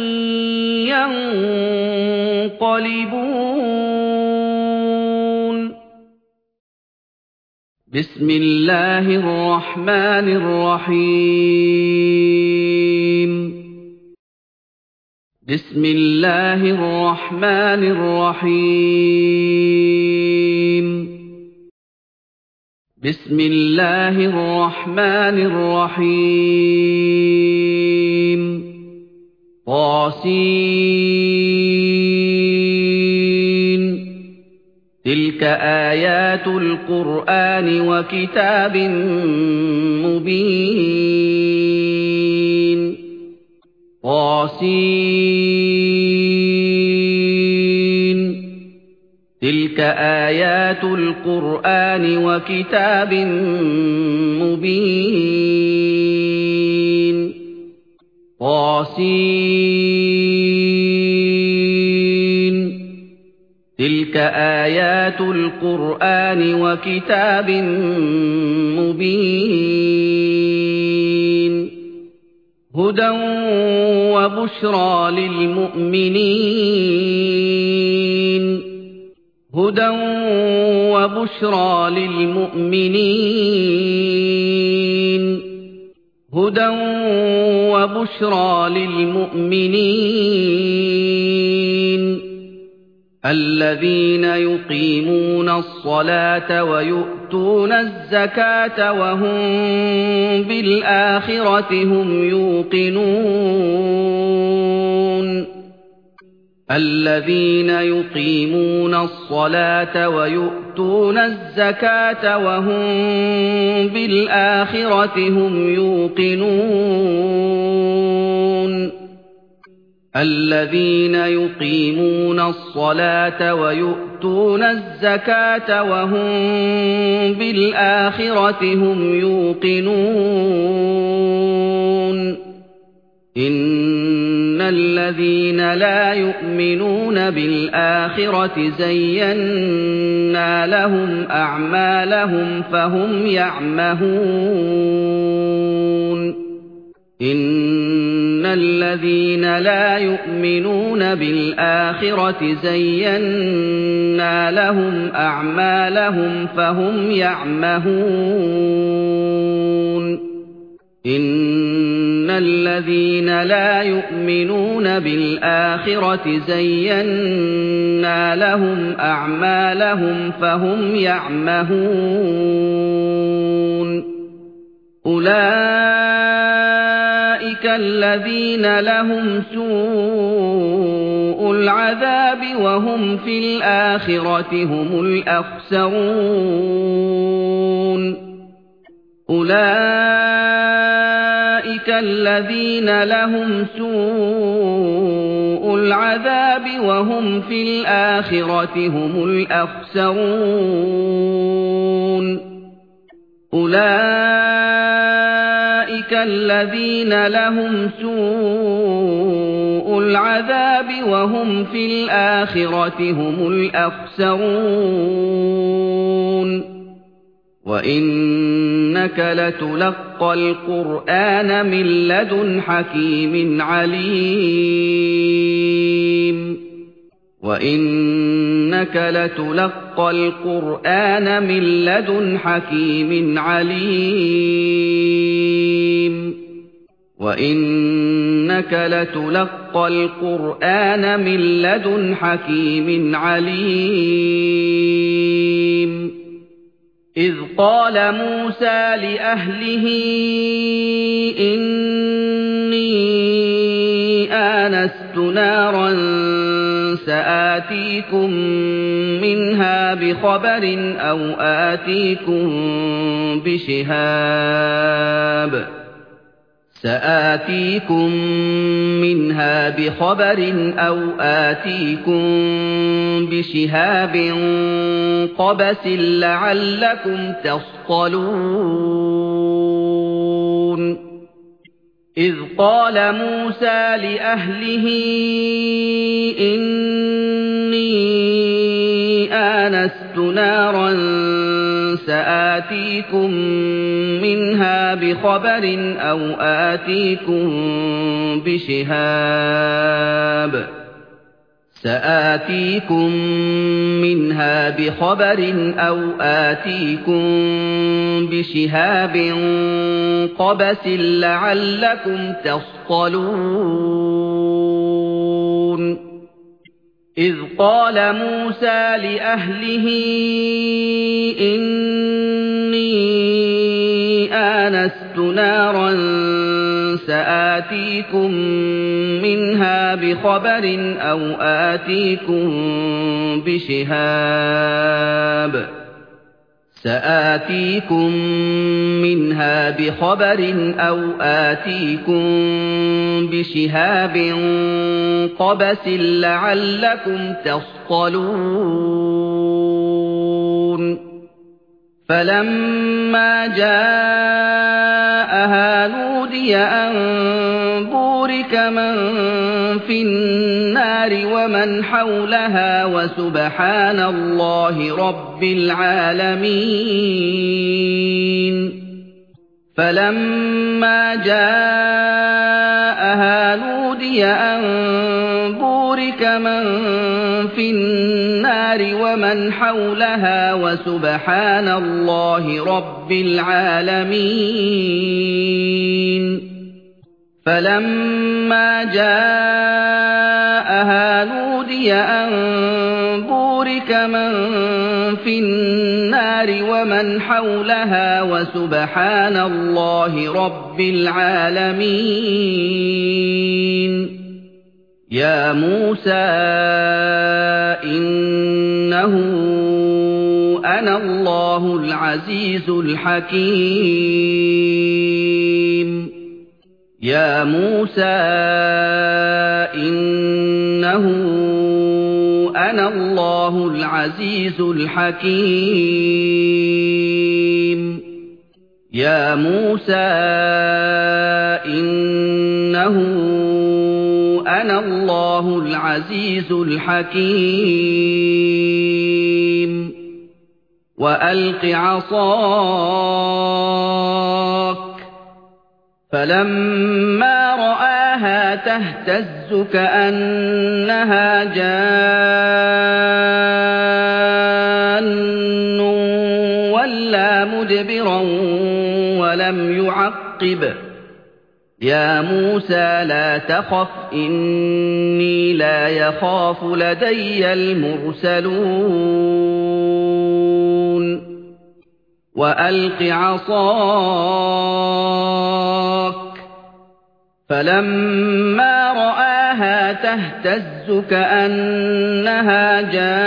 S1: ينقلبون بسم الله الرحمن الرحيم بسم الله الرحمن الرحيم بسم الله الرحمن الرحيم طاسين تلك آيات القرآن وكتاب مبين طاسين تلك آيات القرآن وكتاب مبين طاسين تلك آيات القرآن وكتاب مبين هدى وبشرى للمؤمنين هدى وبشرى للمؤمنين هدى وبشرى للمؤمنين الذين يقيمون الصلاة ويؤتون الزكاة وهم بالآخرة هم يوقنون الذين يقيمون الصلاة ويؤتون الزكاة وهم بالآخرة هم يوقنون الذين يقيمون الصلاة ويؤتون الزكاة وهم بالآخرة هم يوقنون إن الذين لا يؤمنون بالآخرة زينا لهم أعمالهم فهم يعمهون إن الذين لا يؤمنون بالآخرة زينا لهم أعمالهم فهم يعمهون إن الذين لا يؤمنون بالآخرة زينا لهم أعمالهم فهم يعمهون أولئك الذين لهم سوء العذاب وهم في الآخرة هم الأخسرون أولئك الذين لهم سوء العذاب وهم في الآخرة هم الأخسرون أولئك الذين لهم سوء العذاب وهم في الآخرة هم الأخسرون وإنك لتلقى القرآن من لدن حكيم عليم وإنك لتلقى القرآن من لدن حكيم عليم وإنك لتلقى القرآن من لدن حكيم عليم إذ قال موسى لأهله إني آنست نارا سآتيكم منها بخبر أو آتيكم بشهاب سآتيكم منها بخبر أو آتيكم بشهاب قبس لعلكم تصطلون إذ قال موسى لأهله إني آنست نارا سآتيكم منها بخبر أو آتيكم بشهاب سآتيكم منها بخبر أو آتيكم بشهاب قبس لعلكم تصطلون إذ قال موسى لأهله إني آنست نارا سآتيكم منها بخبر أو آتيكم بشهاب سآتيكم منها بخبر أو آتيكم بشهاب قبس لعلكم تصطلون فلما جاءها نودي أن بورك من في النار ومن حولها وسبحان الله رب العالمين فلما جاءها نودي أن بورك من في النار ومن حولها وسبحان الله رب العالمين فلما جاءها نودي أن بورك من في النار ومن حولها وسبحان الله رب العالمين يا موسى إنه أنا الله العزيز الحكيم يا موسى إنه أنا الله العزيز الحكيم يا موسى إنه أنا الله العزيز الحكيم وألق عصاك فلما رآها تهتز كأنها جان ولا مدبرا ولم يعقب يا موسى لا تخف إني لا يخاف لدي المرسلون وألق عصاك فلما رآها تهتز كأنها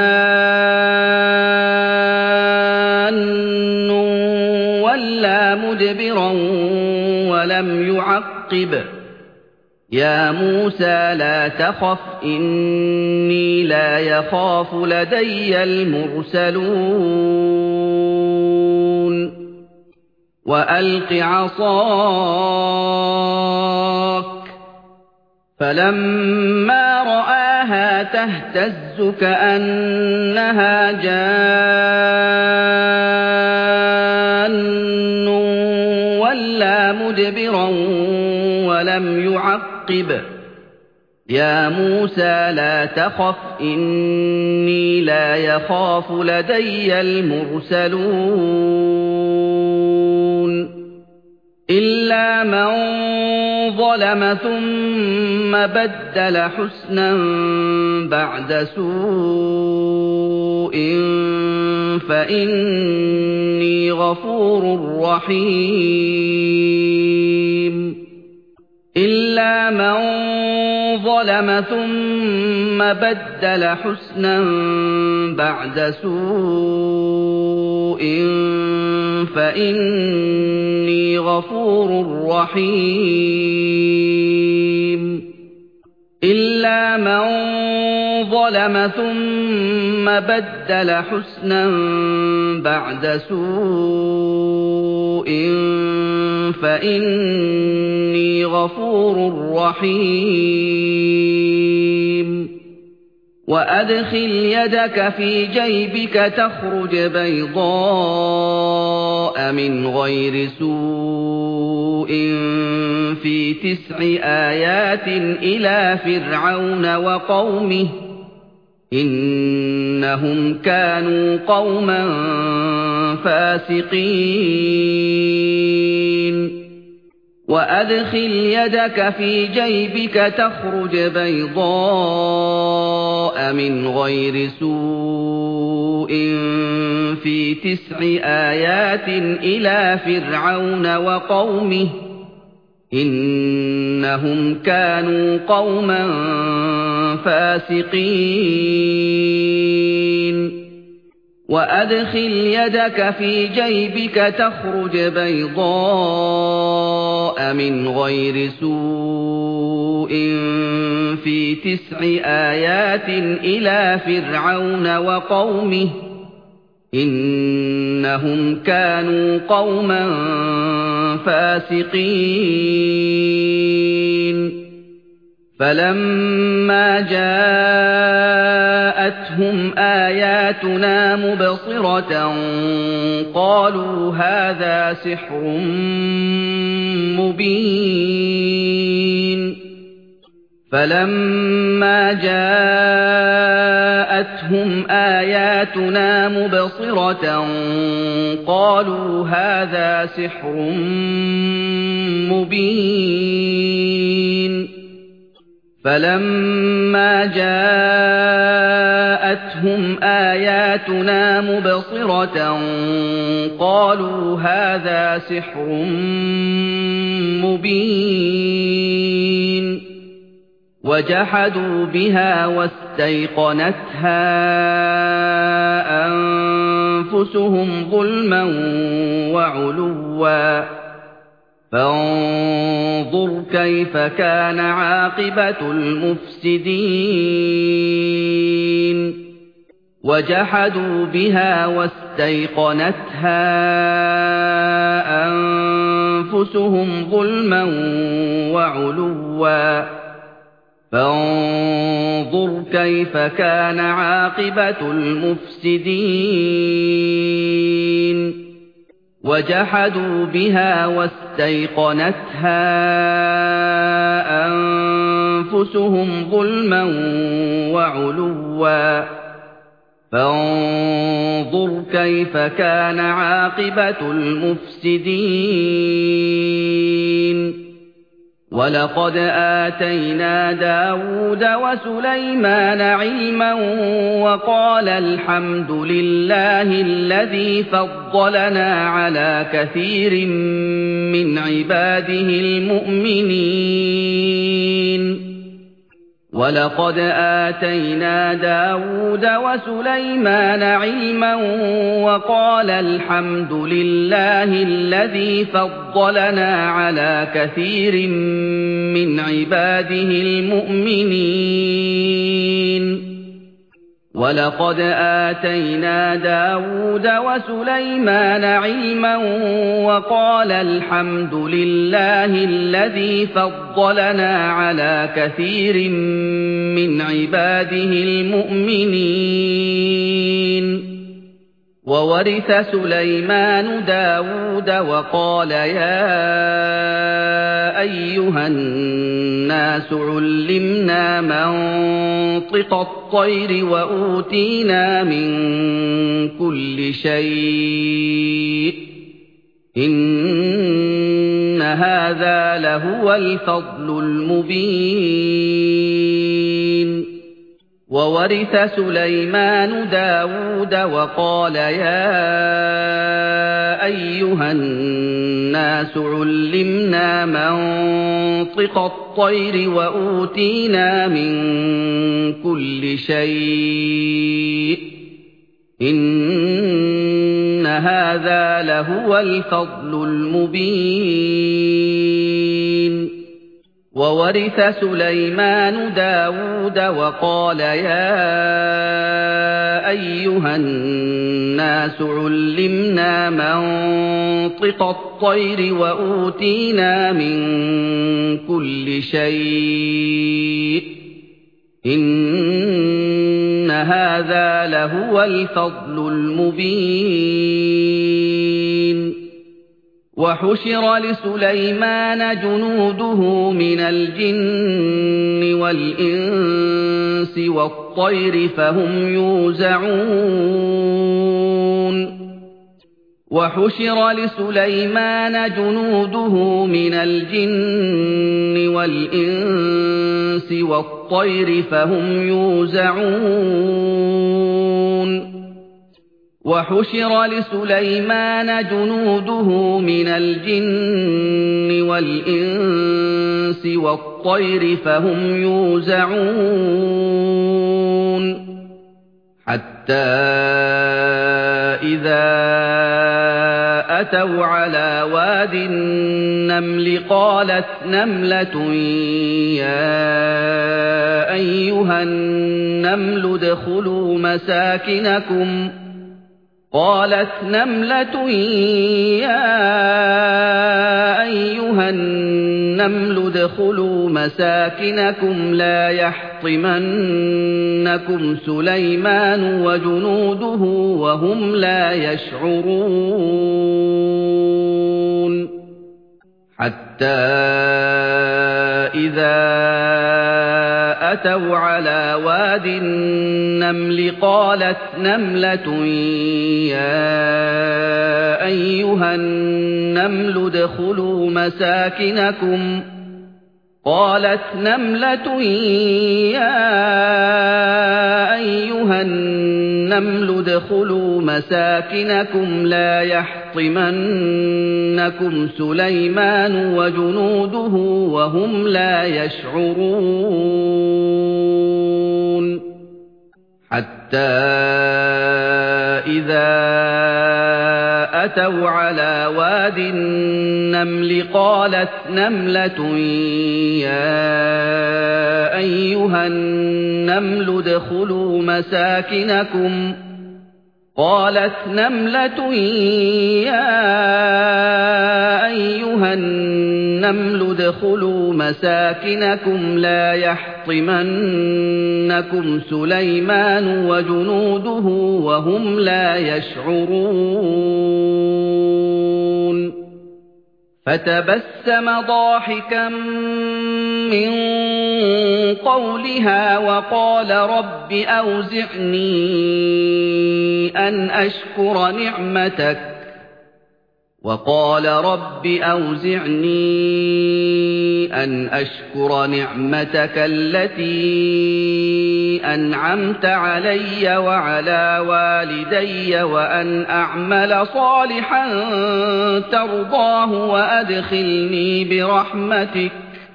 S1: جان ولا مدبرا ولم يعقب يا موسى لا تخف إني لا يخاف لدي المرسلون وألق عصاك فَلَمَّا رَآهَا تَهْتَزُّ كَأَنَّهَا جَانٌّ وَلَّىٰ مُدْبِرًا وَلَمْ يُعَقِّبْ ۚ يَا مُوسَىٰ لَا تَخَفْ إِنِّي لَا يَخَافُ لَدَيَّ الْمُرْسَلُونَ إِلَّا مَن ظَلَمَ ثُمَّ بَدَّلَ حُسْنًا بَعْدَ سُوءٍ فَإِنِّي غَفُورٌ رَّحِيمٌ إِلَّا مَن ظَلَمَ ثُمَّ بَدَّلَ حُسْنًا بَعْدَ سُوءٍ فَإِنِّي غَفُورٌ رَّحِيمٌ إِلَّا مَن ظَلَمَ ثُمَّ بَدَّلَ حُسْنًا بَعْدَ سُوءٍ فَإِنِّي غَفُورٌ رَّحِيمٌ وَأَدْخِلْ يَدَكَ فِي جَيْبِكَ تَخْرُجْ بَيْضَاءَ مِنْ غَيْرِ سُوءٍ فِي تِسْعِ آيَاتٍ إِلَىٰ فِرْعَوْنَ وَقَوْمِهِ إِنَّهُمْ كَانُوا قَوْمًا فَاسِقِينَ وَأَدْخِلْ يَدَكَ فِي جَيْبِكَ تَخْرُجْ بَيْضَاءَ مِنْ غَيْرِ سُوءٍ فِي تِسْعِ آيَاتٍ إِلَىٰ فِرْعَوْنَ وَقَوْمِهِ إِنَّهُمْ كَانُوا قَوْمًا فَاسِقِينَ وَأَدْخِلْ يَدَكَ فِي جَيْبِكَ تَخْرُجْ بَيْضَاءَ مِنْ غَيْرِ سُوءٍ فِي تِسْعِ آيَاتٍ إِلَىٰ فِرْعَوْنَ وَقَوْمِهِ إِنَّهُمْ كَانُوا قَوْمًا فَاسِقِينَ فَلَمَّا جَاءَتْهُمْ آيَاتُنَا مُبْصِرَةً قَالُوا هَٰذَا سِحْرٌ مُّبِينٌ فَلَمَّا جَاءَتْهُمْ آيَاتُنَا مُبْصِرَةً قَالُوا هَٰذَا سِحْرٌ مُّبِينٌ فَلَمَّا جَاءَتْهُمْ آيَاتُنَا مُبْصِرَةً قَالُوا هَٰذَا سِحْرٌ مُّبِينٌ وَجَحَدُوا بِهَا وَاسْتَيْقَنَتْهَا أَنفُسُهُمْ ظُلْمًا وَعُلُوًّا فَانظُرْ كَيْفَ كَانَ عَاقِبَةُ الْمُفْسِدِينَ وَجَحَدُوا بِهَا وَاسْتَيْقَنَتْهَا أَنفُسُهُمْ ظُلْمًا وَعُلُوًّا فَانظُرْ كَيْفَ كَانَ عَاقِبَةُ الْمُفْسِدِينَ وَجَحَدُوا بِهَا وَاسْتَيْقَنَتْهَا أَنفُسُهُمْ ظُلْمًا وَعُلُوًّا فَانظُرْ كَيْفَ كَانَ عَاقِبَةُ الْمُفْسِدِينَ وَلَقَدْ آتَيْنَا دَاوُودَ وَسُلَيْمَانَ عِلْمًا وَقَالَا الْحَمْدُ لِلَّهِ الَّذِي فَضَّلَنَا عَلَىٰ كَثِيرٍ مِّنْ عِبَادِهِ الْمُؤْمِنِينَ وَلَقَدْ آتَيْنَا دَاوُودَ وَسُلَيْمَانَ عِلْمًا وَقَالَا الْحَمْدُ لِلَّهِ الَّذِي فَضَّلَنَا عَلَىٰ كَثِيرٍ مِّنْ عِبَادِهِ الْمُؤْمِنِينَ وَلَقَدْ آتَيْنَا دَاوُودَ وَسُلَيْمَانَ عِلْمًا وَقَالَ الْحَمْدُ لِلَّهِ الَّذِي فَضَّلَنَا عَلَى كَثِيرٍ مِّنْ عِبَادِهِ الْمُؤْمِنِينَ وَوَرِثَ سُلَيْمَانُ دَاوُودَ وَقَالَ يَا أَيُّهَا النَّاسُ عُلِّمْنَا مَنطِقَ الطَّيْرِ وَأُوتِينَا مِن كُلِّ شَيْءٍ إِنَّ هَٰذَا لَهُوَ الْفَضْلُ الْمُبِينُ وَوَرِثَ سُلَيْمَانُ دَاوُودَ وَقَالَ يَا أَيُّهَا النَّاسُ عُلِّمْنَا مَنطِقَ الطَّيْرِ وَأُوتِينَا مِن كُلِّ شَيْءٍ إِنَّ هَٰذَا لَهُوَ الْفَضْلُ الْمُبِينُ وَوَرِثَ سُلَيْمَانُ دَاوُودَ وَقَالَ يَا أَيُّهَا النَّاسُ عُلِّمْنَا مَنطِقَ الطَّيْرِ وَأُوتِينَا مِن كُلِّ شَيْءٍ إِنَّ هَٰذَا لَهُوَ الْفَضْلُ الْمُبِينُ وَحُشِرَ لِسُلَيْمَانَ جُنُودُهُ مِنَ الْجِنِّ وَالْإِنسِ وَالطَّيْرِ فَهُمْ يُوزَعُونَ وَحُشِرَ لِسُلَيْمَانَ جُنُودُهُ مِنَ الْجِنِّ وَالْإِنسِ وَالطَّيْرِ فَهُمْ يُوزَعُونَ وَحُشِرَ لِسُلَيْمَانَ جُنُودُهُ مِنَ الْجِنِّ وَالْإِنسِ وَالطَّيْرِ فَهُمْ يُوزَعُونَ حَتَّى إِذَا أَتَوْا عَلَى وَادِ النَّمْلِ قَالَتْ نَمْلَةٌ يَا أَيُّهَا النَّمْلُ ادْخُلُوا مَسَاكِنَكُمْ قالت نملة يا أيها النمل ادخلوا مساكنكم لا يحطمنكم سليمان وجنوده وهم لا يشعرون حتى إذا أتوا على واد النمل قالت نملة يا أيها النمل ادخلوا مساكنكم قالت نملة يا أيها النمل ادخلوا مساكنكم لا يحطمنكم سليمان وجنوده وهم لا يشعرون حتى إذا أتوا على واد النمل قالت نملة يا أيها النمل ادخلوا مساكنكم قالت نملة يا أيها النمل ادخلوا مساكنكم لا يحطمنكم سليمان وجنوده وهم لا يشعرون فتبسم ضاحكا من قولها وقال رب أوزعني أن أشكر نعمتك وقال رب أوزعني أن أشكر نعمتك التي أنعمت علي وعلى والدي وأن أعمل صالحا ترضاه وأدخلني برحمتك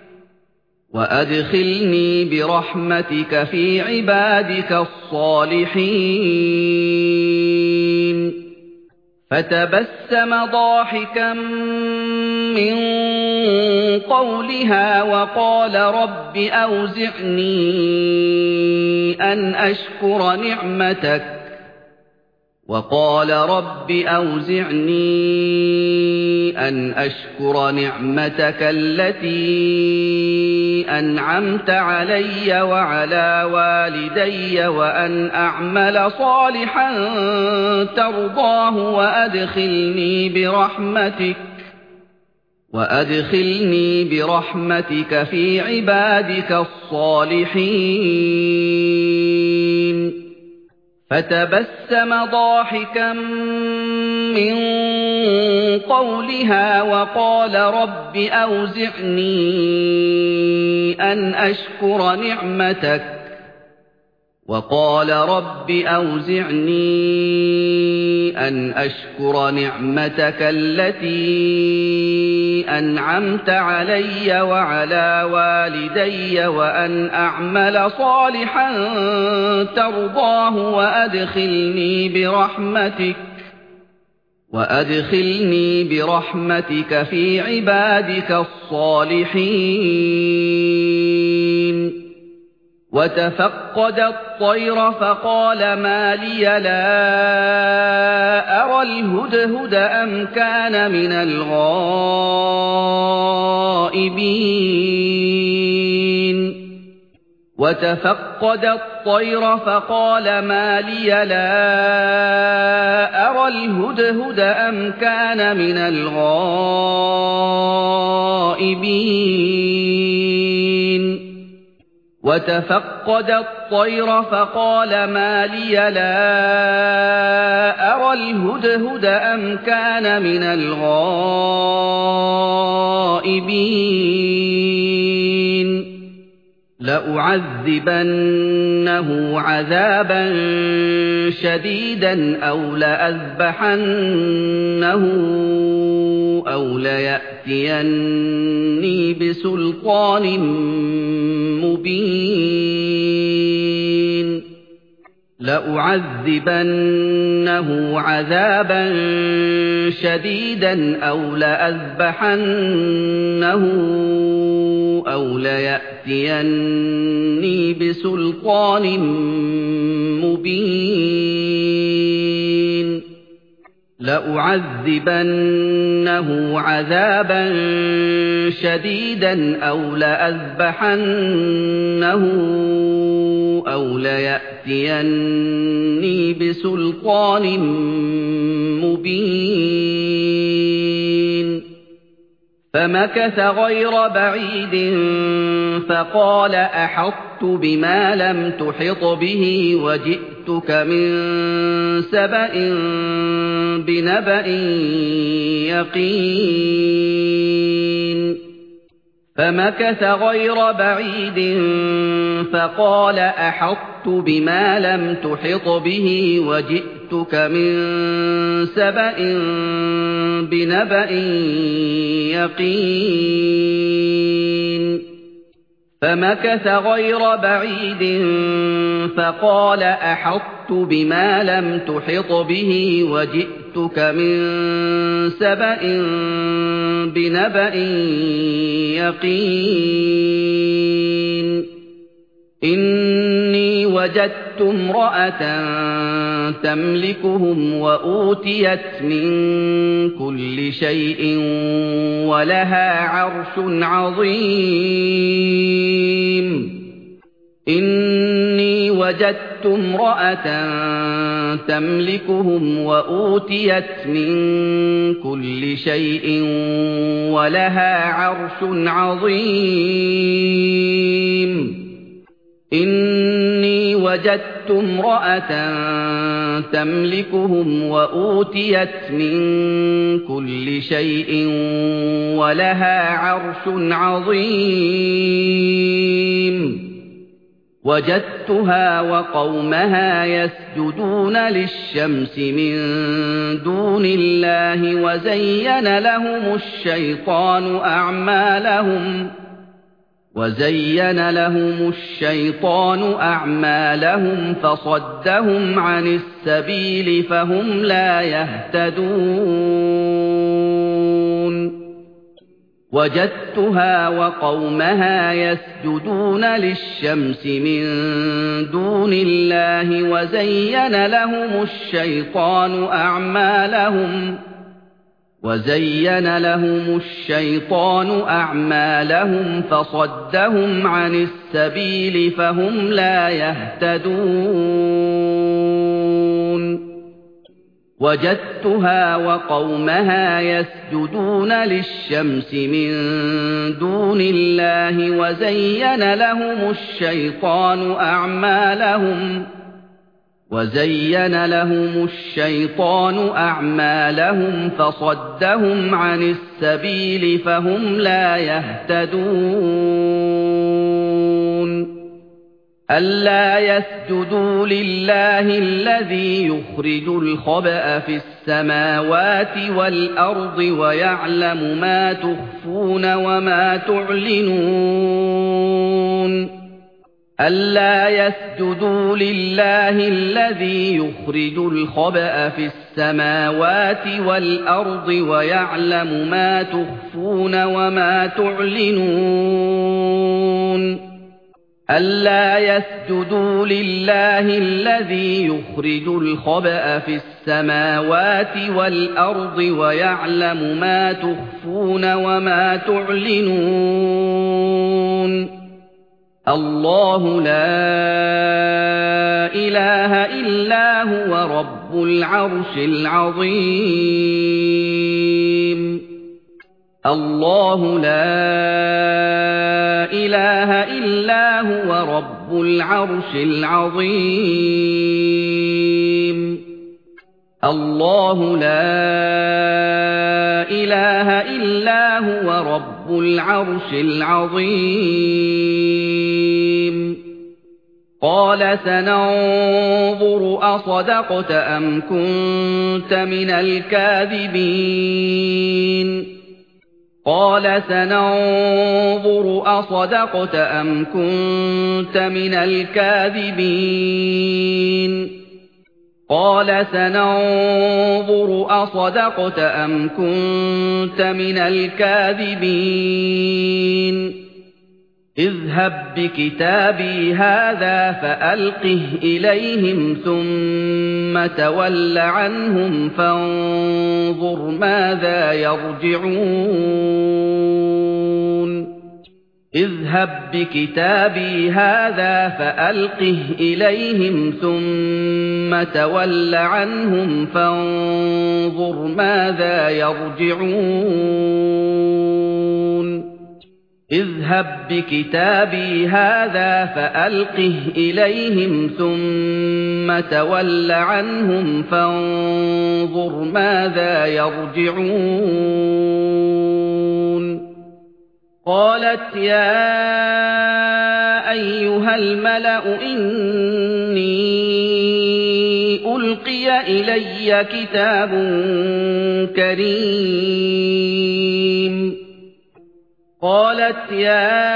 S1: وأدخلني برحمتك في عبادك الصالحين فتبسم ضاحكا من قولها وقال رب أوزعني أن أشكر نعمتك وقال رب أوزعني أن أشكر نعمتك التي أنعمت علي وعلى والدي وأن أعمل صالحا ترضاه وأدخلني برحمتك وأدخلني برحمتك في عبادك الصالحين فتبسم ضاحكا من قولها وقال رب أوزعني أن أشكر نعمتك وقال رب أوزعني أن أشكر نعمتك التي أنعمت علي وعلى والدي وأن أعمل صالحا ترضاه وأدخلني برحمتك وأدخلني برحمتك في عبادك الصالحين وتفقد الطير فقال ما لي لا أرى الهدهد أم كان من الغائبين وتفقد الطير فقال ما لي لا أرى الهدهد أم كان من الغائبين وتفقد الطير فقال ما لي لا أرى الهدهد أم كان من الغائبين لأعذبنه عذابا شديدا أو لأذبحنه أو ليأتيني بسلطان مبين لأعذبنه عذابا شديدا أو لأذبحنه أو ليأتيني بسلطان مبين لأعذبنه عذابا شديدا أو لأذبحنه أو ليأتيني بسلطان مبين فمكث غير بعيد فقال أحطت بما لم تحط به وجئتك من سبأ بنبأ يقين فمكث غير بعيد فقال أحطت بما لم تحط به وجئتك من سبأ بنبأ يقين فمكث غير بعيد فقال أحطت بما لم تحط به وجئتك من سبأ بنبأ يقين إني وجدت امرأة تملكهم وأوتيت من كل شيء ولها عرش عظيم إني وجدت امرأة تملكهم وأوتيت من كل شيء ولها عرش عظيم إني وجدت امرأة تملكهم وأوتيت من كل شيء ولها عرش عظيم وجدتها وقومها يسجدون للشمس من دون الله وزين لهم الشيطان أعمالهم وزين لهم الشيطان أعمالهم فصدهم عن السبيل فهم لا يهتدون وجدتها وقومها يسجدون للشمس من دون الله وزين لهم الشيطان أعمالهم وزين لهم الشيطان أعمالهم فصدهم عن السبيل فهم لا يهتدون وجدتها وقومها يسجدون للشمس من دون الله وزين لهم الشيطان أعمالهم وزين لهم الشيطان أعمالهم فصدهم عن السبيل فهم لا يهتدون ألا يسجدوا لله الذي يخرج الخبأ في السماوات والأرض ويعلم ما تخفون وما تعلنون ألا يسجدوا لله الذي يخرج الخبأ في السماوات والأرض ويعلم ما تخفون وما تعلنون ألا يسجدوا لله الذي يخرج الخبأ في السماوات والأرض ويعلم ما تخفون وما تعلنون الله لا إله إلا هو رب العرش العظيم الله لا إله إلا هو رب العرش العظيم الله لا إله إلا هو رب العرش العظيم قال سننظر أصدقت أم كنت من الكاذبين قال سننظر أصدقت أم كنت من الكاذبين قال سننظر أصدقت أم كنت من الكاذبين اذهب بكتابي هذا فألقه إليهم ثم تول عنهم فانظر ماذا يرجعون اذهب بكتابي هذا فألقه إليهم ثم تول عنهم فانظر ماذا يرجعون اذهب بكتابي هذا فألقه إليهم ثم تول عنهم فانظر ماذا يرجعون قالت يا أيها الملأ إني ألقي إلي كتاب كريم قالت يا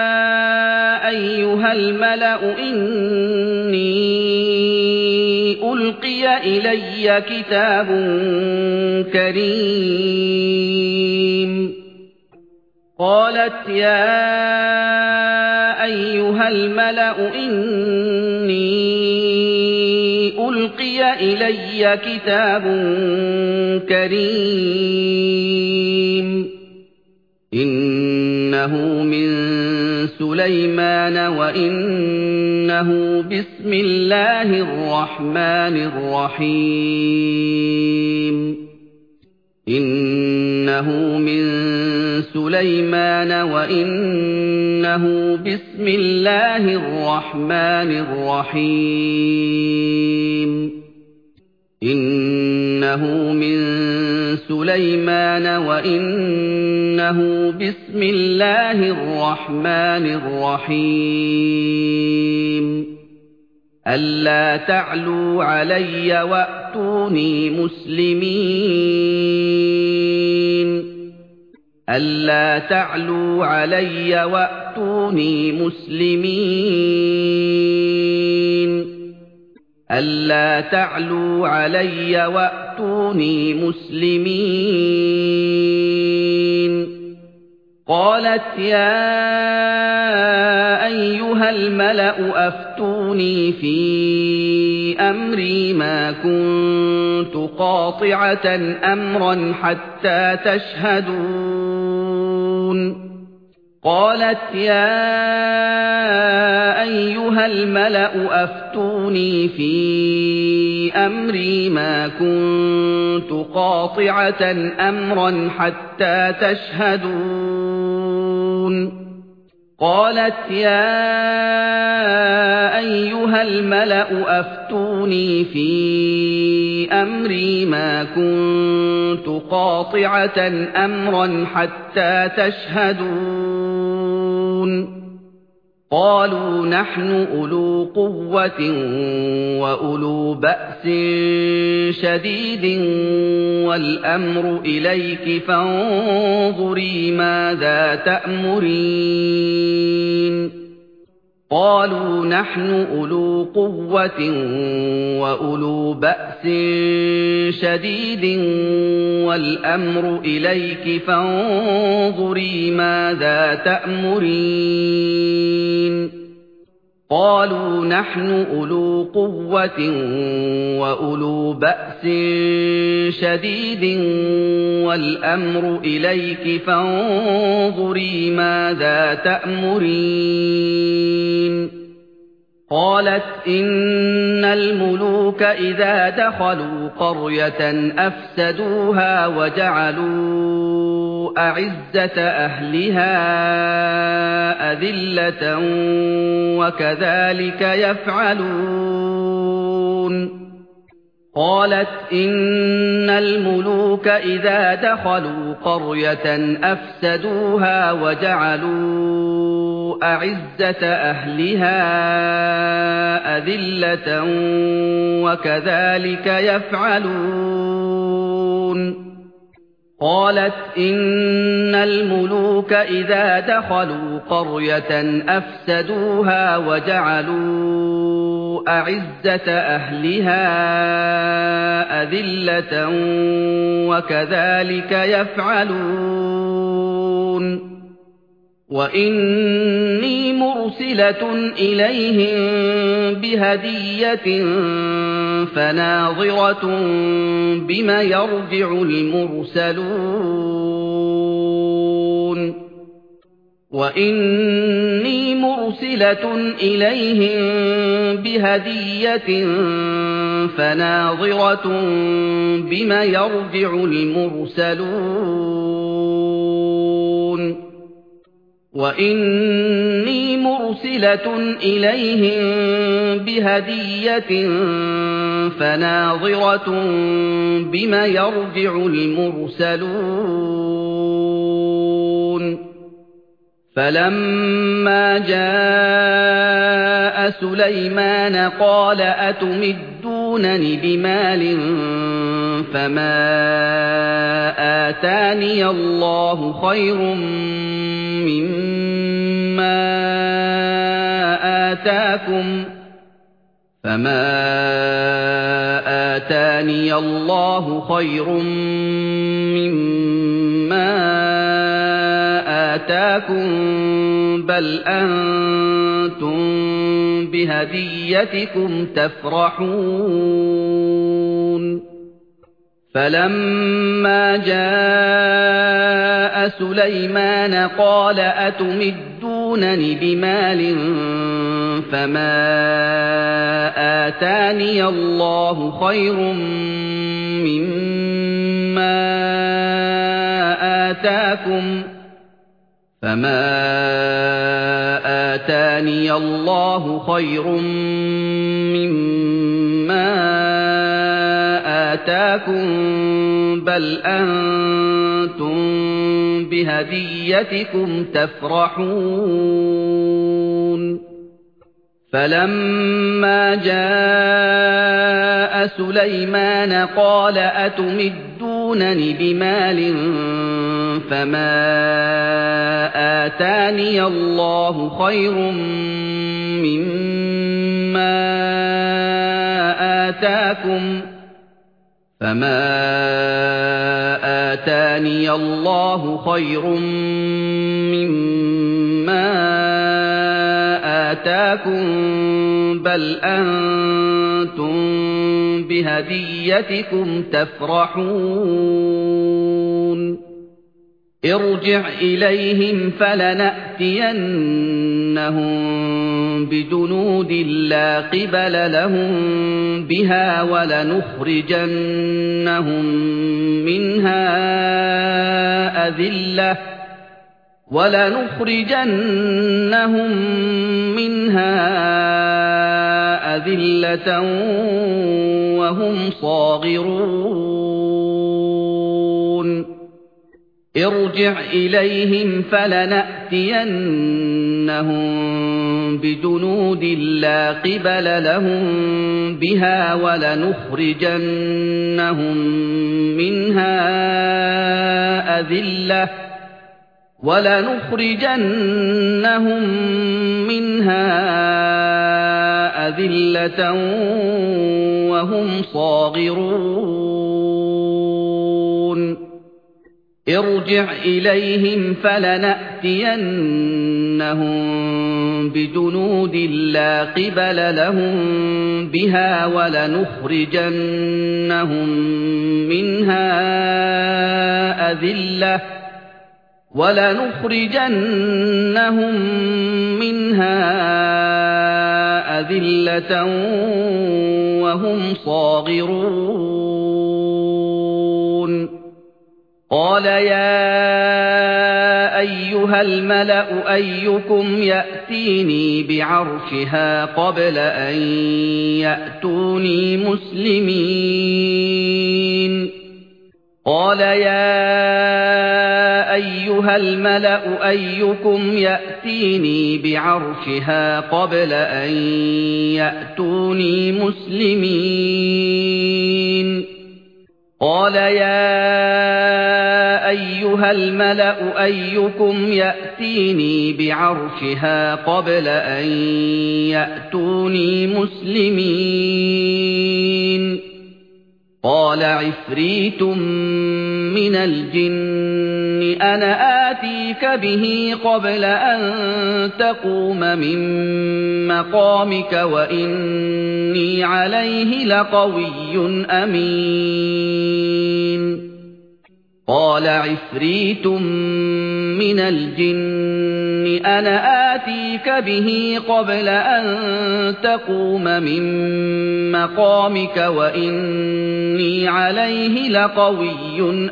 S1: أيها الملأ إني ألقي إلي كتاب كريم قالت يا أيها الملأ إني ألقي إلي كتاب كريم إنه من سليمان وإنه بسم الله الرحمن الرحيم إنه من سليمان وإنه بسم الله الرحمن الرحيم إنه من سليمان وإنه بسم الله الرحمن الرحيم ألا تعلوا علي وأتوني مسلمين ألا تعلوا علي وأتوني مسلمين ألا تعلوا علي وأتوني مسلمين قالت يا أيها الملأ أفتوني في أمري ما كنت قاطعة أمرا حتى تشهدون قالت يا أيها الملأ أفتوني في أمري ما كنت قاطعة أمرا حتى تشهدون قالت يا أيها الملأ أفتوني في أمري ما كنت قاطعة أمرا حتى تشهدون قالوا نحن أولو قوة وأولو بأس شديد والأمر إليك فانظري ماذا تأمرين قالوا نحن أولو قوة وأولو بأس شديد والأمر إليك فانظري ماذا تأمرين قالوا نحن أولو قوة وأولو بأس شديد والأمر إليك فانظري ماذا تأمرين قالت إن الملوك إذا دخلوا قرية أفسدوها وجعلوا أعزة أهلها أذلة وكذلك يفعلون قالت إن الملوك إذا دخلوا قرية أفسدوها وجعلوا أعزة أهلها أذلة وكذلك يفعلون قالت إن الملوك إذا دخلوا قرية أفسدوها وجعلوا أعزة أهلها أذلة وكذلك يفعلون وإني مرسلة إليهم بهدية فناظرة بما يرجع المرسلون وإني مرسلة إليهم بهدية فناظرة بما يرجع المرسلون وإني مرسلة إليهم بهدية فناظرة بما يرجع المرسلون فلما جاء سليمان قال أتمدونني بمال فما آتاني الله خير مما آتاكم فما آتاني الله خير مما آتاكم بل أنتم بهديتكم تفرحون فلما جاء سليمان قال أتمدونني بمال فما آتاني الله خير مما آتاكم فما آتاني الله خير مما آتاكم بل أنتم بهديتكم تفرحون فلما جاء سليمان قال أتمدونني بمال فما آتاني الله خير مما آتاكم فما آتاني الله خير مما آتاكم بل أنتم بهديتكم تفرحون ارجع إليهم فلنأتينهم بجنود لا قبل لهم بها ولنخرجنهم منها أذلة ولنخرجنهم منها أذلة وهم صاغرون ارجع إليهم فلنأتينهم بجنود لا قبل لهم بها ولنخرجنهم منها أذلة ولنخرجنهم منها أذلة وهم صاغرون ارجع إليهم فلنأتينهم بجنود لا قبل لهم بها ولنخرجنهم منها أذلة ولنخرجنهم منها أذلة وهم صاغرون قال يا أيها الملأ أيكم يأتيني بعرشها قبل أن يأتوني مسلمين قال يا أيها الملأ أيكم يأتيني بعرشها قبل أن يأتوني مسلمين قال يا أيها الملأ أيكم يأتيني بعرشها قبل أن يأتوني مسلمين قال عفريت من الجن أنا آتيك به قبل أن تقوم من مقامك وإني عليه لقوي أمين قال عفريت من الجن أنا آتيك به قبل أن تقوم من مقامك وإني عليه لقوي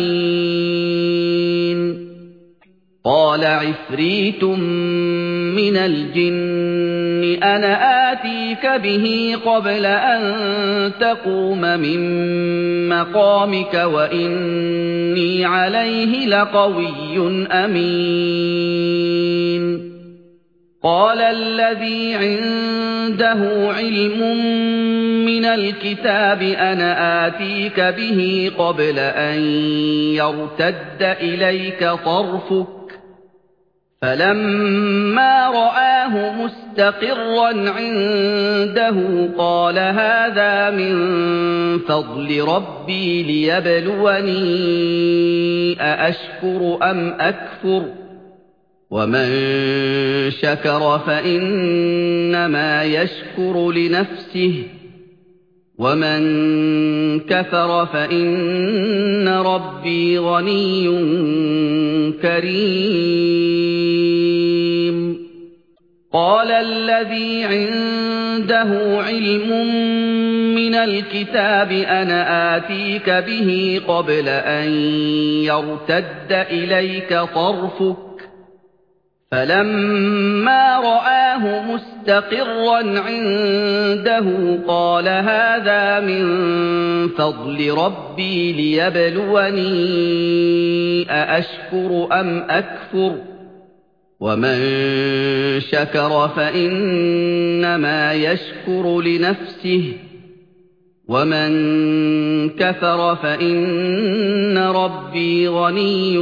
S1: أمين قال عفريت من الجن أنا آتيك به قبل أن تقوم من مقامك وإني عليه لقوي أمين قال الذي عنده علم من الكتاب أنا آتيك به قبل أن يرتد إليك طرفك فلما رآه مستقرا عنده قال هذا من فضل ربي ليبلوني أأشكر أم أكفر ومن شكر فإنما يشكر لنفسه ومن كفر فإن ربي غني كريم قال الذي عنده علم من الكتاب أنا آتيك به قبل أن يرتد إليك طرفك فلما رآه مستقرا عنده قال هذا من فضل ربي ليبلوني أأشكر أم أكفر ومن شكر فإنما يشكر لنفسه ومن كفر فإن ربي غني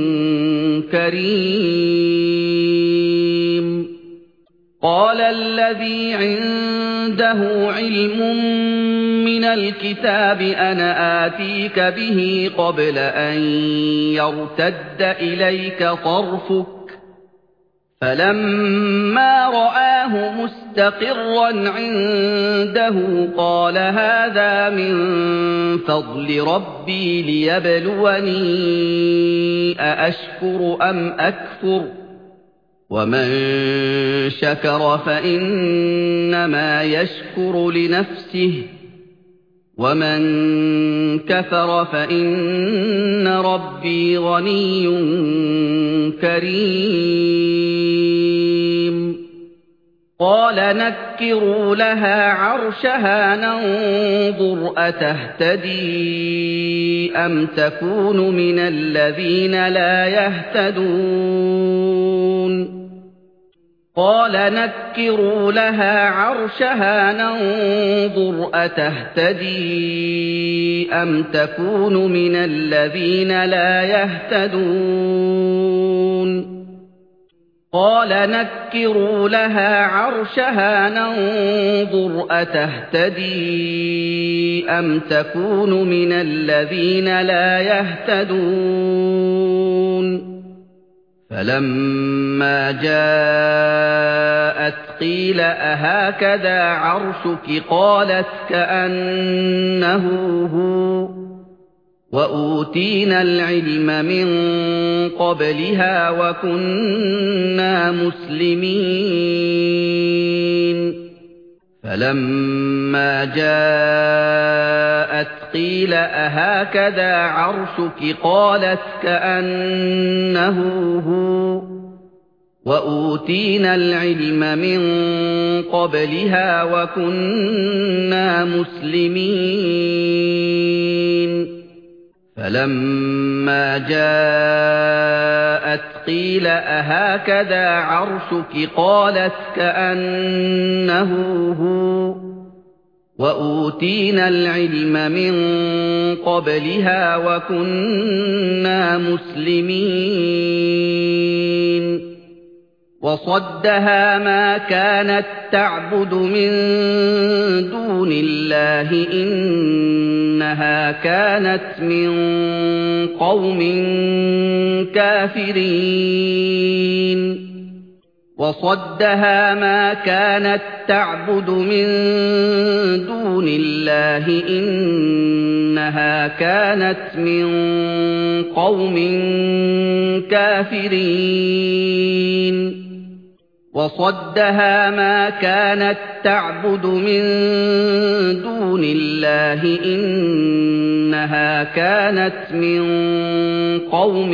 S1: كريم قال الذي عنده علم من الكتاب أنا آتيك به قبل أن يرتد إليك طرفك فلما رآه مستقرا عنده قال هذا من فضل ربي ليبلوني أأشكر أم أكفر ومن شكر فإنما يشكر لنفسه ومن كفر فإن ربي غني كريم قال نكروا لها عرشها ننظر أتهتدي أم تكون من الذين لا يهتدون قال نكروا لها عرشها ننظر أتهتدي أم تكون من الذين لا يهتدون قال نكروا لها عرشها ننظر أتهتدي أم تكون من الذين لا يهتدون فلما جاءت قيل أهكذا عرشك قالت كأنه هو وأوتينا العلم من قبلها وكنا مسلمين فلما جاءت قيل أهكذا عرشك قالت كأنه هو وأوتينا العلم من قبلها وكنا مسلمين فلما جاءت قيل أهكذا عرشك قالت كأنه هو وأوتينا العلم من قبلها وكنا مسلمين وصدها ما كانت تعبد من دون الله إنها كانت من قوم كافرين وصدها ما كانت تعبد من دون الله إنها كانت من قوم كافرين وصدها ما كانت تعبد من دون الله إنها كانت من قوم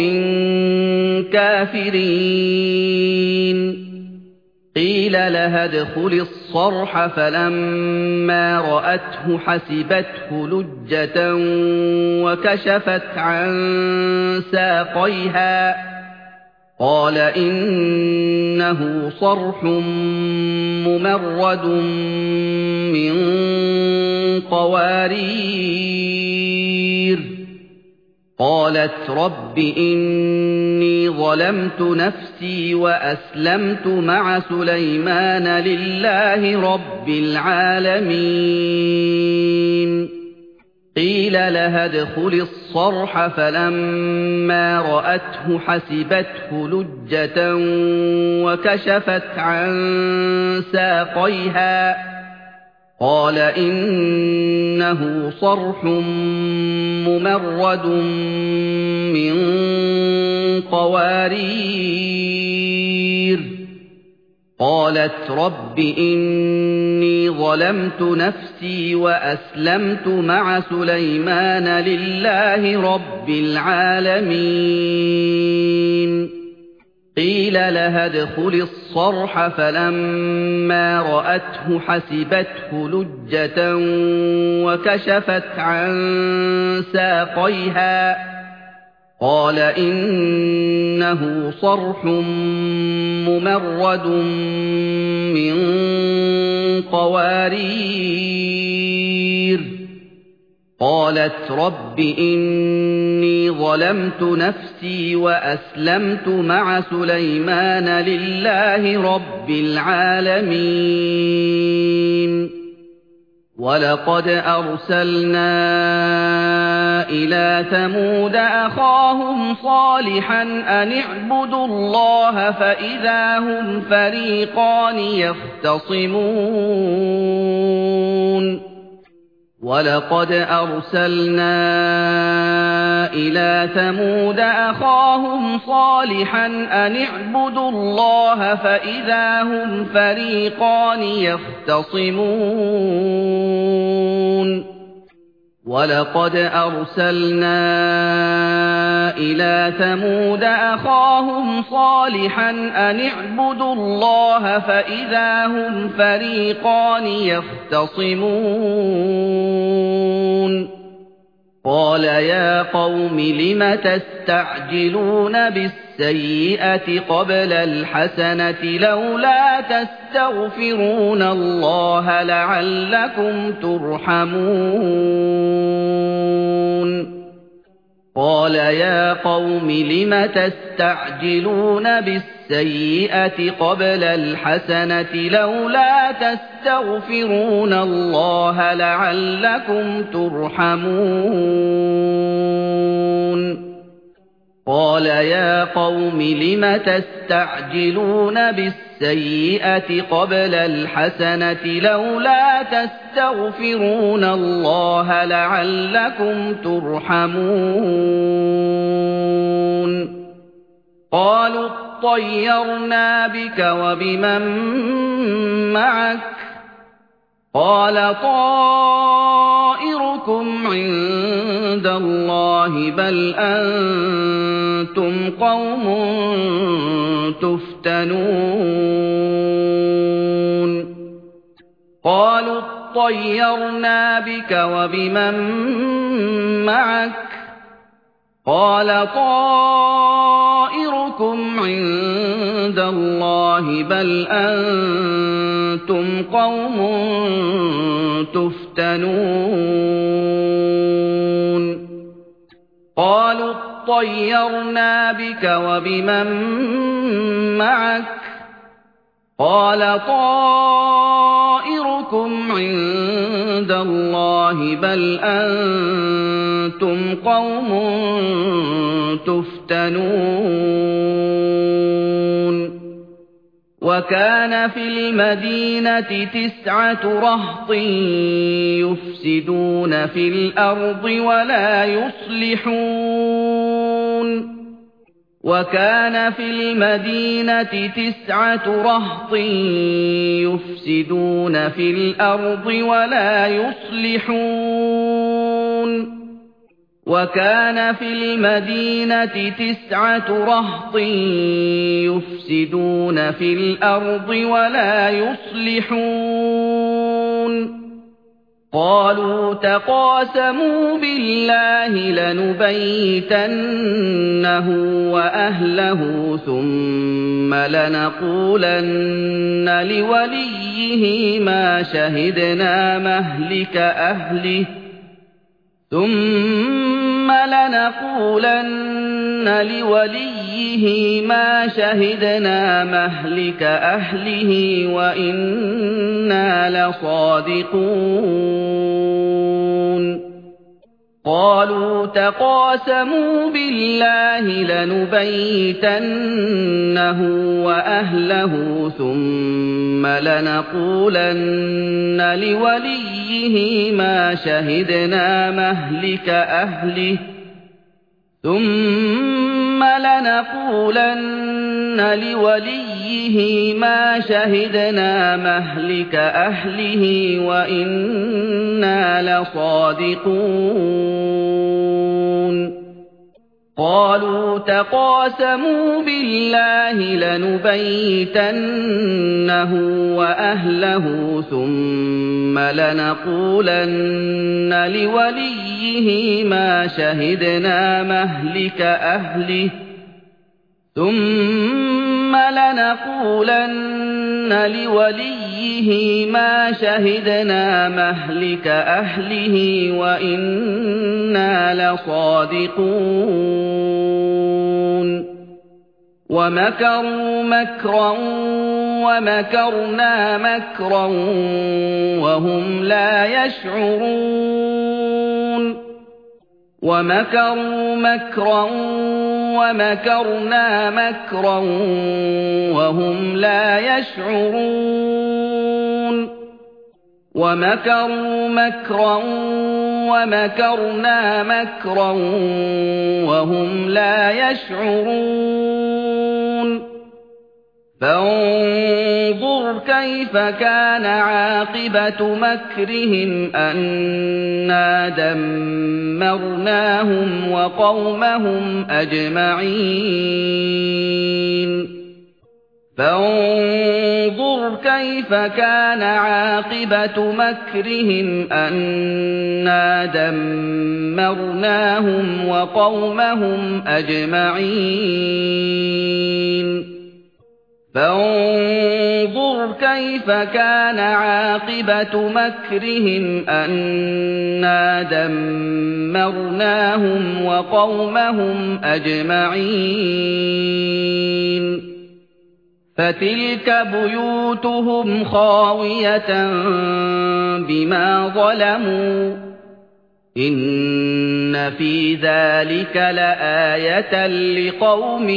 S1: كافرين قيل لها ادخل الصرح فلما رأته حسبته لجة وكشفت عن ساقيها قال إنه صرح ممرد من قوارير قالت رب إني ظلمت نفسي وأسلمت مع سليمان لله رب العالمين قيل لها ادخل الصرح فلما رأته حسبته لجة وكشفت عن ساقيها قال إنه صرح ممرد من قوارير قالت رب إني ظلمت نفسي وأسلمت مع سليمان لله رب العالمين قيل لها ادخل الصرح فلما رأته حسبته لجة وكشفت عن ساقيها قال إنه صرح ممرد من قوارير قالت رب إني ظلمت نفسي وأسلمت مع سليمان لله رب العالمين وَلَقَدْ أَرْسَلْنَا إِلَىٰ ثَمُودَ أَخَاهُمْ صَالِحًا أَنِ اعْبُدُوا اللَّهَ فَإِذَا هُمْ فَرِيقَانِ يَخْتَصِمُونَ وَلَقَدْ أَرْسَلْنَا إِلَىٰ ثَمُودَ أَخَاهُمْ صَالِحًا أَنِ اعْبُدُوا اللَّهَ فَإِذَا هُمْ فَرِيقَانِ يَخْتَصِمُونَ وَلَقَدْ أَرْسَلْنَا إِلَىٰ ثَمُودَ أَخَاهُمْ صَالِحًا أَنِ اعْبُدُوا اللَّهَ فَإِذَا هُمْ فَرِيقَانِ يَخْتَصِمُونَ قَالَ يَا قَوْمِ لِمَ تَسْتَعْجِلُونَ بِالسَّيِّئَةِ قَبْلَ الْحَسَنَةِ لَوْلَا تَسْتَغْفِرُونَ اللَّهَ لَعَلَّكُمْ تُرْحَمُونَ قَالَ يَا قَوْمِ لِمَ تَسْتَعْجِلُونَ بِالسَّيِّئَةِ قَبْلَ الْحَسَنَةِ لَوْلَا تَسْتَغْفِرُونَ اللَّهَ لَعَلَّكُمْ تُرْحَمُونَ قَالَ يَا قَوْمِ لِمَ تَسْتَعْجِلُونَ بِالسَّيِّئَةِ قَبْلَ الْحَسَنَةِ لَوْلَا تَسْتَغْفِرُونَ اللَّهَ لَعَلَّكُمْ تُرْحَمُونَ قَالُوا اطَّيَّرْنَا بِكَ وَبِمَن مَّعَكَ قَالَ طَائِرُكُمْ عِندَ اللَّهِ بَلْ أَنتُمْ قَوْمٌ تُفْتَنُونَ قَالُوا اطَّيَّرْنَا بِكَ وَبِمَن مَّعَكَ قَالَ طَائِرُكُمْ عِندَ اللَّهِ بَلْ أَنتُمْ قَوْمٌ تُفْتَنُونَ قَالُوا اطَّيَّرْنَا بِكَ وَبِمَن مَّعَكَ قَالَ طَائِرُكُمْ عِندَ اللَّهِ بَلْ أَنتُمْ قَوْمٌ تُفْتَنُونَ وَكَانَ فِي الْمَدِينَةِ تِسْعَةُ رَهْطٍ يُفْسِدُونَ فِي الْأَرْضِ وَلَا يُصْلِحُونَ وَكَانَ فِي الْمَدِينَةِ تِسْعَةُ رَهْطٍ يُفْسِدُونَ فِي الْأَرْضِ وَلَا يُصْلِحُونَ وَكَانَ فِي الْمَدِينَةِ تِسْعَةُ رَهْطٍ يُفْسِدُونَ فِي الْأَرْضِ وَلَا يُصْلِحُونَ قَالُوا تَقَاسَمُوا بِاللَّهِ لَنُبَيِّتَنَّهُ وَأَهْلَهُ ثُمَّ لَنَقُولَنَّ لِوَلِيِّهِ مَا شَهِدْنَا مَهْلِكَ أَهْلِهِ ثُمَّ لَنَقُولَنَّ لِوَلِيِّهِ مَا شَهِدْنَا مَهْلِكَ أَهْلِهِ وَإِنَّا لَصَادِقُونَ قَالُوا تَقَاسَمُوا بِاللَّهِ لَنُبَيِّتَنَّهُ وَأَهْلَهُ ثُمَّ لَنَقُولَنَّ لِوَلِيِّهِ مَا شَهِدْنَا مَهْلِكَ أَهْلِهِ ثُمَّ لَنَقُولَنَّ لِوَلِيِّهِ مَا شَهِدْنَا مَهْلِكَ أَهْلِهِ وَإِنَّا لَصَادِقُونَ قَالُوا تَقَاسَمُوا بِاللَّهِ لَنُبَيِّتَنَّهُ وَأَهْلَهُ ثُمَّ لَنَقُولَنَّ لِوَلِيِّهِ مَا شَهِدْنَا مَهْلِكَ أَهْلِهِ ثُمَّ لَنَقُولَنَّ لِوَلِيِّهِ مَا شَهِدْنَا مَهْلِكَ أَهْلِهِ وَإِنَّا لَصَادِقُونَ ومكروا مكرا ومكرنا مكرا وهم لا يشعرون ومكروا مكرا ومكرنا مكرا وهم لا يشعرون ومكروا مكرا ومكرنا مكرا وهم لا يشعرون فانظر كيف كان عاقبة مكرهم أنا دمرناهم وقومهم أجمعين فانظر كيف كان عاقبة مكرهم أنا دمرناهم وقومهم أجمعين فانظر كيف كان عاقبة مكرهم أنا دمرناهم وقومهم أجمعين فتلك بيوتهم خاوية بما ظلموا إن في ذلك لآية لقوم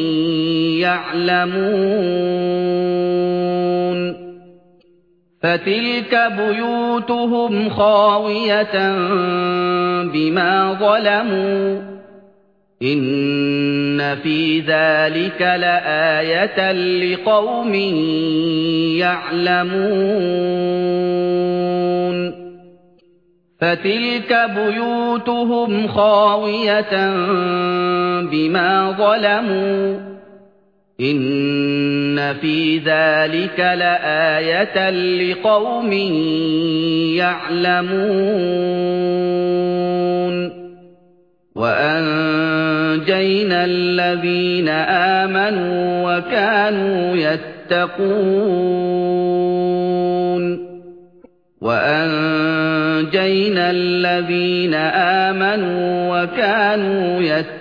S1: يعلمون فتلك بيوتهم خاوية بما ظلموا إن في ذلك لآية لقوم يعلمون فتلك بيوتهم خاوية بما ظلموا إن في ذلك لآية لقوم يعلمون وأنجينا الذين آمنوا وكانوا يتقون وأنجينا الذين آمنوا وكانوا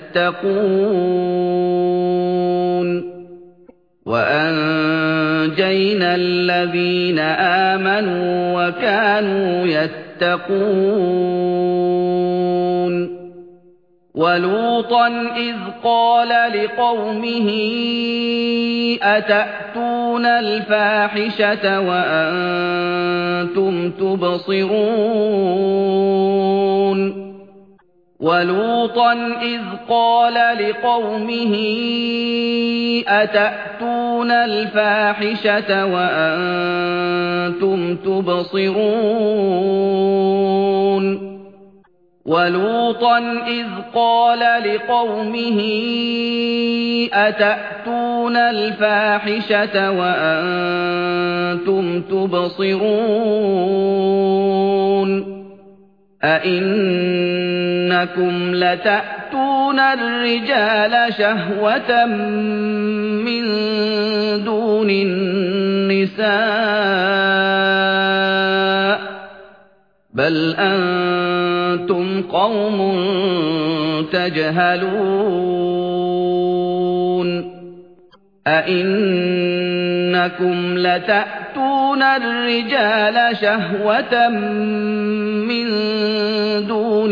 S1: يتقون وأنجينا الذين آمنوا وكانوا يتقون ولوطا إذ قال لقومه أتأتون الفاحشة وأنتم تبصرون ولوطا إذ قال لقومه أتأتون الفاحشة وأنتم تبصرون ولوطا إذ قال لقومه أتأتون الفاحشة وأنتم تبصرون أئنكم لتأتون الرجال شهوة من دون النساء بل أنتم قوم تجهلون أئنكم لتأتون الرجال شهوة من دون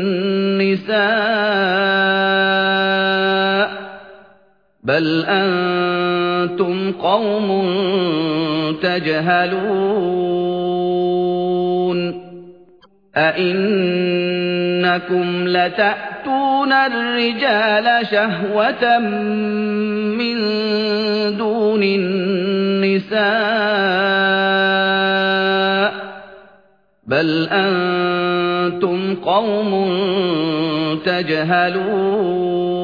S1: النساء بل أنتم قوم تجهلون أئنكم لتأتون الرجال شهوة من دون النساء بل أنتم قوم تجهلون